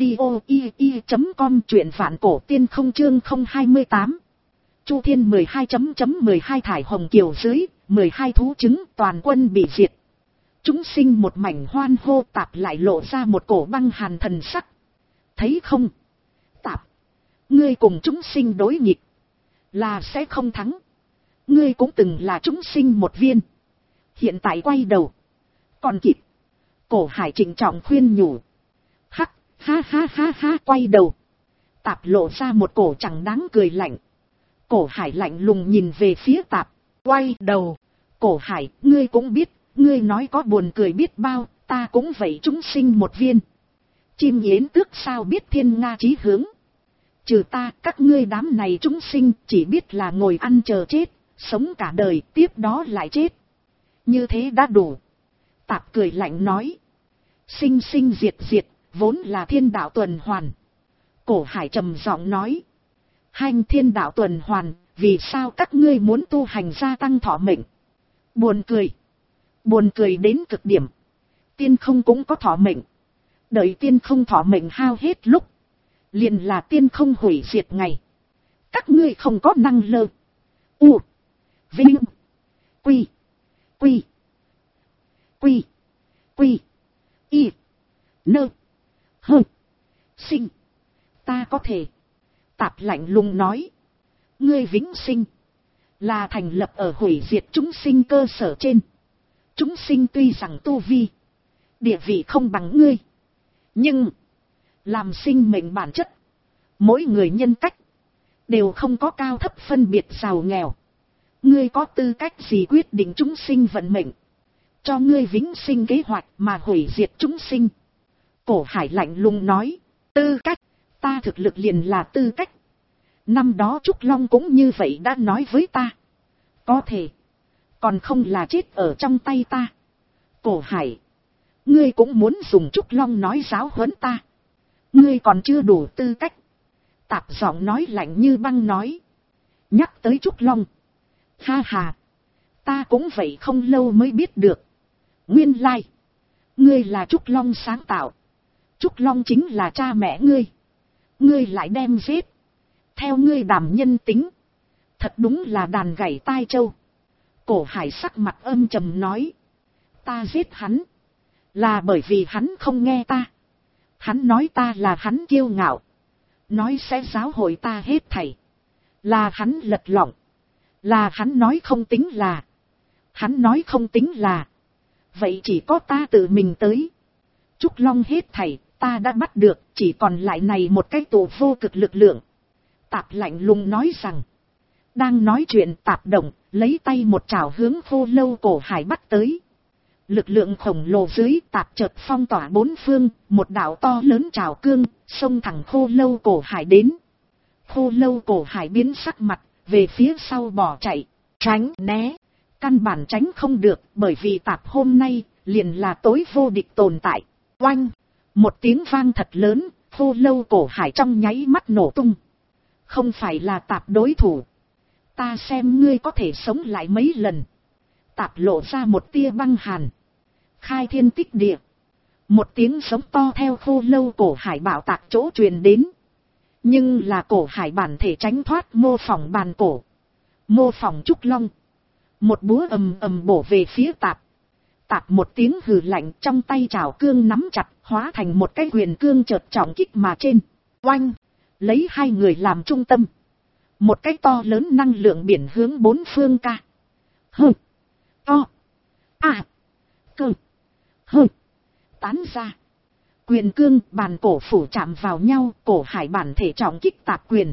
audio.com, truyện vạn cổ tiên không chương 028. Chu Thiên 12.12 thải hồng kiều dưới, 12 thú trứng toàn quân bị diệt. Chúng sinh một mảnh hoan hô. Tạp lại lộ ra một cổ băng hàn thần sắc. Thấy không? Tạp, ngươi cùng chúng sinh đối nghịch, là sẽ không thắng. Ngươi cũng từng là chúng sinh một viên. Hiện tại quay đầu, còn kịp. Cổ Hải trịnh trọng khuyên nhủ. Hắc, ha ha ha ha, quay đầu. Tạp lộ ra một cổ chẳng đáng cười lạnh. Cổ Hải lạnh lùng nhìn về phía Tạp. Quay đầu. Cổ Hải, ngươi cũng biết, Ngươi nói có buồn cười biết bao, ta cũng vậy chúng sinh một viên. Chim yến tước sao biết thiên nga chí hướng. Trừ ta, các ngươi đám này chúng sinh chỉ biết là ngồi ăn chờ chết, sống cả đời tiếp đó lại chết. Như thế đã đủ. Tạp cười lạnh nói. Sinh sinh diệt diệt, vốn là thiên đạo tuần hoàn. Cổ Hải trầm giọng nói. Hành thiên đạo tuần hoàn, vì sao các ngươi muốn tu hành gia tăng thọ mệnh? Buồn cười. Buồn cười đến cực điểm. Tiên không cũng có thọ mệnh. Đợi tiên không thọ mệnh hao hết lúc. Liền là tiên không hủy diệt ngày. Các ngươi không có năng lơ. U. Vinh. Quy. Quy. Quy. Quy. Y. Nơ. Hơ. Sinh. Ta có thể. Tạp lạnh lùng nói. Ngươi vĩnh sinh. Là thành lập ở hủy diệt chúng sinh cơ sở trên. Chúng sinh tuy rằng tu vi. Địa vị không bằng ngươi. Nhưng. Làm sinh mệnh bản chất. Mỗi người nhân cách. Đều không có cao thấp phân biệt giàu nghèo. Ngươi có tư cách gì quyết định chúng sinh vận mệnh. Cho ngươi vĩnh sinh kế hoạch mà hủy diệt chúng sinh. Cổ Hải lạnh lùng nói. Tư cách. Ta thực lực liền là tư cách. Năm đó Trúc Long cũng như vậy đã nói với ta. Có thể. Còn không là chết ở trong tay ta. Cổ Hải. Ngươi cũng muốn dùng Trúc Long nói giáo huấn ta. Ngươi còn chưa đủ tư cách. Tạp giọng nói lạnh như băng nói. Nhắc tới Trúc Long. Ha ha. Ta cũng vậy không lâu mới biết được. Nguyên lai. Ngươi là Trúc Long sáng tạo. Trúc Long chính là cha mẹ ngươi. Ngươi lại đem giết. Theo ngươi đảm nhân tính. Thật đúng là đàn gảy tai trâu. Cổ Hải sắc mặt âm trầm nói. Ta giết hắn. Là bởi vì hắn không nghe ta. Hắn nói ta là hắn kiêu ngạo. Nói sẽ giáo hội ta hết thảy. Là hắn lật lọng. Là hắn nói không tính là. Hắn nói không tính là. Vậy chỉ có ta tự mình tới. Trúc Long hết thảy. Ta đã bắt được. Chỉ còn lại này một cái tổ vô cực lực lượng. Tạp lạnh lùng nói rằng. Đang nói chuyện Tạp động. Lấy tay một chảo hướng Khô Lâu Cổ Hải bắt tới. Lực lượng khổng lồ dưới Tạp chợt phong tỏa bốn phương. Một đạo to lớn trào cương. Xông thẳng Khô Lâu Cổ Hải đến. Khô Lâu Cổ Hải biến sắc mặt. Về phía sau bỏ chạy. Tránh né. Căn bản tránh không được. Bởi vì Tạp hôm nay liền là tối vô địch tồn tại. Oanh. Một tiếng vang thật lớn. Khô Lâu Cổ Hải trong nháy mắt nổ tung. Không phải là Tạp đối thủ. Ta xem ngươi có thể sống lại mấy lần. Tạp lộ ra một tia băng hàn. Khai thiên tích địa. Một tiếng sống to theo Khô Lâu Cổ Hải bạo tạc chỗ truyền đến. Nhưng là Cổ Hải bản thể tránh thoát mô phỏng bàn cổ. Mô phỏng Trúc Long. Một búa ầm ầm bổ về phía Tạp. Tạp một tiếng hừ lạnh trong tay chảo cương nắm chặt hóa thành một cái quyền cương chợt trọng kích mà trên. Oanh. Lấy hai người làm trung tâm. Một cái to lớn năng lượng biển hướng bốn phương ca. Hơ. To. À. Cơ. Hơ. Tán ra. Quyền cương bàn cổ phủ chạm vào nhau. Cổ Hải bản thể trọng kích Tạp quyền.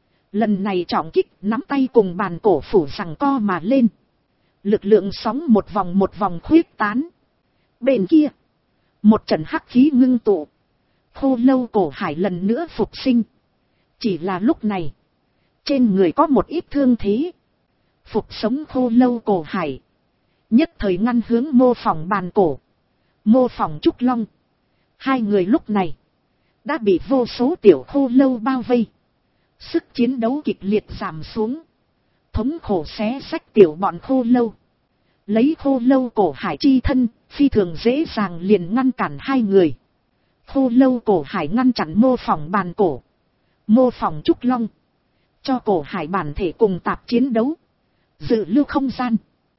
Lần này trọng kích nắm tay cùng bàn cổ phủ giằng co mà lên. Lực lượng sóng một vòng khuyết tán. Bên kia. Một trận hắc khí ngưng tụ. Khô Lâu Cổ Hải lần nữa phục sinh. Chỉ là lúc này. Trên người có một ít thương thế. Phục sống Khô Lâu Cổ Hải. Nhất thời ngăn hướng mô phỏng bàn cổ. Mô phỏng Trúc Long. Hai người lúc này. Đã bị vô số tiểu khô lâu bao vây. Sức chiến đấu kịch liệt giảm xuống. Thống khổ xé xách tiểu bọn khô lâu. Lấy Khô Lâu Cổ Hải chi thân. Phi thường dễ dàng liền ngăn cản hai người. Khô Lâu Cổ Hải ngăn chặn mô phỏng bàn cổ. Mô phỏng Trúc Long. Cho Cổ Hải bản thể cùng Tạp chiến đấu. Dự lưu không gian.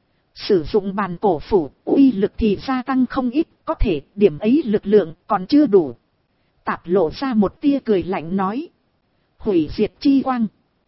Sử dụng bàn cổ phủ, uy lực thì gia tăng không ít, có thể điểm ấy lực lượng còn chưa đủ. Tạp lộ ra một tia cười lạnh nói. Hủy diệt chi quang.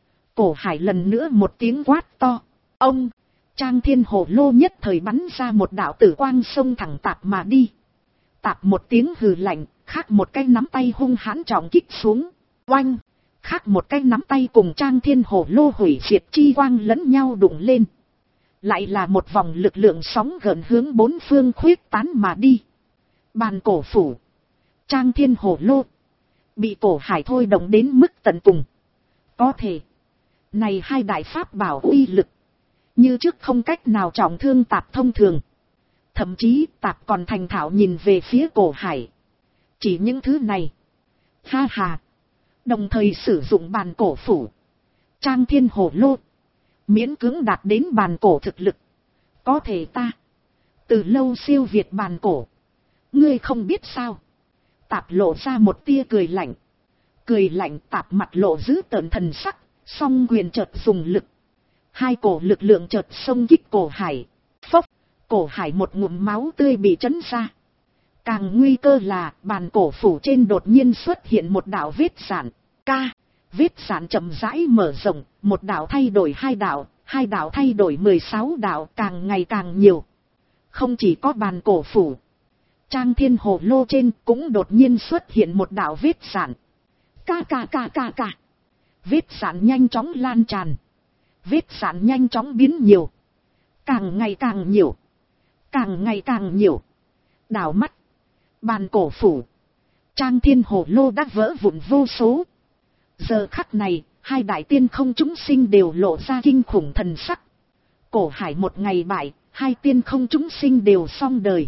Cổ Hải lần nữa một tiếng quát to. Ông, Trang Thiên Hổ Lô nhất thời bắn ra một đạo tử quang xông thẳng Tạp mà đi. Tạp một tiếng hừ lạnh, khác một cái nắm tay hung hãn trọng kích xuống. Oanh, khác một cái nắm tay cùng Trang Thiên Hổ Lô hủy diệt chi quang lẫn nhau đụng lên. Lại là một vòng lực lượng sóng gợn hướng bốn phương khuyết tán mà đi. Bàn cổ phủ, Trang Thiên Hổ Lô, bị cổ hải thôi động đến mức tận cùng. Có thể, này hai đại pháp bảo uy lực, như trước không cách nào trọng thương Tạp thông thường. Thậm chí Tạp còn thành thạo nhìn về phía cổ hải. Chỉ những thứ này. Ha ha. Đồng thời sử dụng bàn cổ phủ, Trang Thiên Hổ Lô, miễn cưỡng đạt đến bàn cổ thực lực. Có thể ta từ lâu siêu việt bàn cổ. Ngươi không biết sao. Tạp lộ ra một tia cười lạnh. Cười lạnh. Tạp mặt lộ giữ tợn thần sắc, song quyền chợt dùng lực. Hai cổ lực lượng chợt xông kích cổ hải. Phốc, cổ hải một ngụm máu tươi bị trấn ra. Càng nguy cơ là bàn cổ phủ trên đột nhiên xuất hiện một đạo vết rạn. Vết rạn chậm rãi mở rộng, một đạo thay đổi hai đạo thay đổi 16 đạo, càng ngày càng nhiều. Không chỉ có bàn cổ phủ, Trang Thiên Hổ Lô trên cũng đột nhiên xuất hiện một đạo vết rạn. Vết rạn nhanh chóng lan tràn. Vết rạn nhanh chóng biến nhiều. Càng ngày càng nhiều. Càng ngày càng nhiều. Đảo mắt, bàn cổ phủ, Trang Thiên Hổ Lô đã vỡ vụn vô số. Giờ khắc này, hai đại tiên không chúng sinh đều lộ ra kinh khủng thần sắc. Cổ hải một ngày bại, hai tiên không chúng sinh đều xong đời.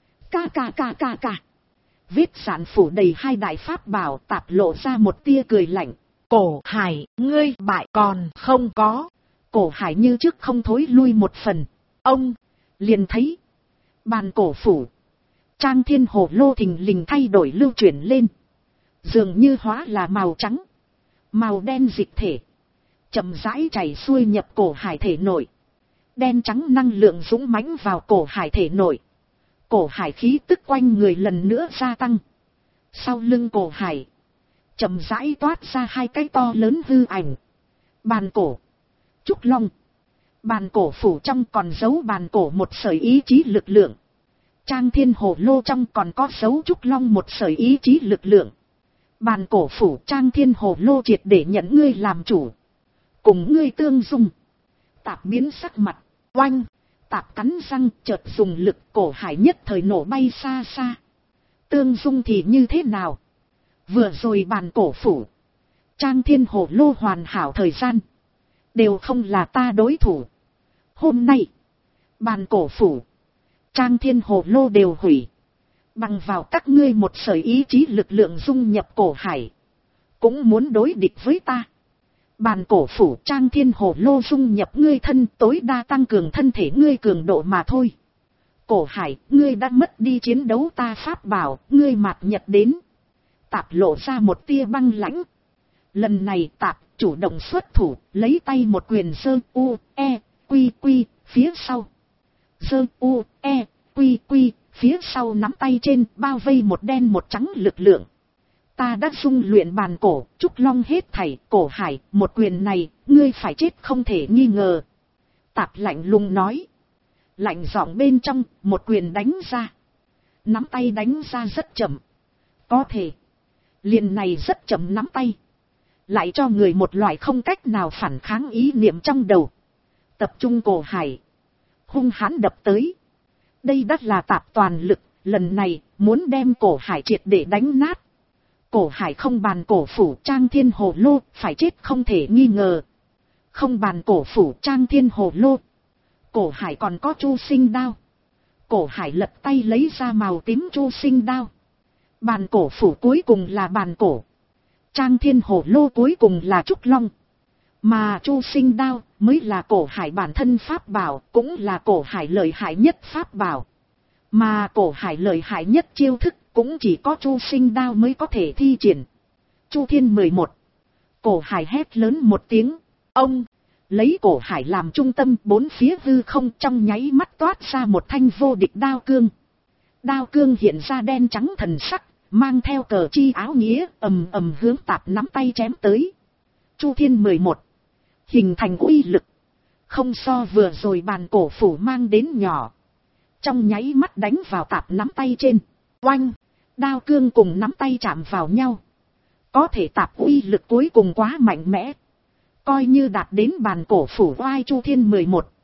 Vết rạn phủ đầy hai đại pháp bảo. Tạp lộ ra một tia cười lạnh. Cổ hải, ngươi bại còn không có. Cổ hải như trước không thối lui một phần. Ông liền thấy bàn cổ phủ, Trang Thiên Hổ Lô thình lình thay đổi lưu chuyển lên. Dường như hóa là màu trắng, màu đen dịch thể, chậm rãi chảy xuôi nhập cổ hải thể nội. Đen trắng năng lượng dũng mãnh vào cổ hải thể nội. Cổ hải khí tức quanh người lần nữa gia tăng. Sau lưng cổ hải, chậm rãi toát ra hai cái to lớn hư ảnh. Bàn cổ, Trúc Long. Bàn cổ phủ trong còn giấu bàn cổ một sợi ý chí lực lượng. Trang Thiên Hổ Lô trong còn có dấu Trúc Long một sợi ý chí lực lượng. Bàn cổ phủ, Trang Thiên Hổ Lô triệt để nhận ngươi làm chủ. Cùng ngươi tương dung. Tạp biến sắc mặt. Oanh. Tạp cắn răng chợt dùng lực, cổ hải nhất thời nổ bay xa xa. Tương dung thì như thế nào? Vừa rồi bàn cổ phủ, Trang Thiên Hổ Lô hoàn hảo thời gian, đều không là ta đối thủ. Hôm nay, bàn cổ phủ, Trang Thiên Hổ Lô đều hủy. Bằng vào các ngươi một sợi ý chí lực lượng dung nhập cổ hải, cũng muốn đối địch với ta. Bàn cổ phủ, Trang Thiên Hổ Lô dung nhập ngươi thân, tối đa tăng cường thân thể ngươi cường độ mà thôi. Cổ hải, ngươi đã mất đi chiến đấu ta pháp bảo, ngươi mạt nhật đến. Tạp lộ ra một tia băng lãnh. Lần này Tạp chủ động xuất thủ, lấy tay một quyền giơ quy phía sau. Giơ quy phía sau nắm tay trên, bao vây một đen một trắng lực lượng. Ta đã dung luyện bàn cổ, Trúc Long hết thảy, cổ hải, một quyền này, ngươi phải chết không thể nghi ngờ. Tạp lạnh lùng nói. Lạnh giọng bên trong, một quyền đánh ra. Nắm tay đánh ra rất chậm. Có thể, liền này rất chậm nắm tay, lại cho người một loại không cách nào phản kháng ý niệm trong đầu. Tập trung cổ hải, hung hãn đập tới. Đây đắt là Tạp toàn lực, lần này muốn đem cổ hải triệt để đánh nát. Cổ hải không bàn cổ phủ, Trang Thiên Hổ Lô, phải chết không thể nghi ngờ. Không bàn cổ phủ, Trang Thiên Hổ Lô. Cổ hải còn có Chu Sinh Đao. Cổ hải lật tay lấy ra màu tím Chu Sinh Đao. Bàn cổ phủ cuối cùng là bàn cổ, Trang Thiên Hổ Lô cuối cùng là Trúc Long. Mà Chu Sinh Đao mới là cổ hải bản thân pháp bảo, cũng là cổ hải lợi hại nhất pháp bảo. Mà cổ hải lợi hại nhất chiêu thức cũng chỉ có Chu Sinh Đao mới có thể thi triển. Chu Thiên 11. Cổ hải hét lớn một tiếng. Ông, lấy cổ hải làm trung tâm, bốn phía hư không trong nháy mắt toát ra một thanh vô địch đao cương. Đao cương hiện ra đen trắng thần sắc, mang theo cờ chi áo nghĩa, ầm ầm hướng Tạp nắm tay chém tới. Chu Thiên 11. Hình thành uy lực, không so vừa rồi bàn cổ phủ mang đến nhỏ. Trong nháy mắt đánh vào Tạp nắm tay trên. Oanh, đao cương cùng nắm tay chạm vào nhau. Có thể Tạp uy lực cuối cùng quá mạnh mẽ. Coi như đạt đến bàn cổ phủ oai Chu Thiên 11.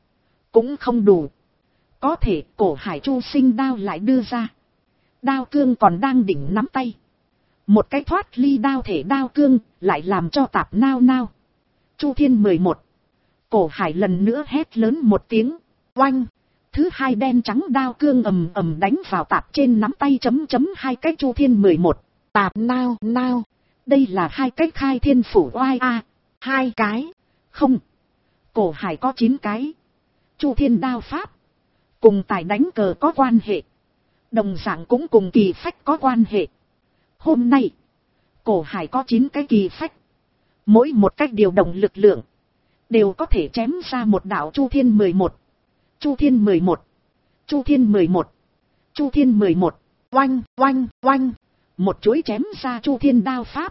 cũng không đủ. Có thể cổ hải chu sinh đao lại đưa ra. Đao cương còn đang đỉnh nắm tay. Một cái thoát ly đao thể đao cương lại làm cho Tạp nao nao. Chu Thiên 11. Cổ hải lần nữa hét lớn một tiếng. Oanh. Thứ hai đen trắng đao cương ầm ầm đánh vào Tạp trên nắm tay hai cái Chu Thiên 11. Tạp nao nao. Đây là hai cái khai thiên phủ oai a. Hai cái. Không. Cổ hải có 9 cái. Chu Thiên đao pháp. Cùng tài đánh cờ có quan hệ. Đồng dạng cũng cùng kỳ phách có quan hệ. Hôm nay. Cổ hải có 9 cái kỳ phách. Mỗi một cách điều động lực lượng. Đều có thể chém ra một đạo Chu Thiên 11. Chu Thiên 11. Chu Thiên 11. Chu Thiên 11. Oanh, oanh, oanh. Một chuỗi chém ra Chu Thiên đao pháp.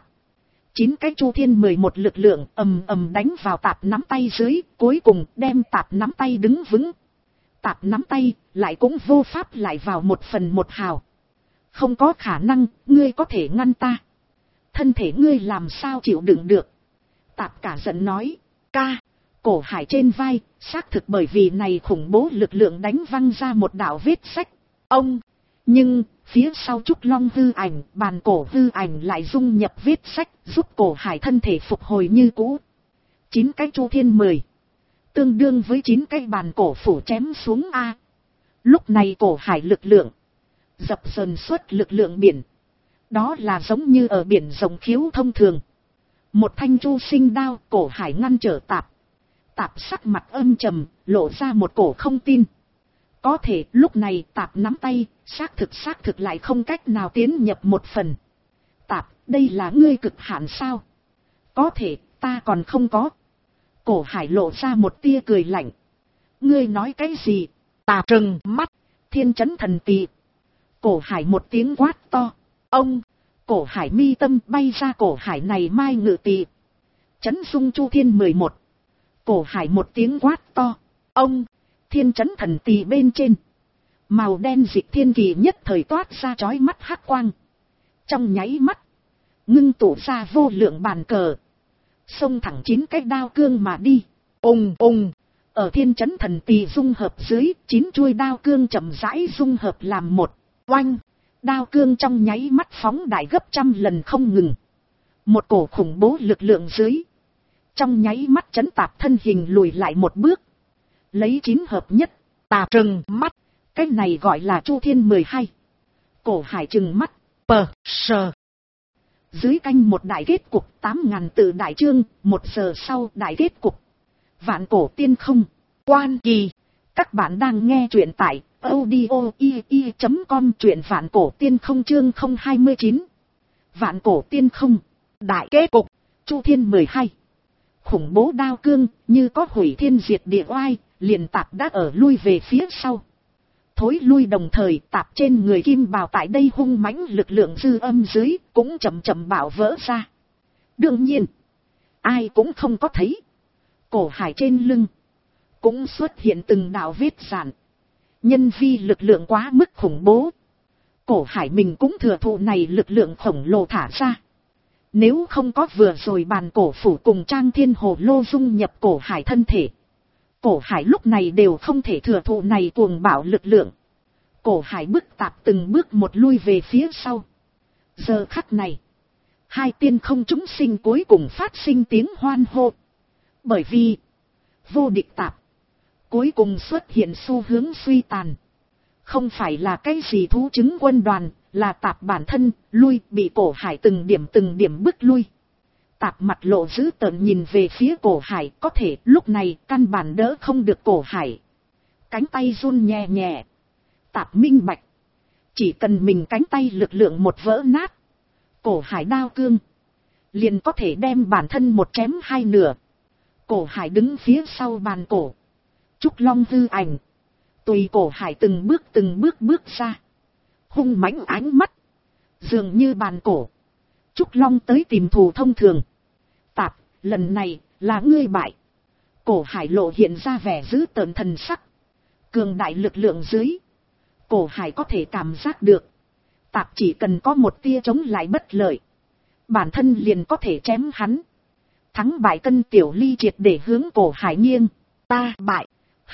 9 cái Chu Thiên 11 lực lượng ầm ầm đánh vào Tạp nắm tay dưới. Cuối cùng đem Tạp nắm tay đứng vững. Tạp nắm tay lại cũng vô pháp lại vào 1/1 hào. Không có khả năng, ngươi có thể ngăn ta. Thân thể ngươi làm sao chịu đựng được. Tạp cả giận nói. Ca. Cổ hải trên vai, xác thực bởi vì này khủng bố lực lượng đánh văng ra một đạo vết sách. Ông. Nhưng, phía sau trúc long hư ảnh, bàn cổ hư ảnh lại dung nhập vết sách, giúp cổ hải thân thể phục hồi như cũ. 9 cái Chu Thiên 10. Tương đương với 9 cái bàn cổ phủ chém xuống A. Lúc này cổ hải lực lượng. Dập dần suốt lực lượng biển. Đó là giống như ở biển rộng khiếu thông thường. Một thanh chu sinh đao cổ hải ngăn trở Tạp. Tạp sắc mặt âm trầm, lộ ra một cổ không tin. Có thể lúc này Tạp nắm tay, xác thực lại không cách nào tiến nhập 1 phần. Tạp, đây là ngươi cực hạn sao? Có thể, ta còn không có. Cổ hải lộ ra một tia cười lạnh. Ngươi nói cái gì? Tạp trừng mắt, thiên chấn thần tỳ. Cổ hải một tiếng quát to. Ông, cổ hải mi tâm bay ra cổ hải này mai ngự tỳ. Chấn dung Chu Thiên 11. Cổ hải một tiếng quát to. Ông, thiên chấn thần tỳ bên trên. Màu đen dịch thiên kỳ nhất thời toát ra chói mắt hắc quang. Trong nháy mắt, ngưng tụ ra vô lượng bàn cờ. Xông thẳng 9 cái đao cương mà đi. Ùng ùng. Ở thiên chấn thần tỳ dung hợp dưới, 9 chuôi đao cương chậm rãi dung hợp làm một. Oanh. Đao cương trong nháy mắt phóng đại gấp 100 lần không ngừng. Một cổ khủng bố lực lượng dưới. Trong nháy mắt chấn Tạp thân hình lùi lại một bước. Lấy 9 hợp nhất. Tạp trừng mắt. Cái này gọi là Chu Thiên 12. Cổ hải trừng mắt. Sờ. Dưới canh một đại kết cục 8.000 tự đại chương. 1 giờ sau đại kết cục. Vạn cổ tiên không. Quan kỳ. Các bạn đang nghe truyện tại audio.com truyện vạn cổ tiên không chương 029. Vạn cổ tiên không. Đại kết cục. Chu Thiên 12. Khủng bố đao cương như có hủy thiên diệt địa oai, liền Tạp đã ở lui về phía sau. Thối lui đồng thời Tạp trên người kim bào tại đây hung mãnh lực lượng dư âm dưới cũng chậm chậm bạo vỡ ra. Đương nhiên, ai cũng không có thấy. Cổ hải trên lưng cũng xuất hiện từng đạo vết rạn. Nhân vi lực lượng quá mức khủng bố. Cổ hải mình cũng thừa thụ này lực lượng khổng lồ thả ra. Nếu không có vừa rồi bàn cổ phủ cùng Trang Thiên Hồ Lô dung nhập cổ hải thân thể. Cổ hải lúc này đều không thể thừa thụ này cuồng bạo lực lượng. Cổ hải bước Tạp từng bước một lui về phía sau. Giờ khắc này. Hai tiên không chúng sinh cuối cùng phát sinh tiếng hoan hô. Bởi vì. Vô địch Tạp. Cuối cùng xuất hiện xu hướng suy tàn. Không phải là cái gì thú chứng quân đoàn. Là Tạp bản thân, lui bị cổ hải từng điểm bước lui. Tạp mặt lộ dữ tợn nhìn về phía cổ hải, có thể lúc này căn bản đỡ không được cổ hải. Cánh tay run nhẹ nhẹ. Tạp minh bạch. Chỉ cần mình cánh tay lực lượng một vỡ nát. Cổ hải đao cương. Liền có thể đem bản thân một chém hai nửa. Cổ hải đứng phía sau bàn cổ. Trúc long hư ảnh. Tùy cổ hải từng bước bước ra. Hung mãnh ánh mắt. Dường như bàn cổ. Trúc long tới tìm thù thông thường. Tạp, lần này, là ngươi bại. Cổ hải lộ hiện ra vẻ dữ tợn thần sắc. Cường đại lực lượng dưới. Cổ hải có thể cảm giác được. Tạp chỉ cần có một tia chống lại bất lợi. Bản thân liền có thể chém hắn. Thắng bại cân tiểu ly triệt để hướng cổ hải nghiêng. Ta bại. Hắc,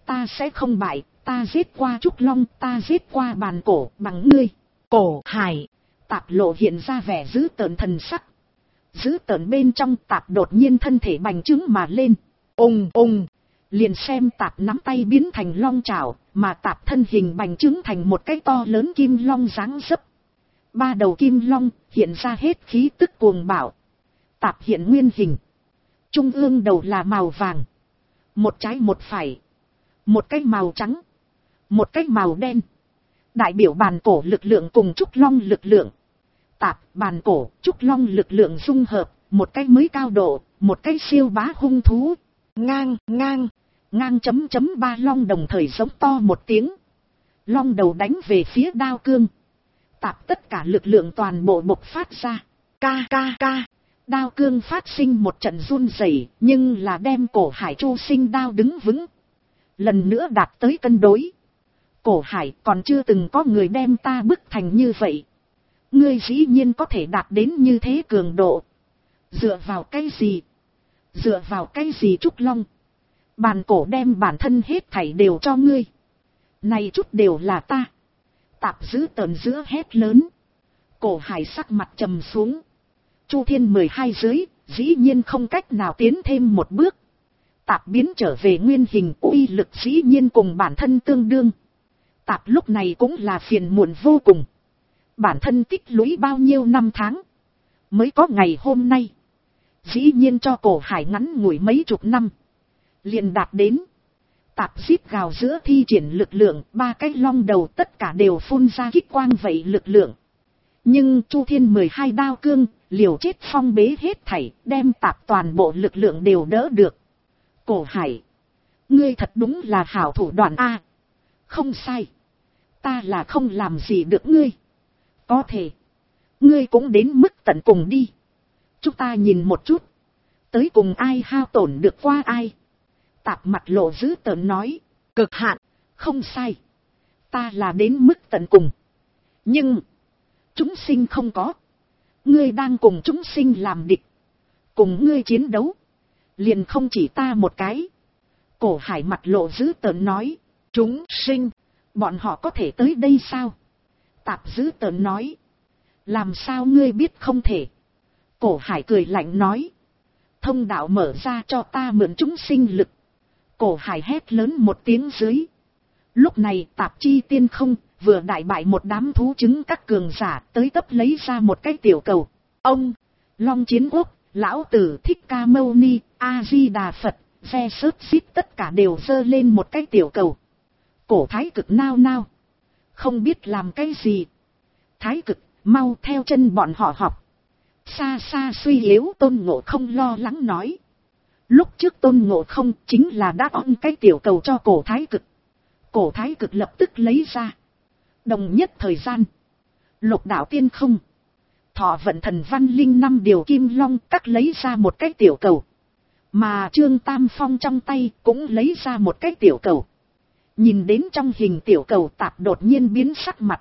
ta sẽ không bại, ta giết qua Trúc Long, ta giết qua bàn cổ bằng ngươi. Cổ Hải. Tạp lộ hiện ra vẻ dữ tợn thần sắc. Dữ tợn bên trong Tạp đột nhiên thân thể bành trướng mà lên. Ùng ùng. Liền xem Tạp nắm tay biến thành long chảo, mà Tạp thân hình bành trướng thành một cái to lớn kim long dáng dấp. 3 đầu kim long hiện ra hết khí tức cuồng bạo. Tạp hiện nguyên hình. Trung ương đầu là màu vàng. Một trái một phải. Một cái màu trắng. Một cái màu đen. Đại biểu bàn cổ lực lượng cùng Trúc Long lực lượng. Tạp, bàn cổ, Trúc Long lực lượng dung hợp. Một cái mới cao độ. Một cái siêu bá hung thú. Ngang, ngang. Ngang chấm chấm 3 long đồng thời giống to một tiếng. Long đầu đánh về phía Đao Cương. Tạp tất cả lực lượng toàn bộ bộc phát ra. Ca ca ca. Đao Cương phát sinh một trận run rẩy, nhưng là đem Cổ Hải Chu Sinh đao đứng vững. Lần nữa đạt tới cân đối. Cổ Hải, còn chưa từng có người đem ta bức thành như vậy. Ngươi dĩ nhiên có thể đạt đến như thế cường độ. Dựa vào cái gì? Dựa vào cái gì Trúc Long? Bàn cổ đem bản thân hết thảy đều cho ngươi. Này chút đều là ta. Tạp giữ tợn giữa hét lớn. Cổ Hải sắc mặt trầm xuống. Chu Thiên 12 dưới, dĩ nhiên không cách nào tiến thêm một bước. Tạp biến trở về nguyên hình, uy lực dĩ nhiên cùng bản thân tương đương. Tạp lúc này cũng là phiền muộn vô cùng. Bản thân tích lũy bao nhiêu năm tháng, mới có ngày hôm nay. Dĩ nhiên cho Cổ Hải ngắn ngủi mấy chục năm, liền đạt đến. Tạp xít gào giữa thi triển lực lượng, 3 cái long đầu tất cả đều phun ra kích quang vậy lực lượng. Nhưng Chu Thiên 12 đao cương, liều chết phong bế hết thảy, đem Tạp toàn bộ lực lượng đều đỡ được. Cổ Hải, ngươi thật đúng là hảo thủ đoạn a. Không sai, ta là không làm gì được ngươi. Có thể, ngươi cũng đến mức tận cùng đi. Chúng ta nhìn một chút, tới cùng ai hao tổn được qua ai. Tạp mặt lộ dữ tợn nói, cực hạn, không sai, ta là đến mức tận cùng. Nhưng, chúng sinh không có. Ngươi đang cùng chúng sinh làm địch. Cùng ngươi chiến đấu, liền không chỉ ta một cái. Cổ Hải mặt lộ dữ tợn nói, chúng sinh, bọn họ có thể tới đây sao? Tạp dữ tợn nói, làm sao ngươi biết không thể? Cổ Hải cười lạnh nói, thông đạo mở ra cho ta mượn chúng sinh lực. Cổ Hải hét lớn một tiếng dưới. Lúc này Tạp chi tiên không, vừa đại bại một đám thú chứng các cường giả, tới tấp lấy ra một cái tiểu cầu. Ông, Long Chiến Quốc, Lão Tử Thích Ca Mâu Ni, A-di-đà Phật, ve sớt xít tất cả đều giơ lên một cái tiểu cầu. Cổ Thái Cực nao nao, không biết làm cái gì. Thái Cực, mau theo chân bọn họ học. Xa xa suy yếu Tôn Ngộ Không lo lắng nói. Lúc trước Tôn Ngộ Không chính là đã on cái tiểu cầu cho Cổ Thái Cực. Cổ Thái Cực lập tức lấy ra. Đồng nhất thời gian, Lục Đạo Tiên Không, Thọ Vận Thần Văn Linh 5 điều kim long cắt lấy ra một cái tiểu cầu. Mà Trương Tam Phong trong tay cũng lấy ra một cái tiểu cầu. Nhìn đến trong hình tiểu cầu, Tạp đột nhiên biến sắc mặt.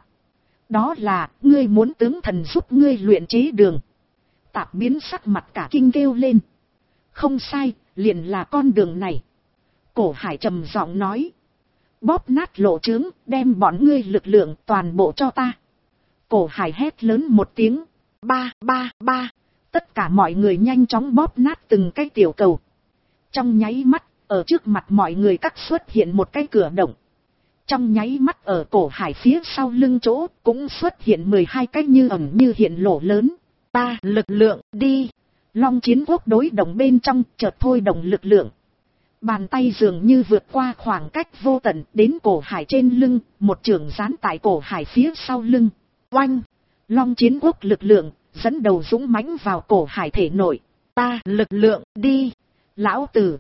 Đó là, ngươi muốn tướng thần giúp ngươi luyện chế đường. Tạp biến sắc mặt cả kinh kêu lên. Không sai, liền là con đường này. Cổ Hải trầm giọng nói. Bóp nát lỗ trướng, đem bọn ngươi lực lượng toàn bộ cho ta. Cổ Hải hét lớn một tiếng. Ba, ba, ba. Tất cả mọi người nhanh chóng bóp nát từng cái tiểu cầu. Trong nháy mắt, ở trước mặt mọi người cắt xuất hiện một cái cửa động. Trong nháy mắt ở Cổ Hải phía sau lưng chỗ cũng xuất hiện 12 cái như ẩn như hiện lỗ lớn. Ta lực lượng đi. Long Chiến Quốc đối động bên trong chợt thôi động lực lượng. Bàn tay dường như vượt qua khoảng cách vô tận đến Cổ Hải trên lưng, một chưởng gián tại Cổ Hải phía sau lưng. Oanh! Long Chiến Quốc lực lượng dẫn đầu dũng mãnh vào Cổ Hải thể nội. Ta lực lượng đi. Lão Tử,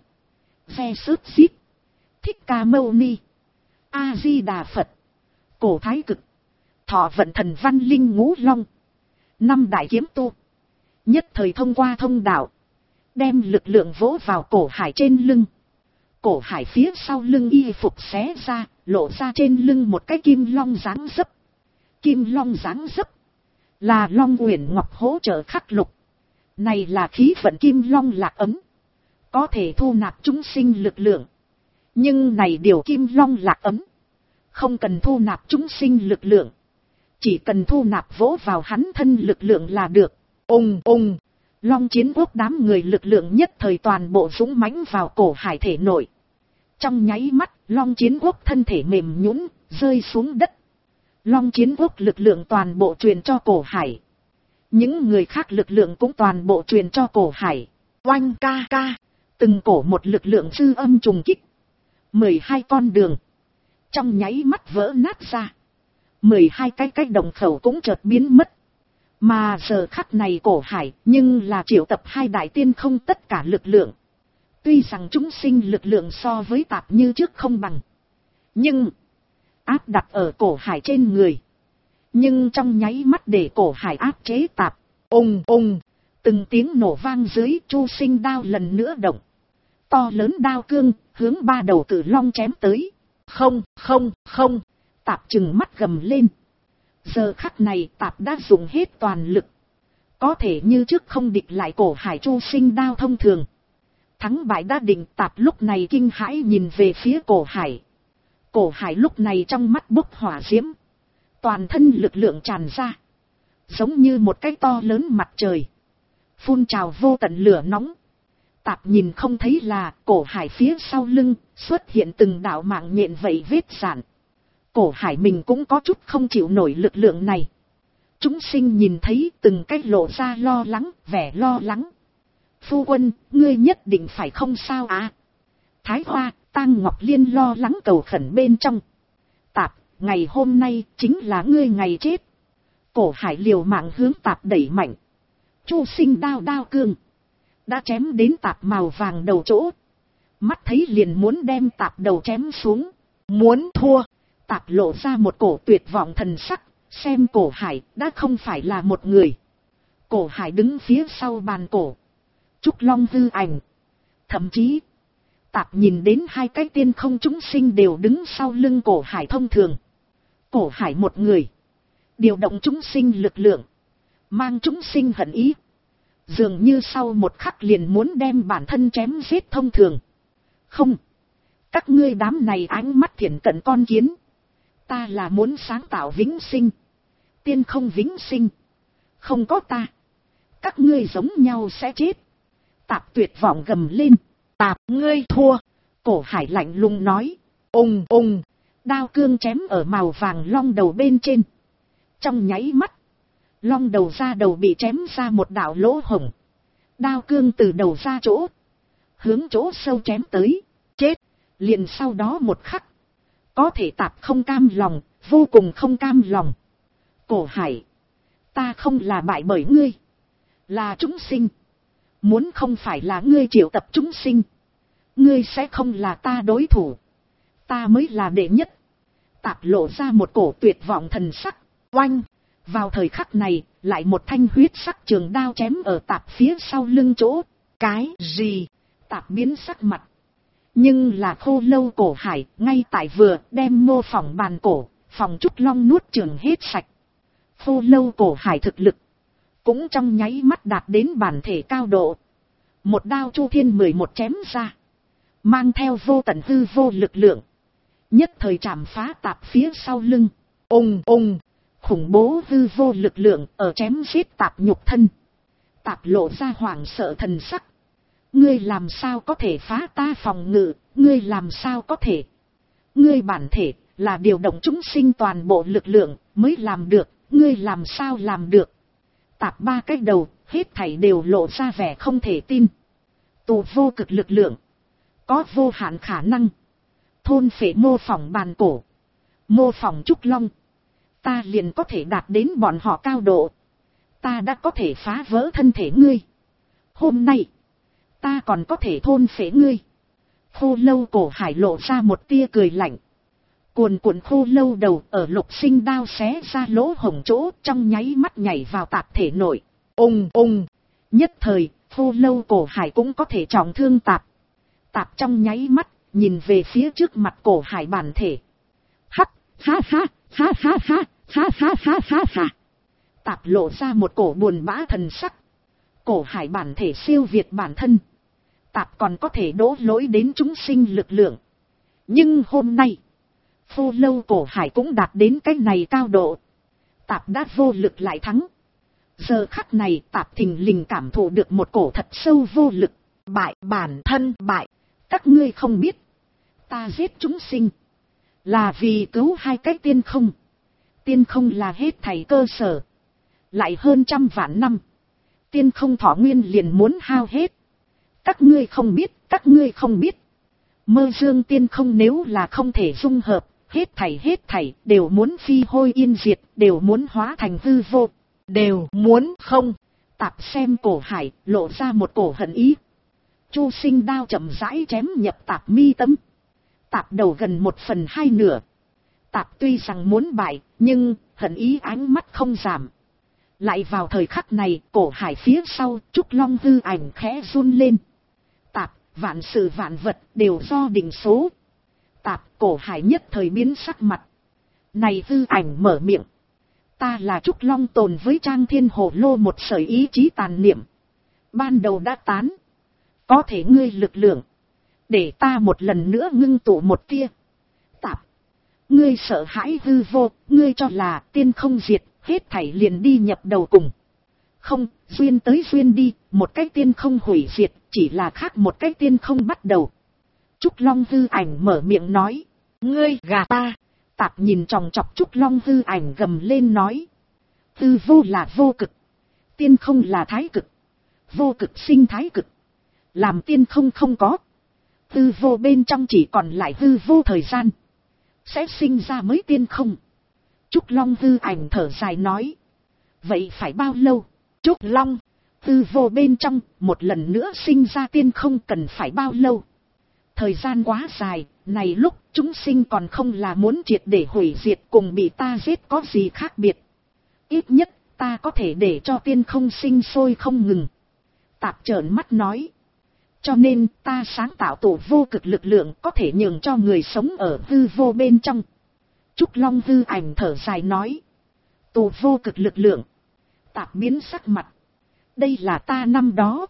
ve sớt xít, Thích Ca Mâu Ni, A-di-đà Phật, Cổ Thái Cực, Thọ Vận Thần Văn Linh Ngũ Long, 5 đại kiếm tu, nhất thời thông qua thông đạo, đem lực lượng vỗ vào Cổ Hải trên lưng. Cổ Hải phía sau lưng y phục xé ra, lộ ra trên lưng một cái kim long dáng dấp. Kim long dáng dấp là Long Uyển Ngọc hỗ trợ khắc lục. Này là khí vận kim long lạc ấm, có thể thu nạp chúng sinh lực lượng. Nhưng này điều kim long lạc ấm, không cần thu nạp chúng sinh lực lượng, chỉ cần thu nạp vỗ vào hắn thân lực lượng là được. Ùng ùng, Long Chiến Quốc đám người lực lượng nhất thời toàn bộ dũng mãnh vào cổ hải thể nội. Trong nháy mắt, Long Chiến Quốc thân thể mềm nhũn rơi xuống đất. Long Chiến Quốc lực lượng toàn bộ truyền cho cổ hải. Những người khác lực lượng cũng toàn bộ truyền cho cổ hải. Oanh ca ca, từng cổ một lực lượng dư âm trùng kích. 12 con đường trong nháy mắt vỡ nát ra. 12 cái đồng khẩu cũng chợt biến mất. Mà giờ khắc này cổ hải nhưng là triệu tập hai đại tiên không tất cả lực lượng. Tuy rằng chúng sinh lực lượng so với tạp như trước không bằng, nhưng áp đặt ở cổ hải trên người. Nhưng trong nháy mắt để cổ hải áp chế tạp. Ùng ùng, từng tiếng nổ vang dưới, Chu Sinh đao lần nữa động. To lớn đao cương hướng ba đầu cự long chém tới. Không, tạp chừng mắt gầm lên. Giờ khắc này tạp đã dùng hết toàn lực. Có thể như trước không địch lại cổ hải Chu Sinh đao thông thường. Thắng bại đã định, tạp lúc này kinh hãi nhìn về phía cổ hải. Cổ hải lúc này trong mắt bốc hỏa diễm. Toàn thân lực lượng tràn ra. Giống như một cái to lớn mặt trời. Phun trào vô tận lửa nóng. Tạp nhìn không thấy là cổ hải phía sau lưng xuất hiện từng đạo mạng nhện vậy vết sản. Cổ hải mình cũng có chút không chịu nổi lực lượng này. Chúng sinh nhìn thấy từng cái lộ ra lo lắng, vẻ lo lắng. Phu quân, ngươi nhất định phải không sao à? Thái Hoa, Tang Ngọc Liên lo lắng cầu khẩn bên trong. Tạp, ngày hôm nay chính là ngươi ngày chết. Cổ hải liều mạng hướng tạp đẩy mạnh. Chu Sinh đao cương đã chém đến tạp màu vàng đầu chỗ. Mắt thấy liền muốn đem tạp đầu chém xuống. Muốn thua. Tạp lộ ra một cổ tuyệt vọng thần sắc. Xem cổ hải đã không phải là một người. Cổ hải đứng phía sau bàn cổ. Trúc Long hư ảnh. Thậm chí tạp nhìn đến hai cái tiên không chúng sinh đều đứng sau lưng cổ hải thông thường. Cổ hải một người điều động chúng sinh lực lượng, mang chúng sinh hận ý. Dường như sau một khắc liền muốn đem bản thân chém giết thông thường. Không, các ngươi đám này ánh mắt thiển cận con kiến. Ta là muốn sáng tạo vĩnh sinh, tiên không vĩnh sinh. Không có ta, các ngươi giống nhau sẽ chết. Tạp tuyệt vọng gầm lên. Tạp, ngươi thua. Cổ hải lạnh lùng nói. Ùng ùng, đao cương chém ở màu vàng long đầu bên trên. Trong nháy mắt, long đầu ra đầu bị chém ra một đạo lỗ hổng. Đao cương từ đầu ra chỗ, hướng chỗ sâu chém tới. Chết. Liền sau đó một khắc, có thể tạp không cam lòng, vô cùng không cam lòng. Cổ hải, ta không là bại bởi ngươi, là chúng sinh. Muốn không phải là ngươi triệu tập chúng sinh, ngươi sẽ không là ta đối thủ. Ta mới là đệ nhất. Tạp lộ ra một cổ tuyệt vọng thần sắc. Oanh. Vào thời khắc này, lại một thanh huyết sắc trường đao chém ở tạp phía sau lưng chỗ. Cái gì? Tạp biến sắc mặt. Nhưng là Khô Lâu cổ hải, ngay tại vừa đem mô phỏng bàn cổ, phòng Trúc Long nuốt trường hết sạch. Khô Lâu cổ hải thực lực cũng trong nháy mắt đạt đến bản thể cao độ. Một đao Chu Thiên 11 chém ra, mang theo vô tận hư vô lực lượng, nhất thời chạm phá tạp phía sau lưng. Ùng ùng, khủng bố hư vô lực lượng ở chém giết tạp nhục thân. Tạp lộ ra hoảng sợ thần sắc. Ngươi làm sao có thể phá ta phòng ngự, ngươi làm sao có thể? Ngươi bản thể là điều động chúng sinh toàn bộ lực lượng mới làm được, ngươi làm sao làm được? Tạp ba cái đầu, hết thảy đều lộ ra vẻ không thể tin. Tụ vô cực lực lượng, có vô hạn khả năng thôn phệ mô phỏng bàn cổ, mô phỏng Trúc Long. Ta liền có thể đạt đến bọn họ cao độ. Ta đã có thể phá vỡ thân thể ngươi. Hôm nay, ta còn có thể thôn phệ ngươi. Khô Lâu cổ hải lộ ra một tia cười lạnh. Cuồn cuộn khô lâu đầu ở Lục Sinh đao xé ra lỗ hổng chỗ, trong nháy mắt nhảy vào tạp thể nội. Ùng ùng, nhất thời, khô lâu cổ hải cũng có thể trọng thương tạp. Tạp trong nháy mắt, nhìn về phía trước mặt cổ hải bản thể. Hắc, ha ha, ha ha ha, ha ha ha ha ha. Tạp lộ ra một cổ buồn bã thần sắc. Cổ hải bản thể siêu việt bản thân. Tạp còn có thể đổ lỗi đến chúng sinh lực lượng. Nhưng hôm nay, Khô Lâu Cổ Hải cũng đạt đến cái này cao độ. Tạp đã vô lực lại thắng. Giờ khắc này Tạp thình lình cảm thụ được một cổ thật sâu vô lực. Bại, bản thân bại. Các ngươi không biết. Ta giết chúng sinh. Là vì cứu hai cái tiên không. Tiên không là hết thảy cơ sở. Lại hơn 100 vạn năm. Tiên không thọ nguyên liền muốn hao hết. Các ngươi không biết, các ngươi không biết. Mơ dương tiên không nếu là không thể dung hợp, hết thảy đều muốn phi hôi yên diệt, đều muốn hóa thành hư vô, đều muốn không. Tạp xem Cổ Hải, lộ ra một cổ hận ý. Chu Sinh đao chậm rãi chém nhập Tạp mi tâm. Tạp đầu gần 1/2 nửa. Tạp tuy rằng muốn bại, nhưng hận ý ánh mắt không giảm. Lại vào thời khắc này, Cổ Hải phía sau, Trúc Long hư ảnh khẽ run lên. Tạp, vạn sự vạn vật đều do định số. Tạp, Cổ Hải nhất thời biến sắc mặt. Này hư ảnh mở miệng. Ta là Trúc Long tồn với Trang Thiên Hồ Lô một sợi ý chí tàn niệm. Ban đầu đã tán. Có thể ngươi lực lượng. Để ta một lần nữa ngưng tụ một tia. Tạp, ngươi sợ hãi hư vô, ngươi cho là tiên không diệt, hết thảy liền đi nhập đầu cùng. Không, duyên tới duyên đi, một cái tiên không hủy diệt, chỉ là khác một cái tiên không bắt đầu. Trúc Long hư ảnh mở miệng nói. Ngươi gà ta. Tạp nhìn tròng trọc Trúc Long hư ảnh gầm lên nói. Hư vô là vô cực. Tiên không là thái cực. Vô cực sinh thái cực. Làm tiên không không có. Hư vô bên trong chỉ còn lại hư vô thời gian. Sẽ sinh ra mới tiên không. Trúc Long hư ảnh thở dài nói. Vậy phải bao lâu? Trúc Long, hư vô bên trong, một lần nữa sinh ra tiên không cần phải bao lâu? Thời gian quá dài, này lúc chúng sinh còn không là muốn triệt để hủy diệt cùng bị ta giết có gì khác biệt. Ít nhất, ta có thể để cho tiên không sinh sôi không ngừng. Tạp trợn mắt nói. Cho nên ta sáng tạo tổ vô cực lực lượng có thể nhường cho người sống ở hư vô bên trong. Trúc Long hư ảnh thở dài nói. Tổ vô cực lực lượng. Tạp biến sắc mặt. Đây là ta năm đó.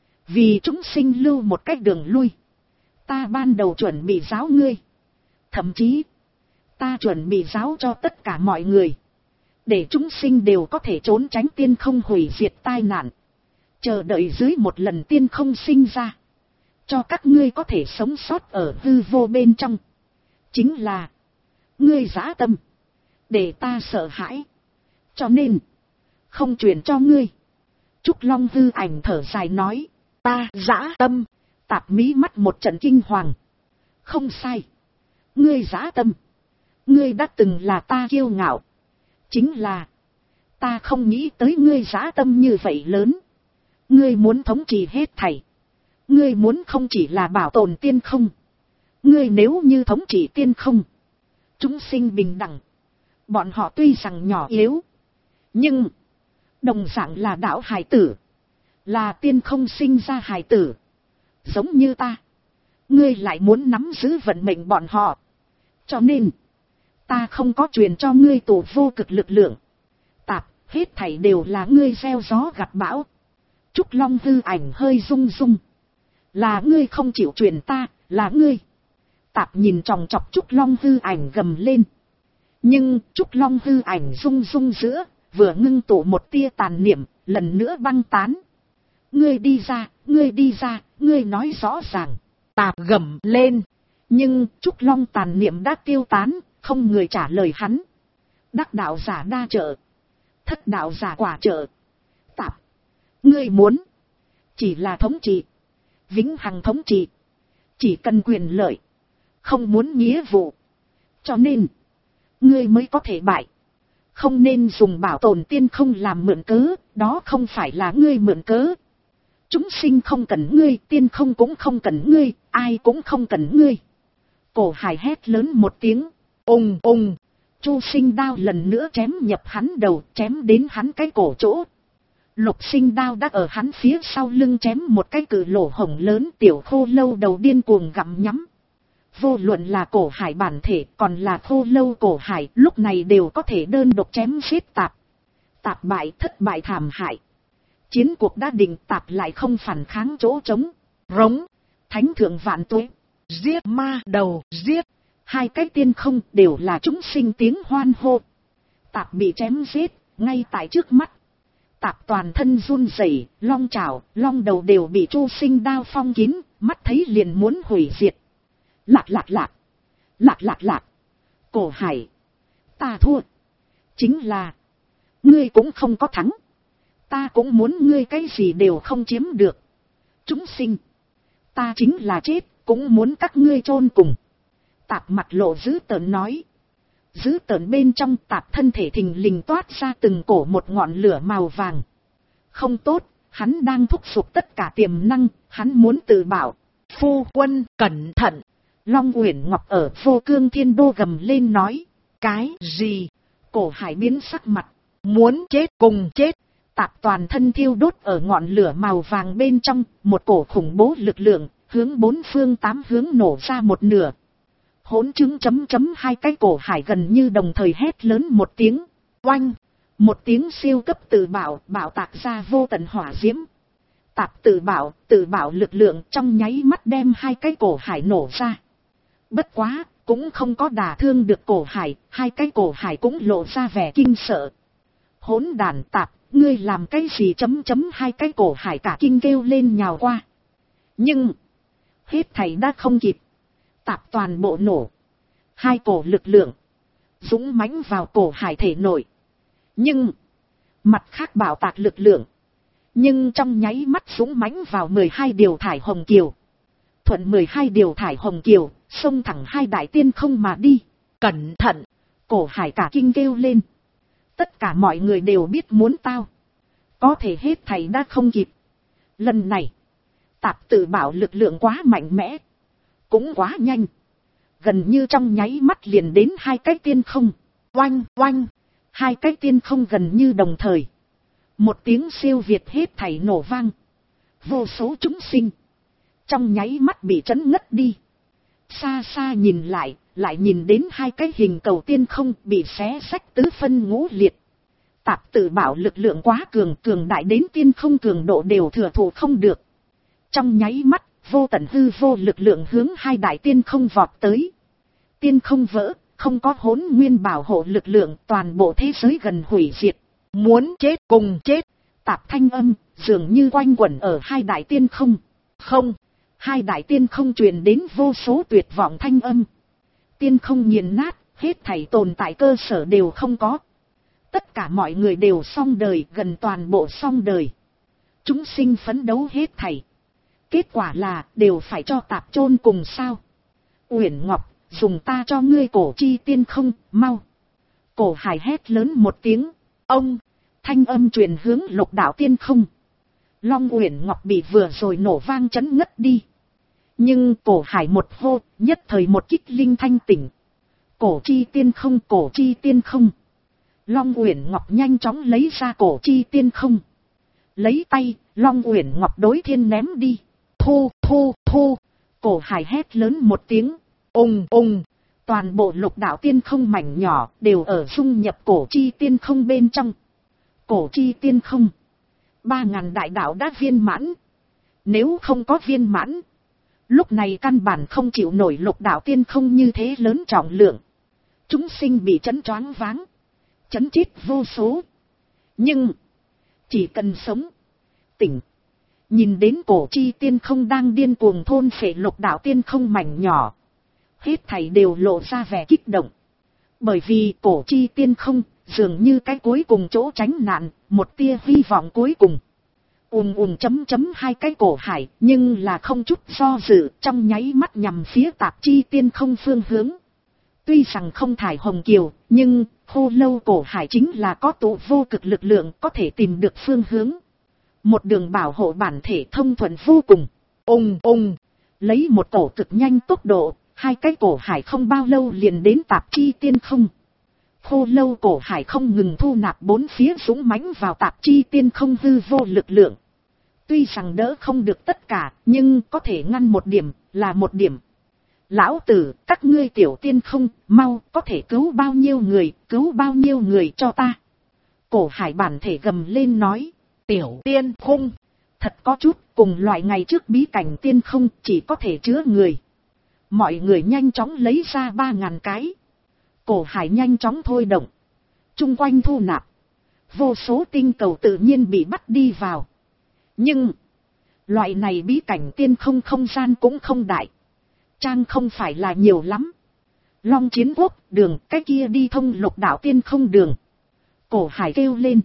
Vì chúng sinh lưu một cách đường lui. Ta ban đầu chuẩn bị giáo ngươi. Thậm chí. Ta chuẩn bị giáo cho tất cả mọi người. Để chúng sinh đều có thể trốn tránh tiên không hủy diệt tai nạn. Chờ đợi dưới một lần tiên không sinh ra. Cho các ngươi có thể sống sót ở hư vô bên trong. Chính là. Ngươi dã tâm. Để ta sợ hãi. Cho nên. Không truyền cho ngươi. Trúc Long hư ảnh thở dài nói. Ta dã tâm. Tạp mí mắt một trận kinh hoàng. Không sai. Ngươi dã tâm. Ngươi đã từng là ta kiêu ngạo. Chính là. Ta không nghĩ tới ngươi dã tâm như vậy lớn. Ngươi muốn thống trị hết thảy. Ngươi muốn không chỉ là bảo tồn tiên không. Ngươi nếu như thống trị tiên không. Chúng sinh bình đẳng. Bọn họ tuy rằng nhỏ yếu. Nhưng. Đồng dạng là đạo hài tử. Là tiên không sinh ra hài tử. Giống như ta. Ngươi lại muốn nắm giữ vận mệnh bọn họ. Cho nên. Ta không có truyền cho ngươi tổ vô cực lực lượng. Tạp, hết thảy đều là ngươi gieo gió gặt bão. Trúc Long hư ảnh hơi rung rung. Là ngươi không chịu truyền ta, là ngươi. Tạp nhìn tròng trọc Trúc Long hư ảnh gầm lên. Nhưng Trúc Long hư ảnh rung rung giữa, vừa ngưng tụ một tia tàn niệm, lần nữa băng tán. Ngươi đi ra, ngươi đi ra, ngươi nói rõ ràng. Tạp gầm lên. Nhưng Trúc Long tàn niệm đã tiêu tán, không người trả lời hắn. Đắc đạo giả đa trợ. Thất đạo giả quả trợ. Tạp. Ngươi muốn. Chỉ là thống trị. Vĩnh hằng thống trị. Chỉ cần quyền lợi. Không muốn nghĩa vụ. Cho nên. Ngươi mới có thể bại. Không nên dùng bảo tồn tiên không làm mượn cớ. Đó không phải là ngươi mượn cớ. Chúng sinh không cần ngươi. Tiên không cũng không cần ngươi. Ai cũng không cần ngươi. Cổ Hải hét lớn một tiếng. Ùng ùng. Chu Sinh đao lần nữa chém nhập hắn đầu, chém đến hắn cái cổ chỗ. Lục Sinh đao đã ở hắn phía sau lưng chém một cái cự lỗ hổng lớn. Tiểu Khô Lâu đầu điên cuồng gặm nhắm. Vô luận là Cổ Hải bản thể còn là Khô Lâu Cổ Hải lúc này đều có thể đơn độc chém giết Tạp. Tạp bại, thất bại thảm hại. Chiến cuộc đã định, Tạp lại không phản kháng chỗ trống. Rống. Thánh thượng vạn tuế. giết ma đầu, giết. Hai cái tiên không đều là chúng sinh tiếng hoan hô. Tạp bị chém giết, ngay tại trước mắt. Tạp toàn thân run rẩy, long chảo, long đầu đều bị Chu Sinh đao phong kín, mắt thấy liền muốn hủy diệt. Lạc lạc lạc, lạc lạc lạc, Cổ Hải, ta thua. Chính là, ngươi cũng không có thắng. Ta cũng muốn ngươi cái gì đều không chiếm được. Chúng sinh, ta chính là chết, cũng muốn các ngươi chôn cùng. Tạp mặt lộ dữ tợn nói. Dữ tợn bên trong Tạp thân thể thình lình toát ra từng cổ một ngọn lửa màu vàng. Không tốt, hắn đang thúc giục tất cả tiềm năng, hắn muốn tự bảo. Phu quân, cẩn thận. Long Uyển Ngọc ở Vô Cương Thiên Đô gầm lên nói. Cái gì? Cổ Hải biến sắc mặt. Muốn chết cùng chết. Tạp toàn thân thiêu đốt ở ngọn lửa màu vàng bên trong, một cổ khủng bố lực lượng, hướng bốn phương tám hướng nổ ra một nửa. Hỗn chứng hai cái Cổ Hải gần như đồng thời hét lớn một tiếng. Oanh! Một tiếng siêu cấp tự bảo, bảo tạc ra vô tận hỏa diễm. Tạp tự bảo lực lượng trong nháy mắt đem hai cái Cổ Hải nổ ra. Bất quá, cũng không có đả thương được Cổ Hải, hai cái Cổ Hải cũng lộ ra vẻ kinh sợ. Hỗn đàn Tạp, ngươi làm cái gì hai cái Cổ Hải cả kinh kêu lên nhào qua. Nhưng, hết thảy đã không kịp. Tạp toàn bộ nổ. Hai cổ lực lượng dũng mãnh vào Cổ Hải thể nội. Nhưng, mặt khác bảo tạc lực lượng. Nhưng trong nháy mắt dũng mãnh vào 12 điều thải hồng kiều. Thuận 12 điều thải hồng kiều, xông thẳng hai đại tiên không mà đi. Cẩn thận! Cổ Hải cả kinh kêu lên. Tất cả mọi người đều biết muốn tao. Có thể hết thảy đã không kịp. Lần này, Tạp tự bảo lực lượng quá mạnh mẽ. Cũng quá nhanh. Gần như trong nháy mắt liền đến hai cái tiên không. Oanh, oanh. Hai cái tiên không gần như đồng thời. Một tiếng siêu việt hết thảy nổ vang. Vô số chúng sinh trong nháy mắt bị chấn ngất đi. Xa xa nhìn lại nhìn đến hai cái hình cầu tiên không bị xé xách tứ phân ngũ liệt. Tạp tự bảo lực lượng quá cường đại đến tiên không cường độ đều thừa thụ không được. Trong nháy mắt, vô tận hư vô lực lượng hướng hai đại tiên không vọt tới. Tiên không vỡ, không có Hỗn Nguyên bảo hộ lực lượng, toàn bộ thế giới gần hủy diệt. Muốn chết cùng chết. Tạp thanh âm dường như quanh quẩn ở hai đại tiên không. Không, hai đại tiên không truyền đến vô số tuyệt vọng thanh âm. Tiên không nghiền nát, hết thảy tồn tại cơ sở đều không có. Tất cả mọi người đều xong đời, gần toàn bộ xong đời. Chúng sinh phấn đấu hết thảy. Kết quả là đều phải cho Tạp chôn cùng sao. Uyển Ngọc, dùng ta cho ngươi cổ chi tiên không, mau. Cổ Hải hét lớn một tiếng. Ông, thanh âm truyền hướng Lục Đạo tiên không. Long Uyển Ngọc bị vừa rồi nổ vang chấn ngất đi. Nhưng Cổ Hải một hô, nhất thời một kích linh thanh tỉnh. Cổ chi tiên không, cổ chi tiên không. Long Uyển Ngọc nhanh chóng lấy ra cổ chi tiên không. Lấy tay, Long Uyển Ngọc đối thiên ném đi. Thu, thu, thu. Cổ Hải hét lớn một tiếng. Ùng, ùng. Toàn bộ Lục Đạo tiên không mảnh nhỏ đều ở dung nhập cổ chi tiên không bên trong. Cổ chi tiên không. 3.000 đại đạo đã viên mãn. Nếu không có viên mãn, lúc này căn bản không chịu nổi Lục Đạo tiên không như thế lớn trọng lượng. Chúng sinh bị chấn choáng váng. Chấn chết vô số. Nhưng, chỉ cần sống, tỉnh, nhìn đến cổ chi tiên không đang điên cuồng thôn phệ Lục Đạo tiên không mảnh nhỏ. Hết thảy đều lộ ra vẻ kích động. Bởi vì cổ chi tiên không, dường như cái cuối cùng chỗ tránh nạn, một tia hy vọng cuối cùng. Hai cái Cổ Hải, nhưng là không chút do dự, trong nháy mắt nhằm phía Tạp chi tiên không phương hướng. Tuy rằng không thải hồng kiều, nhưng Khô Lâu Cổ Hải chính là có tụ vô cực lực lượng có thể tìm được phương hướng. Một đường bảo hộ bản thể thông thuận vô cùng. Lấy một cổ cực nhanh tốc độ, hai cái Cổ Hải không bao lâu liền đến Tạp chi tiên không. Khô Lâu Cổ Hải không ngừng thu nạp bốn phía dũng mãnh vào Tạp chi tiên không hư vô lực lượng. Tuy rằng đỡ không được tất cả, nhưng có thể ngăn một điểm, là một điểm. Lão tử, các ngươi tiểu tiên không, mau, có thể cứu bao nhiêu người cho ta. Cổ Hải bản thể gầm lên nói. Tiểu tiên không, thật có chút, cùng loại ngày trước bí cảnh tiên không chỉ có thể chứa người. Mọi người nhanh chóng lấy ra 3.000 cái. Cổ hải nhanh chóng thôi động. Chung quanh thu nạp. Vô số tinh cầu tự nhiên bị bắt đi vào. Nhưng, loại này bí cảnh tiên không không gian cũng không đại. Trang không phải là nhiều lắm. Long Chiến Quốc, đường cái kia đi thông lục đạo tiên không đường. Cổ hải kêu lên.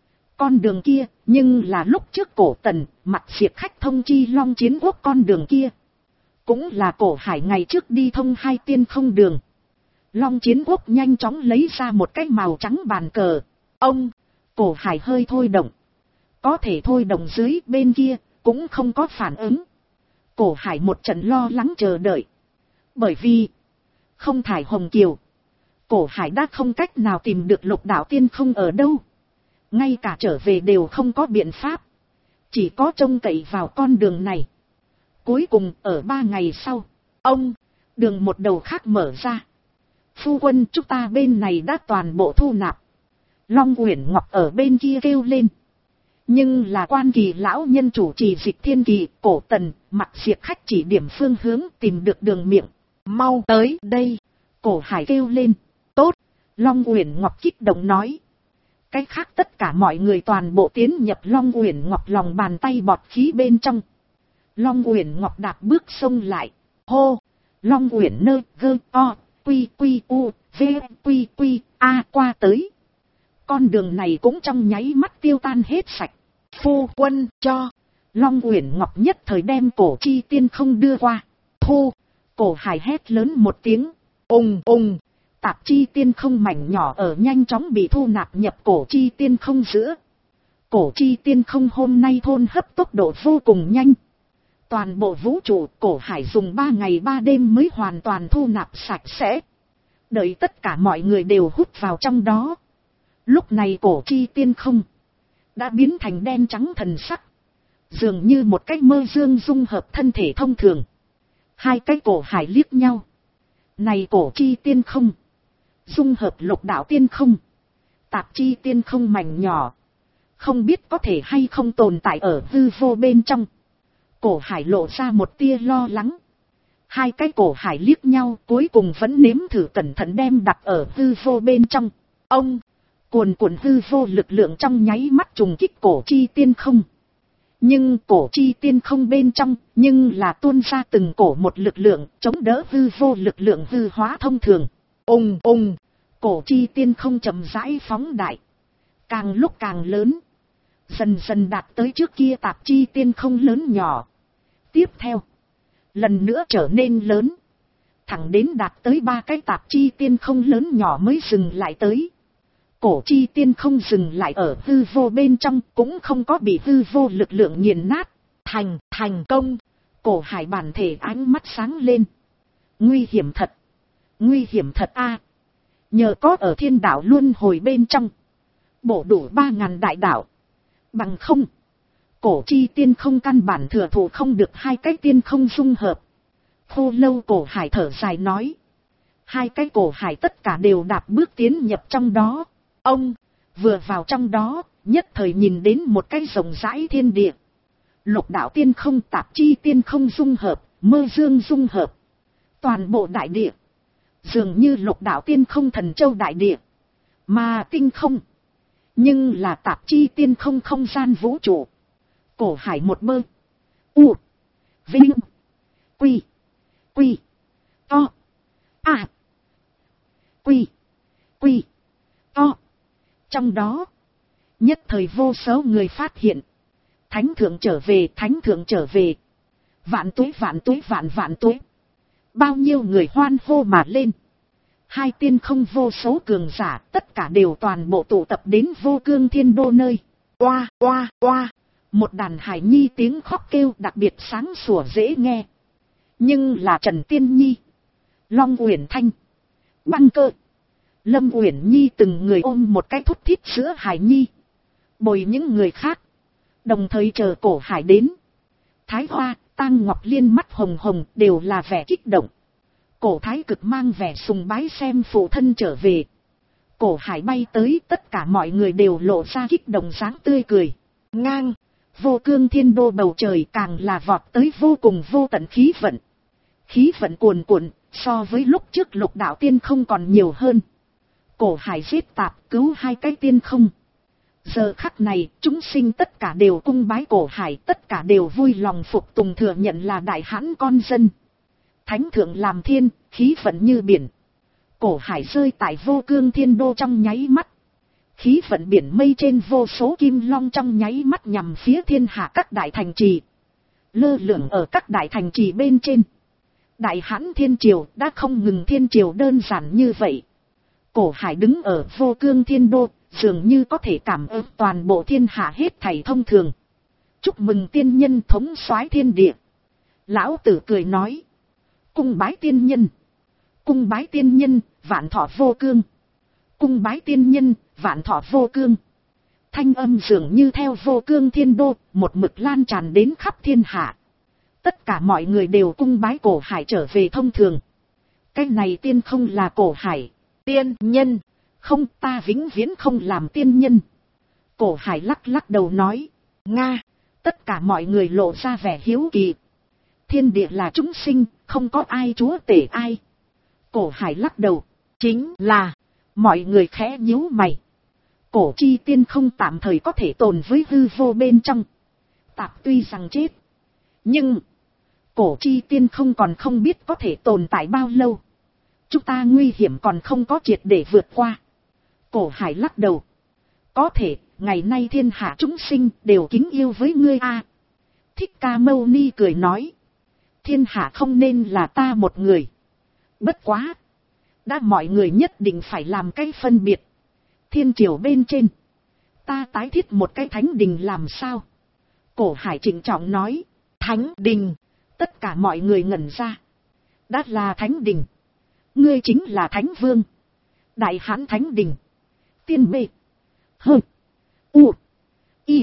Con đường kia, nhưng là lúc trước cổ tần, mặt diệt khách thông chi Long Chiến Quốc con đường kia. Cũng là cổ hải ngày trước đi thông hai tiên không đường. Long Chiến Quốc nhanh chóng lấy ra một cái màu trắng bàn cờ. Ông, cổ hải hơi thôi động. Có thể thôi động dưới bên kia, cũng không có phản ứng. Cổ hải một trận lo lắng chờ đợi. Bởi vì, không thải hồng kiều. Cổ hải đã không cách nào tìm được lục đạo tiên không ở đâu. Ngay cả trở về đều không có biện pháp. Chỉ có trông cậy vào con đường này. Cuối cùng ở 3 ngày sau, ông, đường một đầu khác mở ra. Phu quân chúng ta bên này đã toàn bộ thu nạp. Long Uyển Ngọc ở bên kia kêu lên. Nhưng là quan kỳ lão nhân chủ trì Dịch Thiên Kỳ, cổ tần, mặt diệt khách chỉ điểm phương hướng tìm được đường miệng. Mau tới đây. Cổ hải kêu lên. Tốt. Long Uyển Ngọc kích động nói. Cái khác tất cả mọi người toàn bộ tiến nhập Long Uyển Ngọc lòng bàn tay bọt khí bên trong. Long Uyển Ngọc đạp bước xông lại. Hô. Long Uyển nơ gơ o quy quy u v quy quy a qua tới. Con đường này cũng trong nháy mắt tiêu tan hết sạch. Phu quân cho. Long Uyển Ngọc nhất thời đem cổ chi tiên không đưa qua. Thu. Cổ hải hét lớn một tiếng. Ùng ùng. Tạp chi tiên không mảnh nhỏ ở nhanh chóng bị thu nạp nhập cổ chi tiên không giữa. Cổ chi tiên không hôm nay thôn hấp tốc độ vô cùng nhanh. Toàn bộ vũ trụ cổ hải dùng 3 ngày 3 đêm mới hoàn toàn thu nạp sạch sẽ. Đợi tất cả mọi người đều hút vào trong đó. Lúc này cổ chi tiên không đã biến thành đen trắng thần sắc. Dường như một cái mơ dương dung hợp thân thể thông thường. Hai cái cổ hải liếc nhau. Này cổ chi tiên không dung hợp lục đạo tiên không, tạp chi tiên không mảnh nhỏ. Không biết có thể hay không tồn tại ở hư vô bên trong. Cổ hải lộ ra một tia lo lắng. Hai cái cổ hải liếc nhau cuối cùng vẫn nếm thử cẩn thận đem đặt ở hư vô bên trong. Ông, cuồn cuộn hư vô lực lượng trong nháy mắt trùng kích cổ chi tiên không. Nhưng cổ chi tiên không bên trong, nhưng là tuôn ra từng cổ một lực lượng, chống đỡ hư vô lực lượng hư hóa thông thường. Ùng ùng, cổ chi tiên không chậm rãi phóng đại. Càng lúc càng lớn. Dần dần đạt tới trước kia tạp chi tiên không lớn nhỏ. Tiếp theo, lần nữa trở nên lớn. Thẳng đến đạt tới 3 cái tạp chi tiên không lớn nhỏ mới dừng lại tới. Cổ chi tiên không dừng lại ở hư vô bên trong, cũng không có bị hư vô lực lượng nghiền nát. Thành công. Cổ hải bản thể ánh mắt sáng lên. Nguy hiểm thật. Nguy hiểm thật a. Nhờ có ở thiên đạo luân hồi bên trong. Bổ đủ 3.000 đại đạo. Bằng không. Cổ chi tiên không căn bản thừa thụ không được 2 cái tiên không dung hợp. Khô lâu cổ hải thở dài nói. 2 cái cổ hải tất cả đều đạp bước tiến nhập trong đó. Ông, vừa vào trong đó, nhất thời nhìn đến một cái rộng rãi thiên địa. Lục đạo tiên không, tạp chi tiên không dung hợp, mơ dương dung hợp. Toàn bộ đại địa. Dường như lục đạo tiên không thần châu đại địa. Mà tinh không. Nhưng là tạp chi tiên không không gian vũ trụ. Cổ hải một bơ. U. Vinh. Quy. Quy. To. À. Quy. Quy. To. Trong đó, nhất thời vô số người phát hiện. Thánh thượng trở về, thánh thượng trở về. Vạn tuế vạn tuế vạn vạn tuế. Bao nhiêu người hoan hô mà lên. 2 tiên không vô số cường giả, tất cả đều toàn bộ tụ tập đến vô cương thiên đô nơi. Oa, oa, oa. Một đàn hải nhi tiếng khóc kêu đặc biệt sáng sủa dễ nghe. Nhưng là Trần Tiên Nhi, Long Uyển Thanh, Băng Cơ, Lâm Uyển Nhi từng người ôm một cái thút thít giữa hải nhi. Bồi những người khác. Đồng thời chờ cổ hải đến. Thái Hoa, Tang Ngọc Liên mắt hồng hồng đều là vẻ kích động. Cổ Thái Cực mang vẻ sùng bái xem phụ thân trở về. Cổ hải bay tới, tất cả mọi người đều lộ ra kích động dáng tươi cười. Ngang, vô cương thiên đô bầu trời càng là vọt tới vô cùng vô tận khí vận. khí vận cuồn cuộn, so với lúc trước lục đạo tiên không còn nhiều hơn. Cổ hải giết tạp cứu 2 cái tiên không. Giờ khắc này, chúng sinh tất cả đều cung bái cổ hải, tất cả đều vui lòng phục tùng thừa nhận là đại hãn con dân. Thánh thượng làm thiên, khí vận như biển. Cổ hải rơi tại vô cương thiên đô trong nháy mắt. Khí vận biển mây trên vô số kim long trong nháy mắt nhằm phía thiên hạ các đại thành trì. Lơ lửng ở các đại thành trì bên trên. Đại hãn thiên triều đã không ngừng thiên triều đơn giản như vậy. Cổ hải đứng ở vô cương thiên đô, dường như có thể cảm ứng toàn bộ thiên hạ hết thảy thông thường. Chúc mừng tiên nhân thống soái thiên địa. Lão tử cười nói. Cung bái tiên nhân. Cung bái tiên nhân, vạn thọ vô cương. Cung bái tiên nhân, vạn thọ vô cương. Thanh âm dường như theo vô cương thiên đô, một mực lan tràn đến khắp thiên hạ. Tất cả mọi người đều cung bái cổ hải trở về thông thường. Cái này tiên không là cổ hải. Tiên nhân. Không, ta vĩnh viễn không làm tiên nhân. Cổ hải lắc lắc đầu nói. Nga. Tất cả mọi người lộ ra vẻ hiếu kỳ. Thiên địa là chúng sinh, không có ai chúa tể ai. Cổ hải lắc đầu. Chính là. Mọi người khẽ nhíu mày. Cổ chi tiên không tạm thời có thể tồn với hư vô bên trong. Tạp tuy rằng chết. Nhưng. Cổ chi tiên không còn không biết có thể tồn tại bao lâu. Chúng ta nguy hiểm còn không có triệt để vượt qua. Cổ hải lắc đầu. Có thể, ngày nay thiên hạ chúng sinh đều kính yêu với ngươi a. Thích Ca Mâu Ni cười nói. Thiên hạ không nên là ta một người. Bất quá. Đã mọi người nhất định phải làm cái phân biệt. Thiên triều bên trên. Ta tái thiết một cái thánh đình làm sao? Cổ hải trịnh trọng nói. Thánh đình. Tất cả mọi người ngẩn ra. Đã là thánh đình. Ngươi chính là thánh vương. Đại hãn thánh đình. Tiên bệ. Hơ. U. Y.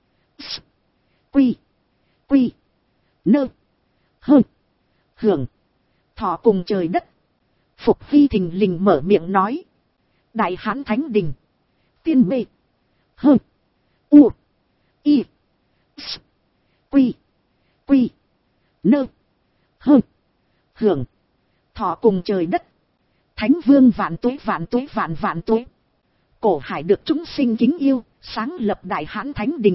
S. Quy. Quy. Nơ. Hơ. Hưởng. Thọ cùng trời đất. Phục Hy thình lình mở miệng nói. Đại hãn thánh đình. Tiên bệ. Hơ. U. Y. S. Quy. Quy. Nơ. Hơ. Hưởng. Thọ cùng trời đất. Thánh vương vạn tuế vạn tuế vạn vạn tuế. Cổ hải được chúng sinh kính yêu, sáng lập đại hãn thánh đình ...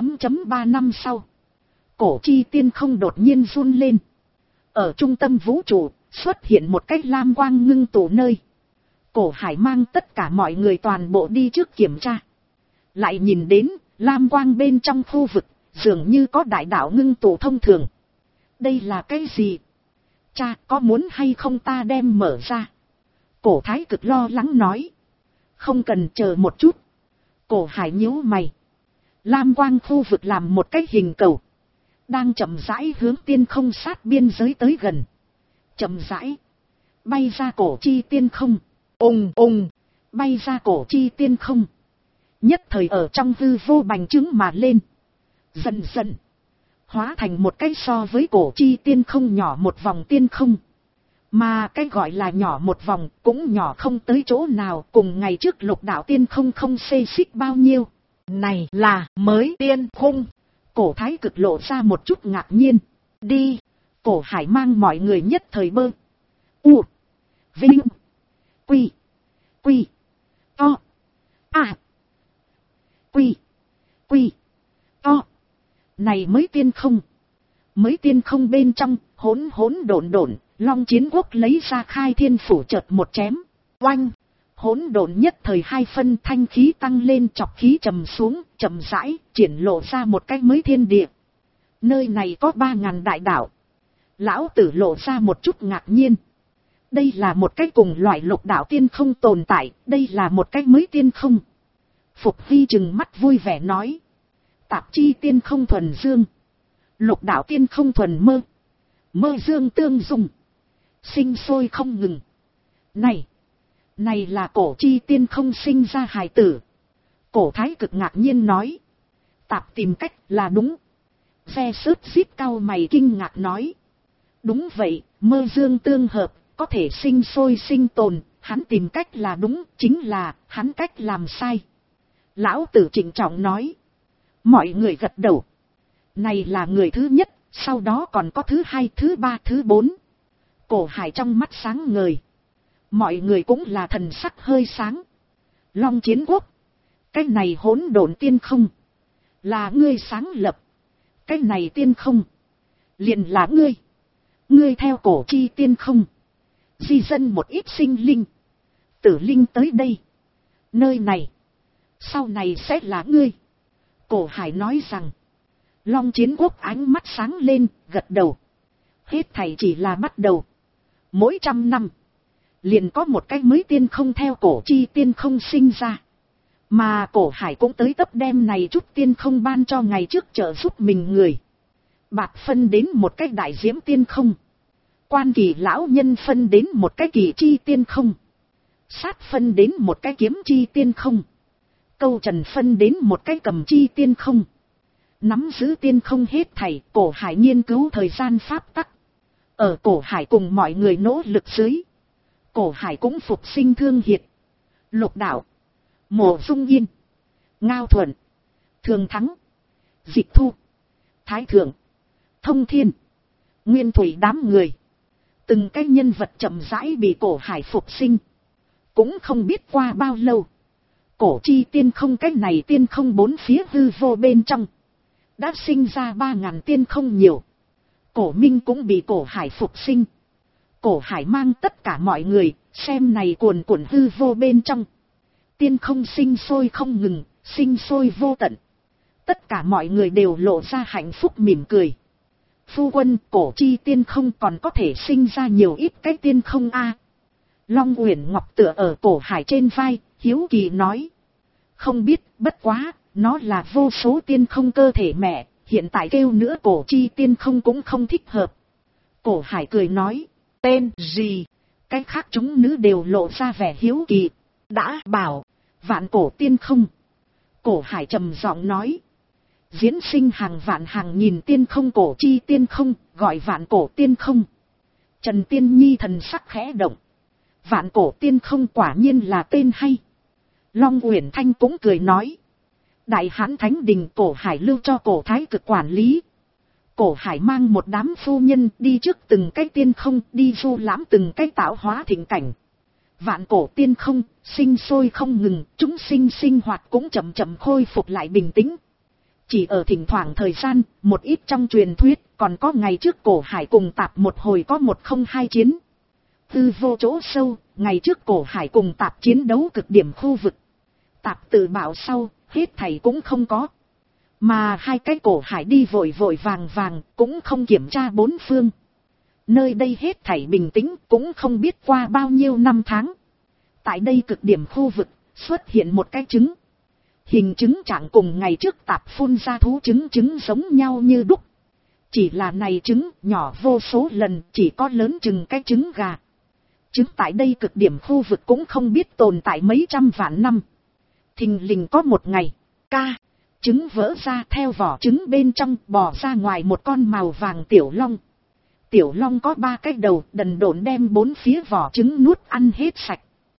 3 năm sau. Cổ chi tiên không đột nhiên run lên. Ở trung tâm vũ trụ, xuất hiện một cái lam quang ngưng tụ nơi. Cổ hải mang tất cả mọi người toàn bộ đi trước kiểm tra. Lại nhìn đến, lam quang bên trong khu vực, dường như có đại đạo ngưng tụ thông thường. Đây là cái gì? Cha, có muốn hay không ta đem mở ra? Cổ thái cực lo lắng nói. Không cần, chờ một chút. Cổ hải nhíu mày. Lam quang khu vực làm một cái hình cầu. Đang chậm rãi hướng tiên không sát biên giới tới gần. Chậm rãi. Bay ra cổ chi tiên không. Ùng ùng. Bay ra cổ chi tiên không. Nhất thời ở trong hư vô bành trướng mà lên. Dần dần. Hóa thành một cái so với cổ chi tiên không nhỏ một vòng tiên không. Mà cái gọi là nhỏ một vòng cũng nhỏ không tới chỗ nào, cùng ngày trước lục đạo tiên không xê xích bao nhiêu. Này là mới tiên khung. Cổ thái cực lộ ra một chút ngạc nhiên. Đi. Cổ hải mang mọi người nhất thời bơ. U. Vinh. Quy. Quy. To. À. Quy. Quy. To. Này mới tiên không. Mới tiên không bên trong, hỗn hỗn độn độn, Long Chiến Quốc lấy ra khai thiên phủ chợt một chém. Oanh. Hỗn độn nhất thời hai phân, thanh khí tăng lên, chọc khí trầm xuống, chậm rãi, triển lộ ra một cái mới thiên địa. Nơi này có 3000 đại đạo. Lão tử lộ ra một chút ngạc nhiên. Đây là một cái cùng loại lục đạo tiên không tồn tại, đây là một cái mới tiên không. Phục Hy trừng mắt vui vẻ nói. Tạp chi tiên không thuần dương. Lục đạo tiên không thuần mơ. Mơ dương tương dung. Sinh sôi không ngừng. Này là cổ chi tiên không sinh ra hài tử. Cổ thái cực ngạc nhiên nói. Tạp tìm cách là đúng. Ve sớt xít cau mày kinh ngạc nói. Đúng vậy, mơ dương tương hợp, có thể sinh sôi sinh tồn. Hắn tìm cách là đúng, chính là hắn cách làm sai. Lão tử trịnh trọng nói. Mọi người gật đầu. Này là người thứ nhất, sau đó còn có thứ hai, thứ ba, thứ bốn. Cổ Hải trong mắt sáng ngời. Mọi người cũng là thần sắc hơi sáng. Long Chiến Quốc. Cái này hỗn độn tiên không. Là ngươi sáng lập. Cái này tiên không. Liền là ngươi. Ngươi theo cổ chi tiên không. Di dân một ít sinh linh. Tử linh tới đây. Nơi này. Sau này sẽ là ngươi. Cổ Hải nói rằng. Long Chiến Quốc ánh mắt sáng lên, gật đầu. Hết thảy chỉ là bắt đầu. Mỗi 100 năm. Liền có một cái mới tiên không theo cổ chi tiên không sinh ra. Mà Cổ Hải cũng tới tấp đem này chút tiên không ban cho ngày trước trợ giúp mình người. Bạc phân đến một cái đại diễm tiên không. Quan Kỳ lão nhân phân đến một cái kỳ chi tiên không. Sát phân đến một cái kiếm chi tiên không. Câu Trần phân đến một cái cầm chi tiên không. Nắm giữ tiên không hết thảy, Cổ Hải nghiên cứu thời gian pháp tắc. Ở Cổ Hải cùng mọi người nỗ lực dưới. Cổ Hải cũng phục sinh Thương Hiệt, Lục Đạo, Mộ Dung Yên, Ngao Thuận, Thường Thắng, Dịch Thu, Thái Thượng, Thông Thiên, Nguyên Thủy đám người. Từng cái nhân vật chậm rãi bị Cổ Hải phục sinh. Cũng không biết qua bao lâu. Cổ chi tiên không cái này tiên không bốn phía hư vô bên trong. Đã sinh ra 3000 tiên không nhiều. Cổ Minh cũng bị Cổ Hải phục sinh. Cổ Hải mang tất cả mọi người, xem này cuồn cuộn hư vô bên trong. Tiên không sinh sôi không ngừng, sinh sôi vô tận. Tất cả mọi người đều lộ ra hạnh phúc mỉm cười. Phu quân, cổ chi tiên không còn có thể sinh ra nhiều ít cái tiên không a? Long Uyển Ngọc tựa ở Cổ Hải trên vai, hiếu kỳ nói. Không biết, bất quá, nó là vô số tiên không cơ thể mẹ, hiện tại kêu nữa cổ chi tiên không cũng không thích hợp. Cổ Hải cười nói. Tên gì? Cái khác chúng nữ đều lộ ra vẻ hiếu kỳ. Đã bảo, vạn cổ tiên không. Cổ Hải trầm giọng nói. Diễn sinh hàng vạn hàng nghìn tiên không cổ chi tiên không, gọi vạn cổ tiên không. Trần Tiên Nhi thần sắc khẽ động. Vạn cổ tiên không quả nhiên là tên hay. Long Uyển Thanh cũng cười nói. Đại Hán Thánh Đình Cổ Hải lưu cho Cổ Thái Cực quản lý. Cổ Hải mang một đám phu nhân đi trước từng cái tiên không, đi du lãm từng cái tạo hóa thịnh cảnh. Vạn cổ tiên không, sinh sôi không ngừng, chúng sinh sinh hoạt cũng chậm chậm khôi phục lại bình tĩnh. Chỉ ở thỉnh thoảng thời gian, một ít trong truyền thuyết, còn có ngày trước Cổ Hải cùng Tạp một hồi có 102 chiến. Hư vô chỗ sâu, ngày trước Cổ Hải cùng Tạp chiến đấu cực điểm khu vực. Tạp tự bảo sau, hết thảy cũng không có. Mà hai cái Cổ Hải đi vội vội vàng vàng, cũng không kiểm tra bốn phương. Nơi đây hết thảy bình tĩnh, cũng không biết qua bao nhiêu năm tháng. Tại đây cực điểm khu vực, xuất hiện một cái trứng. Hình trứng trạng cùng ngày trước Tạp phun ra thú trứng giống nhau như đúc. Chỉ là này trứng nhỏ vô số lần, chỉ có lớn chừng cái trứng gà. Trứng tại đây cực điểm khu vực cũng không biết tồn tại mấy trăm vạn năm. Thình lình có một ngày, trứng vỡ ra, theo vỏ trứng bên trong bò ra ngoài một con màu vàng tiểu long. Tiểu long có 3 cái đầu, đần độn đem 4 phía vỏ trứng nuốt ăn hết sạch.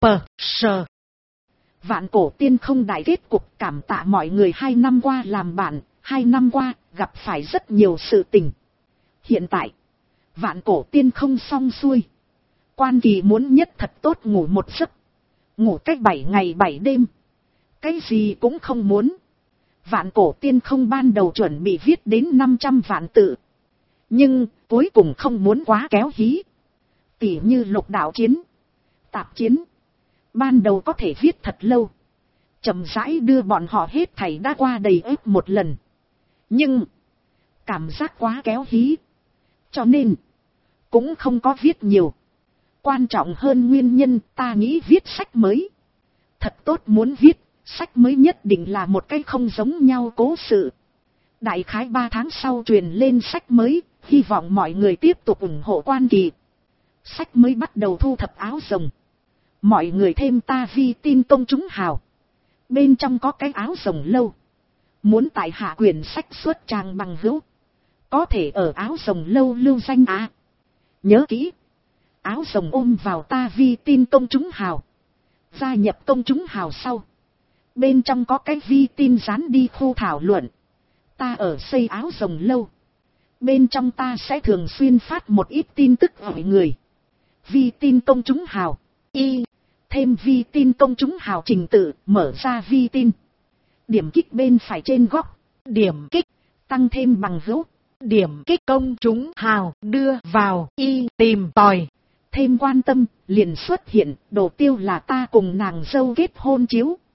Vạn cổ tiên không đại kết cục, cảm tạ mọi người 2 năm qua làm bạn, 2 năm qua gặp phải rất nhiều sự tình. Hiện tại, vạn cổ tiên không xong xuôi. Quan Kỳ muốn nhất thật tốt ngủ một giấc. Ngủ cách 7 ngày 7 đêm. Cái gì cũng không muốn. Vạn cổ tiên không ban đầu chuẩn bị viết đến 500 vạn tự. Nhưng cuối cùng không muốn quá kéo hí. Tỉ như Lục Đạo chiến, Tạp chiến. Ban đầu có thể viết thật lâu. Chậm rãi đưa bọn họ hết thảy đã qua đầy ếp một lần. Nhưng cảm giác quá kéo hí. Cho nên cũng không có viết nhiều. Quan trọng hơn nguyên nhân, ta nghĩ viết sách mới. Thật tốt muốn viết, sách mới nhất định là một cái không giống nhau cố sự. Đại khái 3 tháng sau truyền lên sách mới, hy vọng mọi người tiếp tục ủng hộ Quan Kỳ. Sách mới bắt đầu thu thập áo rồng. Mọi người thêm ta vi tin công chúng hào. Bên trong có cái áo rồng lâu. Muốn tại hạ quyển sách xuất trang bằng hữu. Có thể ở áo rồng lâu lưu danh á. Nhớ kỹ. Áo rồng ôm vào ta vi tin công chúng hào. Gia nhập công chúng hào sau. Bên trong có cái vi tin dán đi khu thảo luận. Ta ở xây áo rồng lâu. Bên trong ta sẽ thường xuyên phát một ít tin tức hỏi người. Vi tin công chúng hào. Y. Thêm vi tin công chúng hào trình tự, mở ra vi tin. Điểm kích bên phải trên góc. Điểm kích. Tăng thêm bằng hữu. Điểm kích công chúng hào đưa vào y tìm tòi. Thêm quan tâm, liền xuất hiện, đồ tiêu là ta cùng nàng dâu kết hôn chiếu.